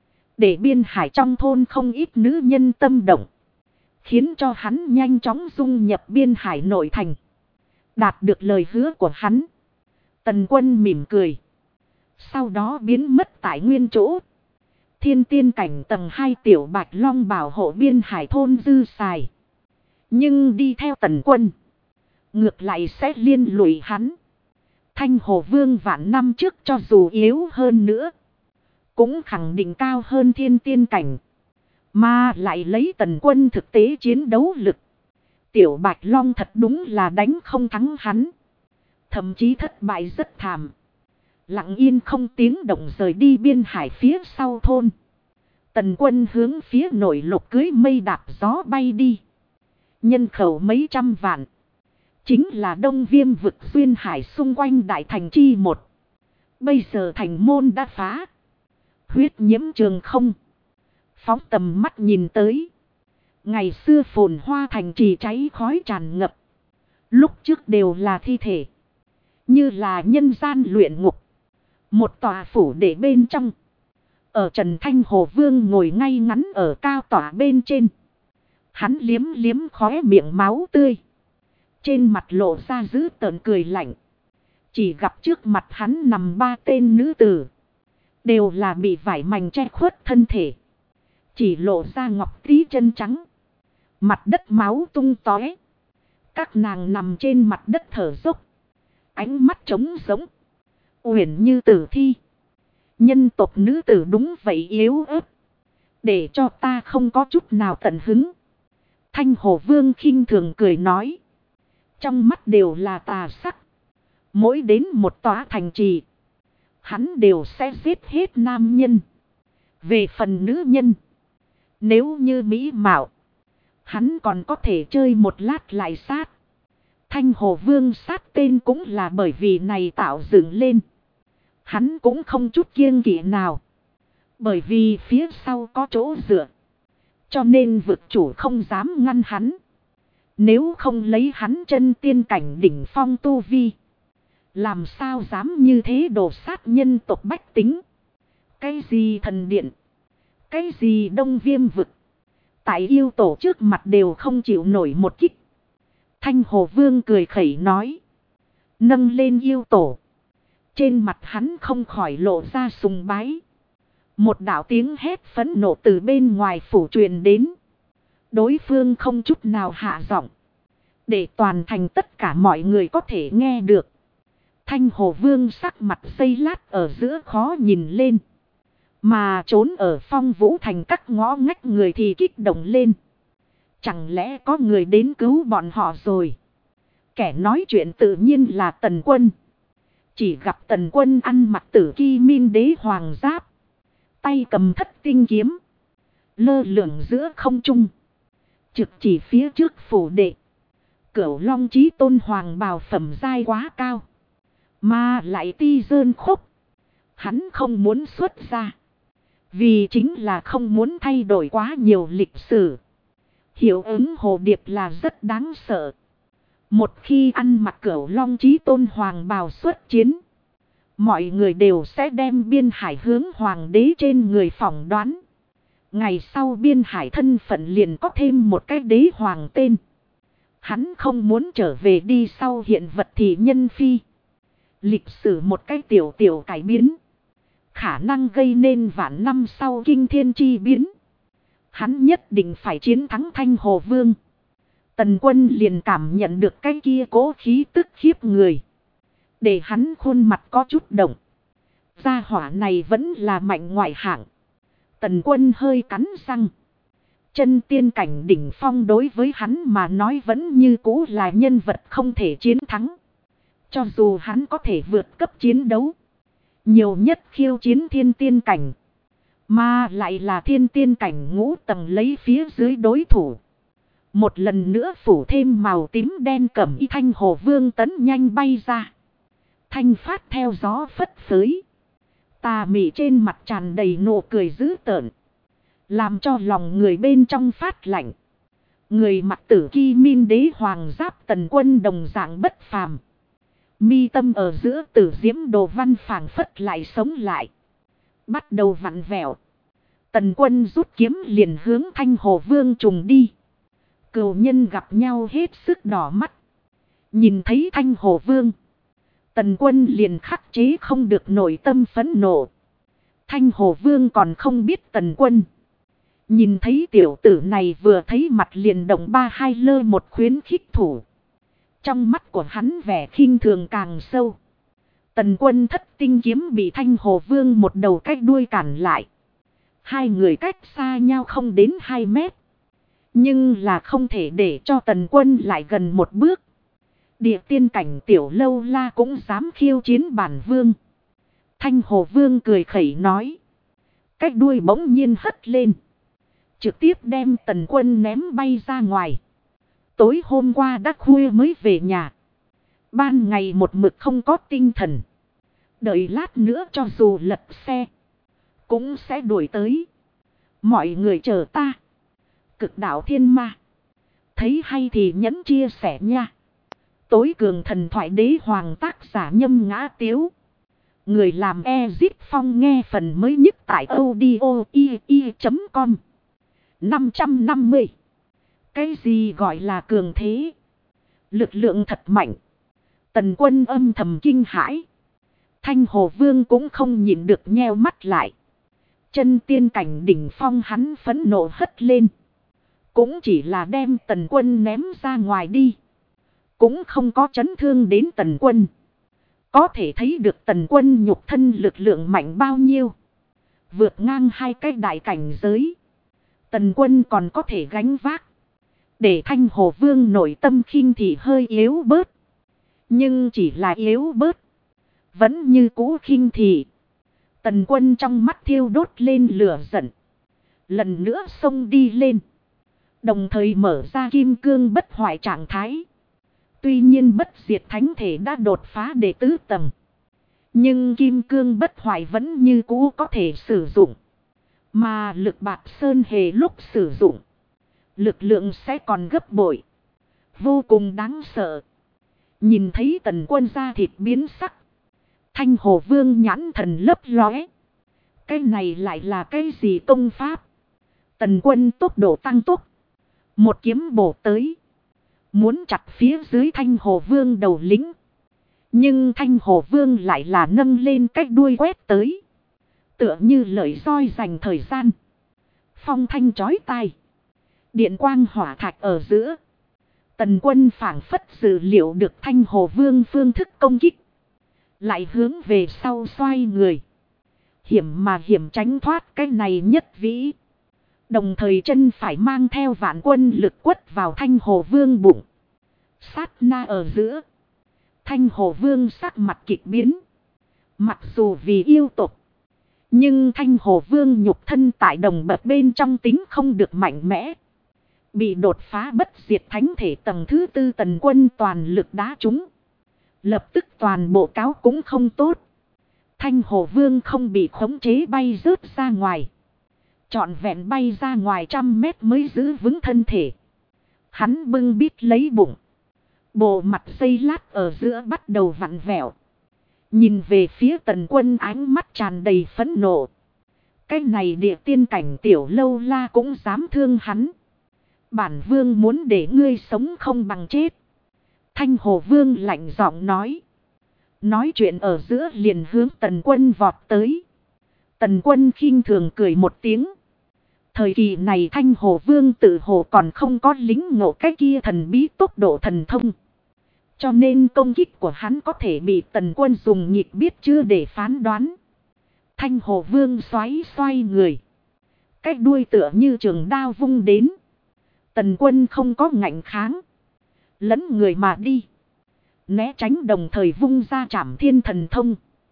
để biên hải trong thôn không ít nữ nhân tâm động, khiến cho hắn nhanh chóng dung nhập biên hải nội thành. Đạt được lời hứa của hắn, Tần Quân mỉm cười, sau đó biến mất tại nguyên chỗ. Thiên tiên cảnh tầng 2 Tiểu Bạch Long bảo hộ biên hải thôn dư xài, nhưng đi theo Tần Quân ngược lại sẽ liên lụy hắn. Thanh Hồ Vương vạn năm trước cho dù yếu hơn nữa, cũng khẳng định cao hơn thiên tiên cảnh. Mà lại lấy Tần Quân thực tế chiến đấu lực, Tiểu Bạch Long thật đúng là đánh không thắng hắn. Thậm chí thất bại rất thảm. Lặng yên không tiếng động rời đi biên hải phía sau thôn. Tần Quân hướng phía nội lục cưới mây đạp gió bay đi. Nhân khẩu mấy trăm vạn, chính là Đông Viêm vực duyên hải xung quanh đại thành chi một. Bây giờ thành môn đã phá, huyết nhiễm trường không. Phóng tầm mắt nhìn tới, ngày xưa phồn hoa thành trì cháy khói tràn ngập. Lúc trước đều là thi thể, như là nhân gian luyện ngục. Một tòa phủ để bên trong, ở Trần Thanh Hồ Vương ngồi ngay ngắn ở cao tỏa bên trên. Hắn liếm liếm khóe miệng máu tươi, trên mặt lộ ra dữ tợn cười lạnh. Chỉ gặp trước mặt hắn nằm 3 tên nữ tử, đều là bị vải mảnh che khuất thân thể, chỉ lộ ra ngọc tí chân trắng. Mặt đất máu tung tóe, các nàng nằm trên mặt đất thở dốc, ánh mắt trống rỗng, uyển như tử thi. Nhân tộc nữ tử đúng vậy yếu ớt, để cho ta không có chút nào tận hứng. Thanh Hồ Vương khinh thường cười nói, trong mắt đều là tà sắc. Mỗi đến một tòa thành trì, hắn đều sẽ giết hết nam nhân. Về phần nữ nhân, nếu như mỹ mạo, hắn còn có thể chơi một lát lại sát. Thanh Hồ Vương sát tên cũng là bởi vì này tạo dựng lên. Hắn cũng không chút kiêng kỵ nào, bởi vì phía sau có chỗ dựa, cho nên vực chủ không dám ngăn hắn. Nếu không lấy hắn chân tiên cảnh đỉnh phong tu vi, làm sao dám như thế đổ sát nhân tộc bách tính. Cái gì thần điện, cái gì Đông Viêm vực, tại yêu tổ trước mặt đều không chịu nổi một kích. Thanh Hồ Vương cười khẩy nói, nâng lên yêu tổ. Trên mặt hắn không khỏi lộ ra sùng bái. Một đạo tiếng hét phẫn nộ từ bên ngoài phủ truyền đến. Đối phương không chút nào hạ giọng, để toàn thành tất cả mọi người có thể nghe được. Thanh Hồ Vương sắc mặt giây lát ở giữa khó nhìn lên. Mà trốn ở Phong Vũ thành các ngõ ngách người thì kích động lên. Chẳng lẽ có người đến cứu bọn họ rồi? Kẻ nói chuyện tự nhiên là Tần Quân. Chỉ gặp Tần Quân ăn mặc tử ki min đế hoàng giáp, tay cầm thất tinh kiếm, lơ lửng giữa không trung, trực chỉ phía trước phủ đệ. Cửu Long Chí Tôn hoàng bào phẩm giai quá cao, mà lại ti dơn khúc. Hắn không muốn xuất ra, vì chính là không muốn thay đổi quá nhiều lịch sử. Hiệu ứng hồ điệp là rất đáng sợ. Một khi ăn mặc Cửu Long Chí Tôn hoàng bào xuất chiến, mọi người đều sẽ đem biên hải hướng hoàng đế trên người phỏng đoán. Ngày sau biên hải thân phận liền có thêm một cái đế hoàng tên. Hắn không muốn trở về đi sau hiện vật thì nhân phi. Lịch sử một cái tiểu tiểu cải biến, khả năng gây nên vạn năm sau kinh thiên chi biến. Hắn nhất định phải chiến thắng Thanh Hồ Vương. Tần Quân liền cảm nhận được cái kia cố khí tức khiếp người, để hắn khuôn mặt có chút động. Gia hỏa này vẫn là mạnh ngoại hạng. Tần Quân hơi cắn răng. Chân tiên cảnh đỉnh phong đối với hắn mà nói vẫn như cũ là nhân vật không thể chiến thắng. Cho dù hắn có thể vượt cấp chiến đấu, nhiều nhất khiêu chiến thiên tiên cảnh, mà lại là thiên tiên cảnh ngũ tầng lấy phía dưới đối thủ. Một lần nữa phủ thêm màu tím đen cẩm y Thanh Hồ Vương tấn nhanh bay ra. Thanh phát theo gió phất phới. Tà mị trên mặt tràn đầy nụ cười dữ tợn. Làm cho lòng người bên trong phát lạnh. Người mặc tử ki min đế hoàng giáp Tần Quân đồng dạng bất phàm. Mi tâm ở giữa tử diễm đồ văn phảng phất lại sống lại. Bắt đầu vặn vẹo. Tần Quân rút kiếm liền hướng Thanh Hồ Vương trùng đi. Cừu nhân gặp nhau hết sức đỏ mắt. Nhìn thấy Thanh Hồ Vương. Tần Quân liền khắc chế không được nội tâm phẫn nộ. Thanh Hồ Vương còn không biết Tần Quân. Nhìn thấy tiểu tử này vừa thấy mặt liền động ba hai lơ một khuyến khích thủ. Trong mắt của hắn vẻ khinh thường càng sâu. Tần Quân thất tinh kiếm bị Thanh Hồ Vương một đầu cách đuôi cản lại. Hai người cách xa nhau không đến 2 mét. Nhưng là không thể để cho Tần Quân lại gần một bước. Địa tiên cảnh tiểu lâu la cũng dám khiêu chiến bản vương. Thanh Hồ Vương cười khẩy nói. Cách đuôi bỗng nhiên hất lên. Trực tiếp đem Tần Quân ném bay ra ngoài. Tối hôm qua đã khuya mới về nhà. Ban ngày một mực không có tinh thần. Đợi lát nữa cho dù lật xe. Cũng sẽ đuổi tới. Mọi người chờ ta. Cực đạo thiên ma. Thấy hay thì nhấn chia sẻ nha. Tối cường thần thoại đế hoàng tác giả Nhâm Ngã Tiếu. Người làm Ezit Phong nghe phần mới nhất tại audio.com 550. Cái gì gọi là cường thế? Lực lượng thật mạnh. Tần Quân âm thầm kinh hãi. Thanh Hồ Vương cũng không nhịn được nheo mắt lại. Chân tiên cảnh đỉnh phong hắn phẫn nộ hất lên. Cũng chỉ là đem Tần Quân ném ra ngoài đi. Cũng không có chấn thương đến Tần Quân. Có thể thấy được Tần Quân nhục thân lực lượng mạnh bao nhiêu. Vượt ngang 2 cái đại cảnh giới. Tần Quân còn có thể gánh vác. Để Thanh Hồ Vương nội tâm khinh thị hơi yếu bớt. Nhưng chỉ là yếu bớt. Vẫn như cũ khinh thị. Tần Quân trong mắt thiêu đốt lên lửa giận. Lần nữa xông đi lên. Đồng thời mở ra kim cương bất hoại trạng thái. Tuy nhiên bất diệt thánh thể đã đột phá đệ tứ tầng. Nhưng kim cương bất hoại vẫn như cũ có thể sử dụng. Mà lực bạt sơn hề lúc sử dụng. Lực lượng sẽ còn gấp bội. Vô cùng đáng sợ. Nhìn thấy Tần Quân da thịt biến sắc. Thanh Hồ Vương nhãn thần lấp lóe. Cái này lại là cái gì công pháp? Tần Quân tốc độ tăng tốc. Một kiếm bổ tới. Muốn chặt phía dưới Thanh Hồ Vương đầu lính. Nhưng Thanh Hồ Vương lại là nâng lên cách đuôi quét tới. Tựa như lợi roi dành thời gian. Phong thanh chói tai. Điện quang hỏa thạch ở giữa. Tần Quân phảng phất dự liệu được Thanh Hồ Vương phương thức công kích. Lại hướng về sau xoay người. Hiểm mà hiểm tránh thoát cái này nhất vĩ. Đồng thời chân phải mang theo vạn quân lực quất vào Thanh Hồ Vương bụng. Sát na ở giữa. Thanh Hồ Vương sắc mặt kịch biến. Mặc dù vì yêu tục. Nhưng Thanh Hồ Vương nhục thân tại đồng bậc bên trong tính không được mạnh mẽ. Bị đột phá bất diệt thánh thể tầng thứ 4 Tần Quân toàn lực đá trúng. Lập tức toàn bộ cáo cũng không tốt. Thanh Hồ Vương không bị khống chế bay rớt ra ngoài. Trọn vẹn bay ra ngoài 100 mét mới giữ vững thân thể. Hắn bưng bít lấy bụng. Bộ mặt xây lát ở giữa bắt đầu vặn vẹo. Nhìn về phía Tần Quân ánh mắt tràn đầy phẫn nộ. Cái này địa tiên cảnh tiểu lâu la cũng dám thương hắn. Bản vương muốn để ngươi sống không bằng chết. Thanh Hồ Vương lạnh giọng nói. Nói chuyện ở giữa liền hướng Tần Quân vọt tới. Tần Quân khinh thường cười một tiếng. Thời kỳ này Thanh Hồ Vương tự hồ còn không có lính ngộ cái kia thần bí tốc độ thần thông. Cho nên công kích của hắn có thể bị Tần Quân dùng nhịp biết chưa để phán đoán. Thanh Hồ Vương xoay người. Cái đuôi tựa như trường đao vung đến. Tần Quân không có ngạnh kháng. Lấn người mà đi. Né tránh đồng thời vung ra Trảm Thiên thần thông.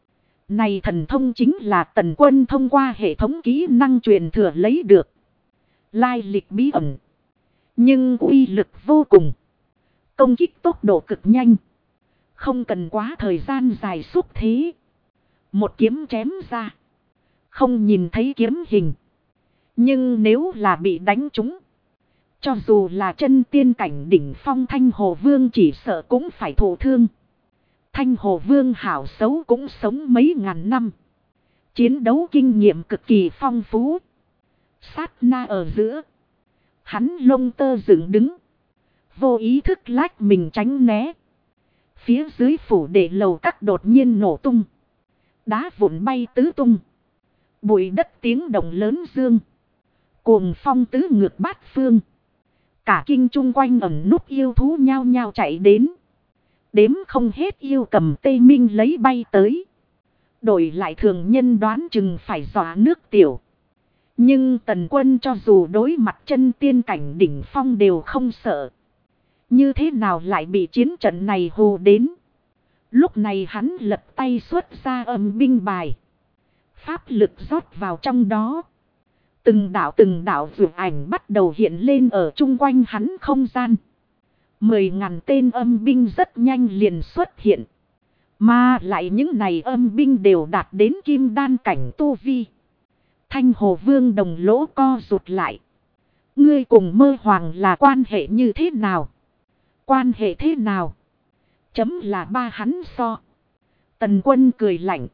Này thần thông chính là Tần Quân thông qua hệ thống kỹ năng truyền thừa lấy được. Lai lịch bí ẩn. Nhưng uy lực vô cùng. Công kích tốc độ cực nhanh. Không cần quá thời gian dài xúc thế. Một kiếm chém ra. Không nhìn thấy kiếm hình. Nhưng nếu là bị đánh trúng. Cho dù là chân tiên cảnh đỉnh phong Thanh Hồ Vương chỉ sợ cũng phải thụ thương. Thanh Hồ Vương hảo xấu cũng sống mấy ngàn năm. Chiến đấu kinh nghiệm cực kỳ phong phú. Sát na ở giữa. Hắn lông tơ dựng đứng. Vô ý thức lách mình tránh né. Phía dưới phủ để lầu các đột nhiên nổ tung. Đá vụn bay tứ tung. Bụi đất tiếng động lớn dương. Cuồng phong tứ ngược bát phương. Cả kinh chung quanh ẩn núp yêu thú nhao nhao chạy đến. Đếm không hết yêu cầm tê minh lấy bay tới. Đổi lại thường nhân đoán chừng phải dọa nước tiểu. Nhưng Tần Quân cho dù đối mặt chân tiên cảnh đỉnh phong đều không sợ. Như thế nào lại bị chiến trận này hù đến. Lúc này hắn lật tay xuất ra âm binh bài. Pháp lực rót vào trong đó. Từng đạo vượt ảnh bắt đầu hiện lên ở chung quanh hắn không gian. 10.000 tên âm binh rất nhanh liền xuất hiện. Mà lại những này âm binh đều đạt đến kim đan cảnh tu vi. Thanh Hồ Vương đồng lỗ co rụt lại. Ngươi cùng Mơ Hoàng là quan hệ như thế nào? Quan hệ thế nào? Chấm là ba hắn so. Tần Quân cười lạnh.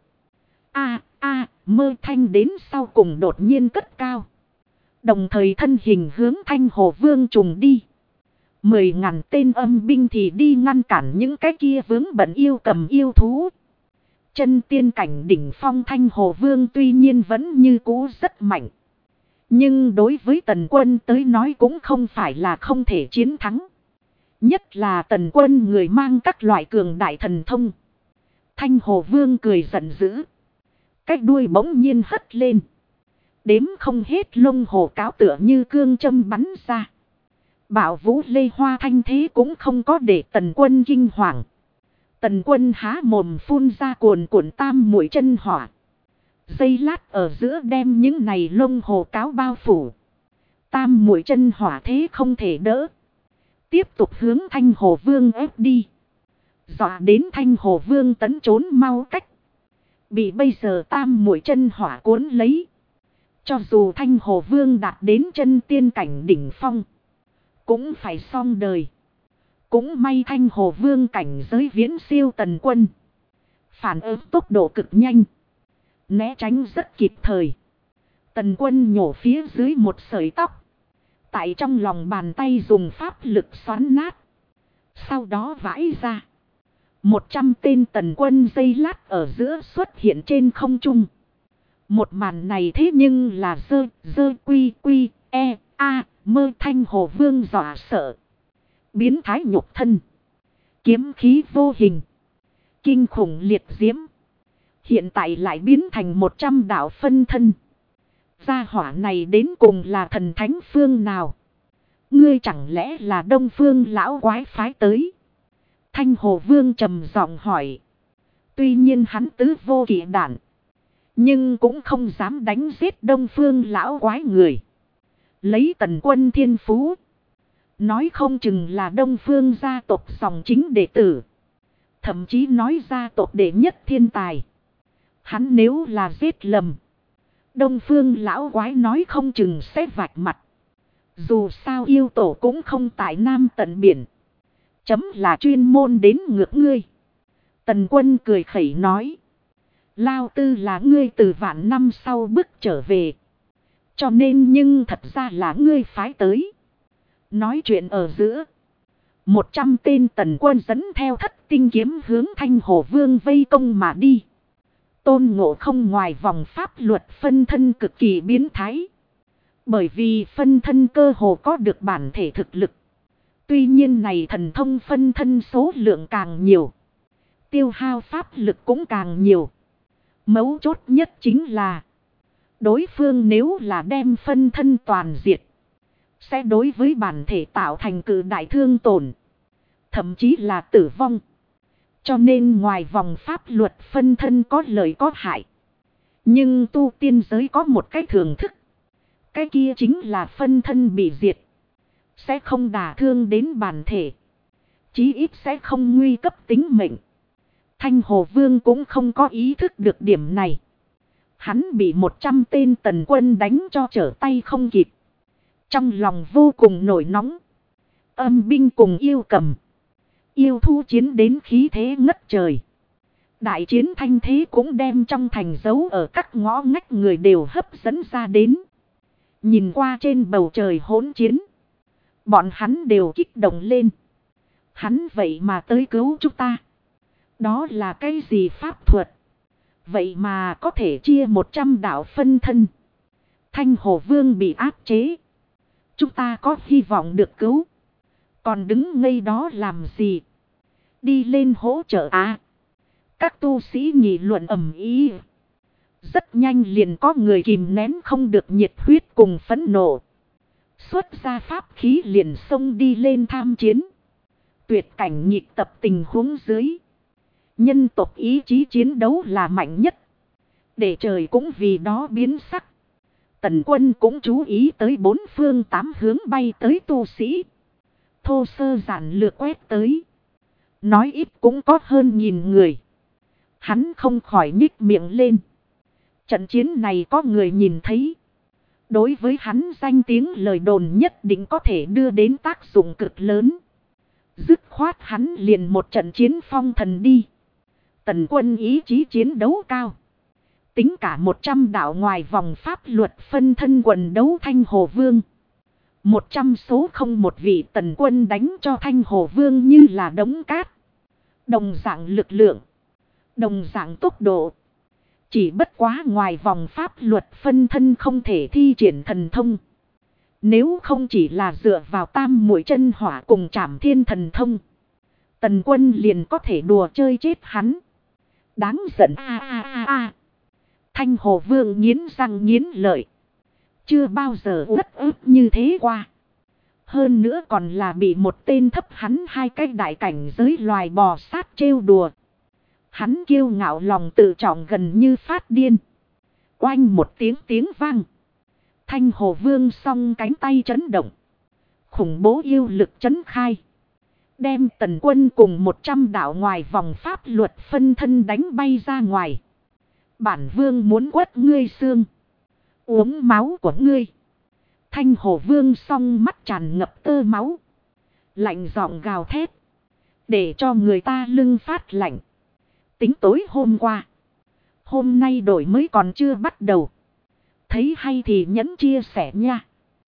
Mơ Thanh đến sau cùng đột nhiên cất cao. Đồng thời thân hình hướng Thanh Hồ Vương trùng đi. 10.000 tên âm binh thì đi ngăn cản những cái kia vướng bận yêu cầm yêu thú. Chân tiên cảnh đỉnh phong Thanh Hồ Vương tuy nhiên vẫn như cũ rất mạnh. Nhưng đối với Tần Quân tới nói cũng không phải là không thể chiến thắng. Nhất là Tần Quân người mang các loại cường đại thần thông. Thanh Hồ Vương cười giận dữ. Cái đuôi bỗng nhiên hất lên. Đếm không hết lông hồ cáo tựa như cương châm bắn ra. Bảo Vũ Lê Hoa thanh thế cũng không có để Tần Quân kinh hoàng. Tần Quân há mồm phun ra cuồn cuộn tam mũi chân hỏa. Giây lát ở giữa đem những này lông hồ cáo bao phủ. Tam mũi chân hỏa thế không thể đỡ. Tiếp tục hướng Thanh Hồ Vương ép đi. Dọa đến Thanh Hồ Vương tấn trốn mau cách. Bị bây giờ tam mũi chân hỏa cuốn lấy. Cho dù Thanh Hồ Vương đạt đến chân tiên cảnh đỉnh phong. Cũng phải xong đời. Cũng may Thanh Hồ Vương cảnh giới viễn siêu Tần Quân. Phản ứng tốc độ cực nhanh. Né tránh rất kịp thời. Tần Quân nhổ phía dưới một sợi tóc. Tại trong lòng bàn tay dùng pháp lực xoắn nát. Sau đó vãi ra. 100 tên Tần Quân giây lát ở giữa xuất hiện trên không trung. Một màn này thế nhưng là Mơ Thanh Hồ Vương dọa sợ. Biến thái nhục thân. Kiếm khí vô hình. Kinh khủng liệt diễm. Hiện tại lại biến thành 100 đạo phân thân. Gia hỏa này đến cùng là thần thánh phương nào? Ngươi chẳng lẽ là Đông Phương lão quái phái tới? Thanh Hồ Vương trầm giọng hỏi. Tuy nhiên hắn tứ vô kỵ đản. Nhưng cũng không dám đánh giết Đông Phương lão quái người. Lấy Tần Quân thiên phú. Nói không chừng là Đông Phương gia tộc dòng chính đệ tử. Thậm chí nói gia tộc đệ nhất thiên tài. Hắn nếu là giết lầm. Đông Phương lão quái nói không chừng sẽ vạch mặt. Dù sao yêu tổ cũng không tại Nam tận biển. Chấm là chuyên môn đến ngược ngươi. Tần Quân cười khẩy nói. Lao tư là ngươi từ vạn năm sau bước trở về. Cho nên nhưng thật ra là ngươi phái tới. Nói chuyện ở giữa. 100 tên Tần Quân dẫn theo thất tinh kiếm hướng Thanh Hồ Vương vây công mà đi. Tôn Ngộ Không ngoài vòng pháp luật phân thân cực kỳ biến thái. Bởi vì phân thân cơ hồ có được bản thể thực lực. Tuy nhiên này thần thông phân thân số lượng càng nhiều. Tiêu hao pháp lực cũng càng nhiều. Mấu chốt nhất chính là. Đối phương nếu là đem phân thân toàn diệt. Sẽ đối với bản thể tạo thành cự đại thương tổn. Thậm chí là tử vong. Cho nên ngoài vòng pháp luật phân thân có lợi có hại. Nhưng tu tiên giới có một cái thường thức. Cái kia chính là phân thân bị diệt. sẽ không đả thương đến bản thể. Chí ít sẽ không nguy cấp tính mệnh. Thanh Hồ Vương cũng không có ý thức được điểm này. Hắn bị 100 tên tần quân đánh cho trở tay không kịp. Trong lòng vô cùng nổi nóng. Âm binh cùng yêu cầm. Yêu thu chiến đến khí thế ngất trời. Đại chiến thanh thế cũng đem trong thành dấu ở các ngõ ngách người đều hấp dẫn ra đến. Nhìn qua trên bầu trời hỗn chiến. Bọn hắn đều kích động lên. Hắn vậy mà tới cứu chúng ta. Đó là cái gì pháp thuật? Vậy mà có thể chia 100 đạo phân thân. Thanh Hồ Vương bị áp chế. Chúng ta có hy vọng được cứu. Còn đứng ngây đó làm gì? Đi lên hỗ trợ à? Các tu sĩ nghị luận ầm ĩ. Rất nhanh liền có người kìm nén không được nhiệt huyết cùng phẫn nộ. Xuất ra pháp khí liền xông đi lên tham chiến. Tuyệt cảnh nhịp tập tình huống dưới. Nhân tộc ý chí chiến đấu là mạnh nhất. Để trời cũng vì đó biến sắc. Tần quân cũng chú ý tới 4 phương 8 hướng bay tới tu sĩ. Thô sơ giản lược quét tới. Nói ít cũng có hơn 1000 người. Hắn không khỏi nhích miệng lên. Trận chiến này có người nhìn thấy. Đối với hắn danh tiếng lời đồn nhất định có thể đưa đến tác dụng cực lớn. Dứt khoát hắn liền một trận chiến phong thần đi. Tần quân ý chí chiến đấu cao. Tính cả 100 đạo ngoài vòng pháp luật phân thân quần đấu Thanh Hồ Vương. 100 số không một vị tần quân đánh cho Thanh Hồ Vương như là đống cát. Đồng dạng lực lượng. Đồng dạng tốc độ. Chỉ bất quá ngoài vòng pháp luật phân thân không thể thi triển thần thông. Nếu không chỉ là dựa vào tam muội chân hỏa cùng trảm thiên thần thông. Tần quân liền có thể đùa chơi chết hắn. Đáng giận a. Thanh Hồ Vương nghiến răng nghiến lợi. Chưa bao giờ uất ức như thế qua. Hơn nữa còn là bị một tên thấp hắn 2 cái đại cảnh giới loài bò sát trêu đùa. Hắn kiêu ngạo lòng tự trọng gần như phát điên. Oanh một tiếng vang. Thanh Hồ Vương song cánh tay chấn động. Khủng bố yêu lực chấn khai. Đem tần quân cùng 100 đạo ngoài vòng pháp luật phân thân đánh bay ra ngoài. Bản vương muốn quất ngươi xương. Uống máu của ngươi. Thanh Hồ Vương song mắt tràn ngập tơ máu. Lạnh giọng gào thét. Để cho người ta lưng phát lạnh. Tính tối hôm qua. Hôm nay đổi mới còn chưa bắt đầu. Thấy hay thì nhấn chia sẻ nha.